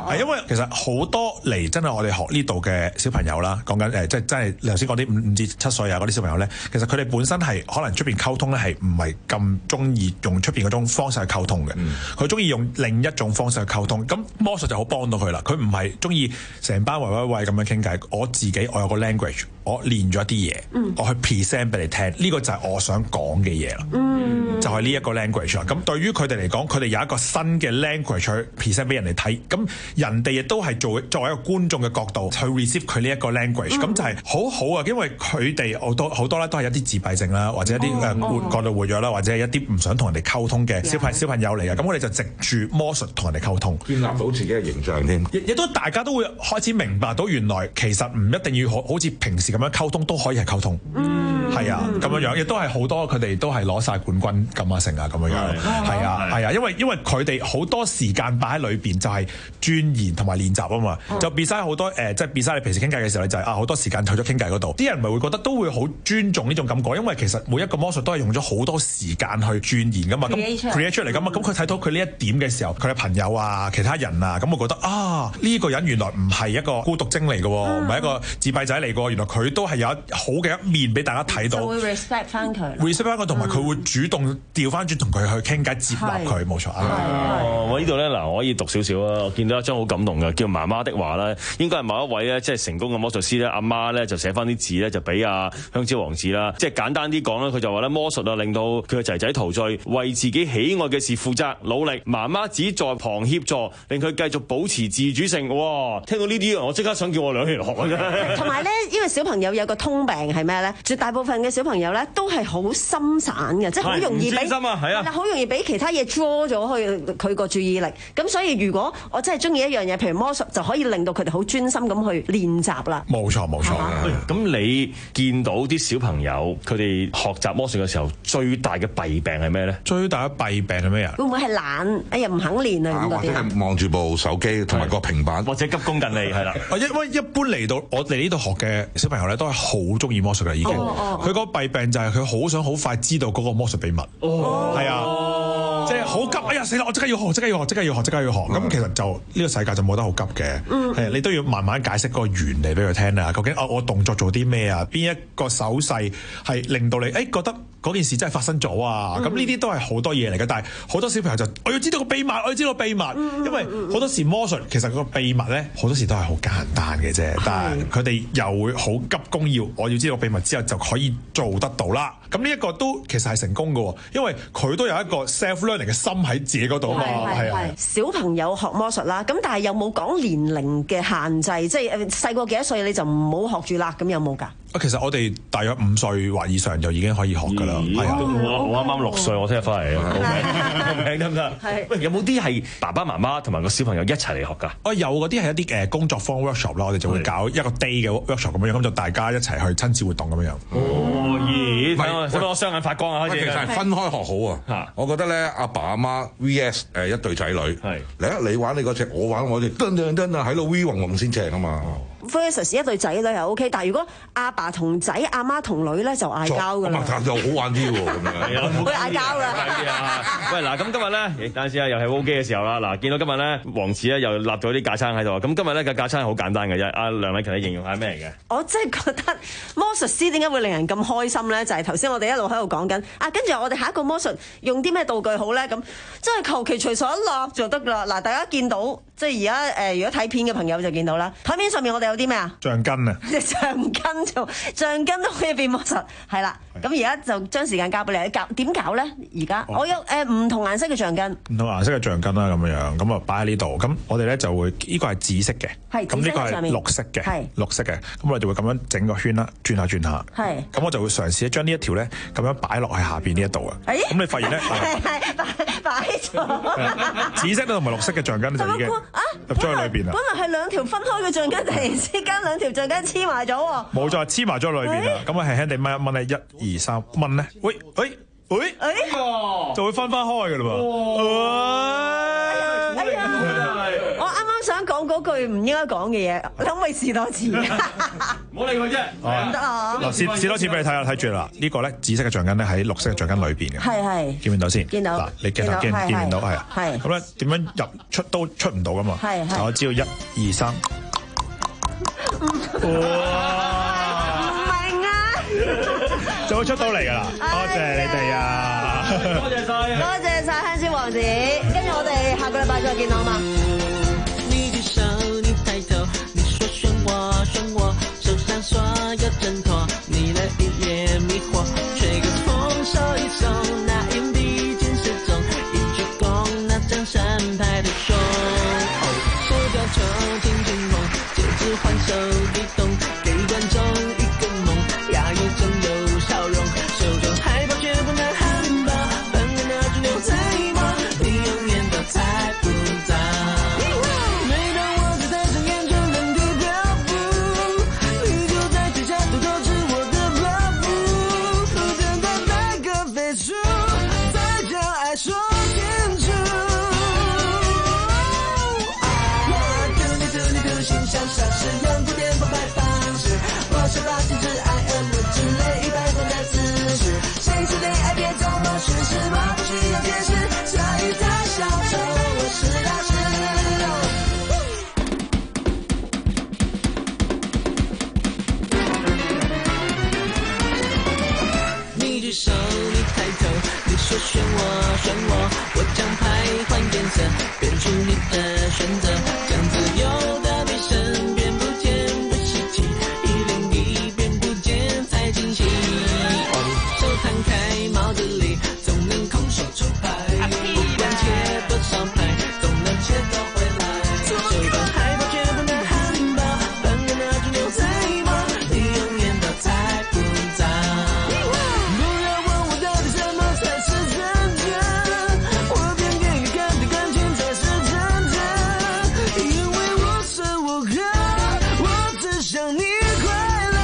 係因為其實好多嚟真係我哋學呢度嘅小朋友啦，講緊誒即係真係你頭先講啲五五至七歲啊嗰啲小朋友咧，其實佢哋本身係可能出邊溝通咧係唔係咁中意用出邊嗰種方式去溝通嘅，佢中意用另一種方式去溝通。咁魔術就好幫到佢啦，佢唔係中意成班圍圍圍咁樣傾偈。我自己我有個 language，我練咗一啲嘢，嗯、我去 present 俾你聽，呢、這個就係我想講嘅嘢啦。嗯、就係呢一個 language 啦。咁對於佢哋嚟講，佢哋有一個新嘅 language 去 present 俾人哋睇，咁人哋亦都係做作為一個觀眾嘅角度去 receive 佢呢一個 language，咁、嗯、就係好好啊。因為佢哋好多好多咧都係一啲自閉症啦，或者一啲誒活過度活躍啦，或者係一啲唔想同人哋溝通嘅小朋小朋友嚟嘅。咁我哋就藉住魔術同人哋溝通，建立到自己嘅形象添。亦亦都大家都會開始明白到原來其實唔一定要好好似平時咁樣溝通都可以係溝通。嗯，係啊，咁樣樣亦都係好多佢哋都係攞晒冠軍咁啊成啊咁樣樣。係啊係啊，因為因為佢哋好多時間擺喺裏邊就係鑽研同埋練習啊嘛，嗯、就變晒好多誒、呃，即係變晒你平時傾偈嘅時候咧就係、是、啊好多時間去咗傾偈嗰度，啲人咪會覺得都會好尊重呢種感覺，因為其實每一個魔術都係用咗好多時間去鑽研噶嘛，咁 create 出嚟噶嘛，咁佢睇到佢呢一點嘅時候，佢嘅朋友啊、其他人啊，咁我覺得啊呢、這個人原來唔係一個孤獨精嚟嘅，唔係、嗯、一個自閉仔嚟嘅，原來佢都係有一好嘅一面俾大家睇到，就會 respect 翻佢 respect 翻佢，同埋佢會主動調翻轉同佢去傾偈接納佢，冇錯啊。 哦，我呢度咧嗱，我可以讀少少啊，我見到一張好感動嘅，叫媽媽的話咧，應該係某一位咧，即係成功嘅魔術師咧，阿媽咧就寫翻啲字咧，就俾阿香蕉王子啦。即係簡單啲講咧，佢就話咧魔術啊，令到佢個仔仔陶醉，為自己喜愛嘅事負責努力，媽媽只在旁協助，令佢繼續保持自主性。哇！聽到呢啲我即刻想叫我兩年學嘅。 同埋咧，因為小朋友有個通病係咩咧？絕大部分嘅小朋友咧都係好心散嘅，即係好容易俾心啊，係啊，好容易俾其他嘢 draw 咗去佢個注意力。咁所以如果我真係中意一樣嘢，譬如魔術，就可以令到佢哋好專心咁去練習啦。 冇錯冇錯。 咁你見到啲小朋友佢哋學習魔術嘅時候，最大嘅弊病係咩咧？ 最大嘅弊病係咩啊？ 會唔會係懶？哎呀唔肯練啊咁嗰啲。 或者係望住部手機同埋個平板， 或者急功近利係啦。 因為一般嚟到我哋呢度學嘅小朋友咧，都係好中意魔術嘅已經。佢個弊病就係佢好想好快知道嗰個魔術秘密。哦，係啊，即係好急。哎呀死啦！我即刻要學，即刻要學，即刻要學，即刻要學。咁其實就呢個世界就冇得好急嘅。係你都要慢慢解釋嗰個原理俾佢聽啊。究竟我我動作做啲咩啊？邊一個手勢係令到你誒覺得嗰件事真係發生咗啊？咁呢啲都係好多嘢嚟嘅。但係好多小朋友就我要知道個秘密，我要知道個秘密。因為好多時魔術其實個秘密咧，好多時都係好簡單嘅啫。但係佢哋又會好急功要，我要知道秘密之後就可以做得到啦。咁呢一個都其實係成功嘅，因為佢都有一個 self learning 嘅心喺自己嗰度啊嘛。係啊， 小朋友學魔術啦，咁但係有冇講年齡嘅限制？即係誒細個幾多歲你就唔好學住啦？咁有冇㗎？ 啊，其實我哋大約五歲或以上就已經可以學㗎啦。係啊， 我我啱啱六歲，我聽日翻嚟報名得唔得？係。喂，有冇啲係爸爸媽媽同埋個小朋友一齊嚟學㗎？ 哦，有嗰啲係一啲誒工作坊 workshop 啦，我哋就會搞一個 day 嘅 workshop 咁樣，咁就大家一齊去親子活動咁樣。 哦，咦，好多雙眼發光啊！開始其實係分開學好啊。嚇，我覺得咧，阿爸阿媽 V S 誒一對仔女，係嚟啊！你玩你嗰隻，我玩我隻，噔噔噔啊，喺度 V 嗡嗡先正啊嘛。 versus 一對仔女係 O K，但係如果阿爸同仔、阿媽同女咧就嗌交㗎啦。 咁啊，就好玩啲喎，咁樣會嗌交㗎。 喂，嗱，咁今日咧，等陣先啊，又係 O K 嘅時候啦。嗱，見到今日咧，王子咧又立咗啲架撐喺度。咁今日咧嘅架撐係好簡單嘅啫。阿梁麗勤，你形容下咩嚟嘅？ 我真係覺得魔術師點解會令人咁開心咧？就係頭先我哋一路喺度講緊啊，跟住我哋下一個魔術用啲咩道具好咧？咁真係求其隨手一立就得啦。嗱，大家見到即係而家誒，如果睇片嘅朋友就見到啦。台面上面我哋有啲咩啊？ 橡筋啊！ 橡筋做橡筋都可以變魔術，係啦。咁而家就將時間交俾你，教點搞咧？而家、哦、我有誒唔、呃、同顏色嘅橡筋， 唔同顏色嘅橡筋啦，咁樣樣咁啊擺喺呢度。咁我哋咧就會呢、呢個係紫色嘅，咁呢個係綠色嘅，係綠色嘅。咁我哋就會咁樣整個圈啦，轉下轉下。係。咁我就會嘗試將呢一條咧咁樣擺落喺下邊呢一度啊。咁、哎、你發現咧係擺擺咗紫色同埋綠色嘅橡筋就已經入咗去裏邊啦。 本來係兩條分開嘅橡筋，突然之間兩條橡筋黐埋咗喎。冇錯，黐埋咗裏邊啦。咁啊輕輕地掹一掹咧，一二三掹咧，喂喂喂，哎、就會分翻開嘅嘞噃。 哎呀！我啱啱想講嗰句唔應該講嘅嘢，你可唔可以試多次？ 唔好理佢啫。 唔得啊！ 嗱，試試多次俾你睇下，睇住啦。呢個咧紫色嘅橡筋咧喺綠色嘅橡筋裏邊嘅。 係係。 見唔見到先？ 見到。 嗱，你鏡頭見見唔見到？係啊。 係。 咁咧點樣入出都出唔到噶嘛？ 係係。 我只要一二三。哇！就會出到嚟㗎啦，多謝你哋啊！ 多謝晒， 多謝晒香蕉王子，跟住我哋下個禮拜再見好嘛？ 你舉手，你抬頭，你說選我，選我，手上所有掙脫，你的一臉迷惑，吹個風，手一鬆，那硬幣盡失蹤，一鞠躬，那張三排的手，手錶球，輕輕碰，戒指換手一動，給觀眾一個夢，壓抑中有。手中海報卻不能handball，本來那隻牛仔帽，你永遠都猜不到。每當我在台上演出原地漂浮，你就在台下偷偷吃我的漂浮，等待那個飛出，再將愛說清楚。我讀你讀你讀心像傻事，用古典澎湃方式，我說到極致 I am 之類一百種的姿勢，誰是戀愛別找我尋實，我不需要解釋，所以他小丑，我是大師。你舉手，你抬頭，你說選我，選我，我將牌換顏色，變出你的選擇，將自由的女神變不見的世紀，一零一變不見才驚喜。手攤開帽子裡總能空手出牌，不管切多少牌總能切到回來，手錶海報卻不能handball，本來那隻牛仔帽你永遠都猜不到。不要問我到底什麼才是真正，我便給你看的感情才是真正，因為我是我和我只想你快樂。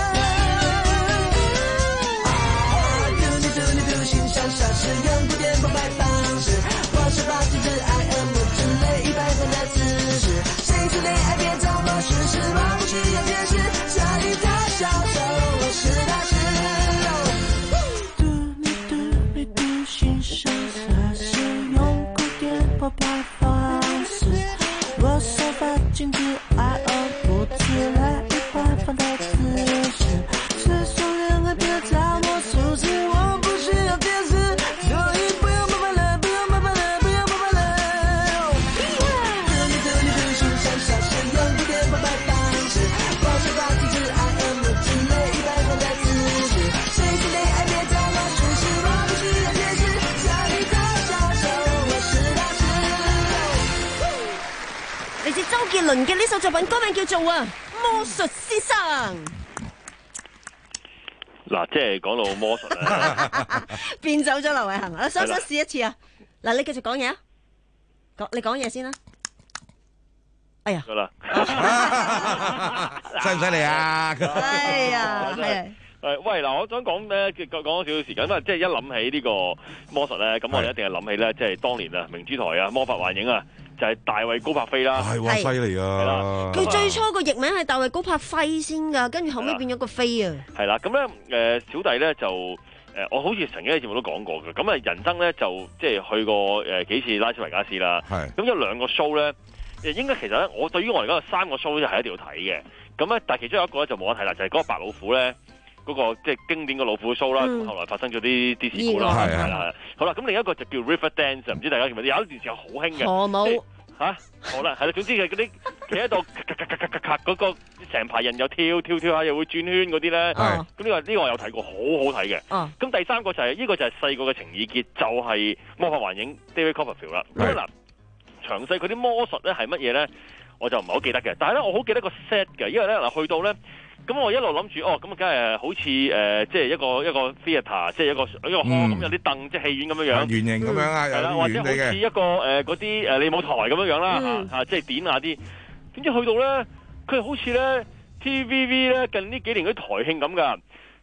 傻事用古典澎湃方式，我是把極致 I am 之類一百種的姿勢，誰是戀愛別找我尋實，我不需要解釋，所以他小丑，我是大師。嘟你嘟你嘟心上傻事用古典澎湃方式，我手把極致 I am 之類一百種的姿勢，誰是戀愛別找我尋實，我不需要解釋。嚟自周杰倫嘅呢首作品，歌名叫做啊魔術先生。 嗱，即係講到魔術咧， 變走咗劉偉恒，我想唔想試一次啊？嗱，你繼續講嘢啊，講你講嘢先啦。哎呀， 得啦， 犀唔犀利啊？ 哎呀，係。 誒，喂，嗱，我想講咧，講講少少時間，因為即係一諗起呢個魔術咧，咁我哋一定係諗起咧，即係當年啊，明珠台啊，魔法幻影啊。就係大衛高柏飛啦， 係喎，犀利啊！ 佢最初個譯名係大衛高柏輝先㗎，跟住後尾變咗個飛啊。 係啦，咁咧誒小弟咧就誒、呃，我好似曾經喺節目都講過嘅。咁啊，人生咧就即係去過誒幾次拉斯維加斯啦。係。咁有兩個 show 咧，誒應該其實咧，我對於我嚟講有三個 show 咧係一定要睇嘅。咁咧，但係其中有一個咧就冇得睇啦，就係、是、嗰個白老虎咧。嗰、那個即係經典嘅老虎 show 啦，咁、嗯、後來發生咗啲啲事故啦，係啦。好啦，咁另一個就叫 River Dance，唔知大家記唔記得？有一段時間好興嘅。 河舞嚇，好啦，係啦，總之係嗰啲企喺度咔咔咔咔咔咔嗰個成排人又跳跳跳下又會轉圈嗰啲咧。咁呢、這個呢、這個我有睇過，好好睇嘅。咁、啊、第三個就係、是、呢、這個就係細個嘅情意結，就係、是、魔法幻影 David Copperfield 啦。咁嗱，詳細佢啲魔術咧係乜嘢咧，我就唔係好記得嘅。但係咧，我好記得個 set 嘅，因為咧嗱去到咧。咁我一路諗住，哦，咁啊，梗係好似誒、呃，即係一個一個 theatre，即係一個一個 hall 咁、嗯，有啲凳，即係戲院咁樣樣，圓形咁樣啊，係啦，或者好似一個誒嗰啲誒利舞台咁樣樣啦，嚇、嗯啊，即係點下啲。點知去到咧，佢好似咧 T V B 咧近呢幾年嗰啲台慶咁㗎，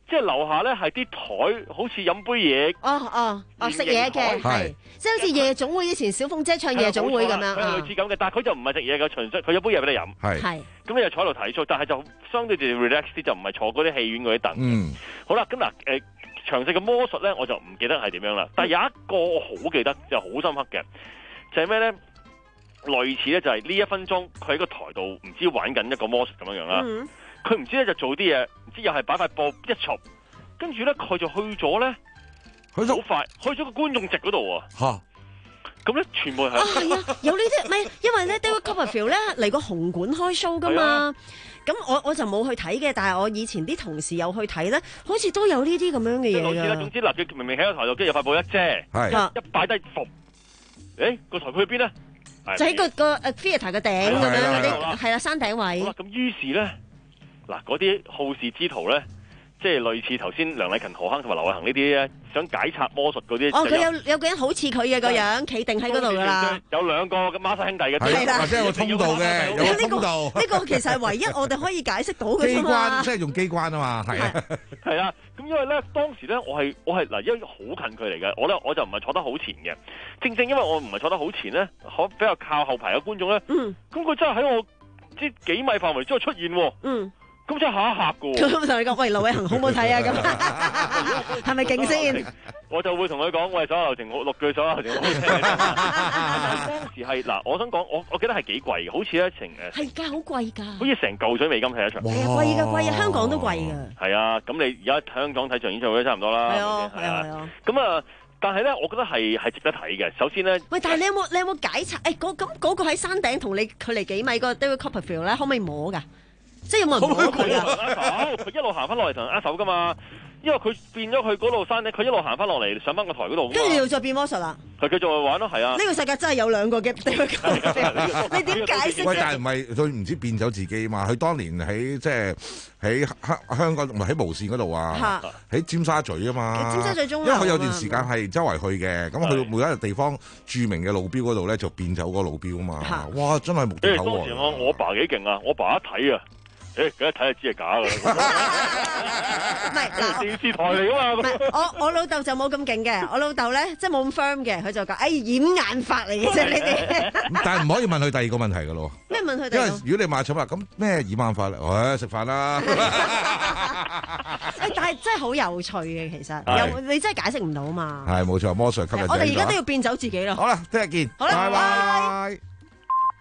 即係樓下咧係啲台，好似飲杯嘢。 哦哦哦，食嘢嘅係，即係好似夜總會以前小鳳姐唱夜總會咁樣。 佢係類似咁嘅，但係佢就唔係食嘢嘅，純粹佢有杯嘢俾你飲。 係係。 咁你就坐喺度睇 show，但係就相對地 relax 啲，就唔係坐嗰啲戲院嗰啲凳。 嗯。好啦，咁嗱誒，詳細嘅魔術咧，我就唔記得係點樣啦。但係有一個我好記得，就好深刻嘅，就係咩咧？類似咧就係呢一分鐘，佢喺個台度唔知玩緊一個魔術咁樣樣啦。佢唔、嗯、知咧就做啲嘢，唔知又係擺塊布一嘈，跟住咧佢就去咗咧，去好快去咗個觀眾席嗰度啊！嚇！咁咧全部係啊係啊，有呢啲咪因為咧 David Copperfield 咧嚟個紅館開 show 噶嘛。咁我我就冇去睇嘅，但係我以前啲同事有去睇咧，好似都有呢啲咁樣嘅嘢㗎。類似啦，總之嗱，佢明明喺個台度，跟住有塊布一遮，一擺低伏，誒個台佢去邊咧？就喺個個誒 theatre 嘅頂咁樣嗰啲，係啦山頂位。好啦，咁於是咧，嗱嗰啲好事之徒咧，即係類似頭先梁禮勤、何鏗同埋劉偉恒呢啲咧，想解拆魔術嗰啲。哦，佢有有個人好似佢嘅個樣，企定喺嗰度㗎啦。有兩個嘅孖生兄弟嘅，係啦，或者有個通道嘅，有個通道。呢個其實係唯一我哋可以解釋到嘅啫嘛。機關即係用機關啊嘛，係啊，係啊。咁因為咧，當時咧，我係我係嗱，因為好近距離嘅，我咧我就唔係坐得好前嘅。正正因為我唔係坐得好前咧，可比較靠後排嘅觀眾咧，咁佢、嗯、真係喺我即幾米範圍之內出現喎。嗯，咁真係嚇一嚇嘅喎。咁同你講，喂，劉偉恒好唔好睇啊？咁係咪勁先？我就會同佢講，喂，手下留情，六句手下留情。當時係嗱，我想講，我我記得係幾貴嘅，好似一程誒。係㗎，好貴㗎。好似成嚿水美金睇一場。係啊，貴㗎貴啊，香港都貴㗎。係啊，咁你而家香港睇場演唱會都差唔多啦。係啊，係啊，係啊。咁啊，但係咧，我覺得係係值得睇嘅。首先咧，喂，但係你有冇你有冇解拆？誒，嗰咁嗰個喺山頂同你距離幾米個 David Copperfield 咧，可唔可以摸㗎？即係有冇人摸佢啊？佢一路行翻落嚟同人握手㗎嘛。因為佢變咗去嗰度山咧，佢一路行翻落嚟上翻個台嗰度，跟住又再變魔術啦。佢繼續去玩咯，係啊。呢個世界真係有兩個嘅，你點解釋？喂，但係唔係佢唔知變走自己嘛？佢當年喺即係喺香香港唔係喺無線嗰度啊，喺尖沙咀啊嘛。尖沙咀中，因為佢有段時間係周圍去嘅，咁去到每一個地方著名嘅路標嗰度咧，就變走嗰個路標啊嘛。哇！真係目定口呆。當時我我爸幾勁啊！我爸一睇啊！誒，咁一睇就知係假㗎啦！唔係嗱，電視台嚟㗎嘛。唔係，我我老豆就冇咁勁嘅。我老豆咧，即係冇咁 firm 嘅，佢就講：誒掩眼法嚟嘅啫，呢啲。但係唔可以問佢第二個問題㗎咯。咩問佢？因為如果你買寵物，咁咩掩眼法咧？誒食飯啦。誒，但係真係好有趣嘅，其實有你真係解釋唔到嘛。係冇錯，魔術吸引。我哋而家都要變走自己咯。好啦，聽日見。好啦，拜拜。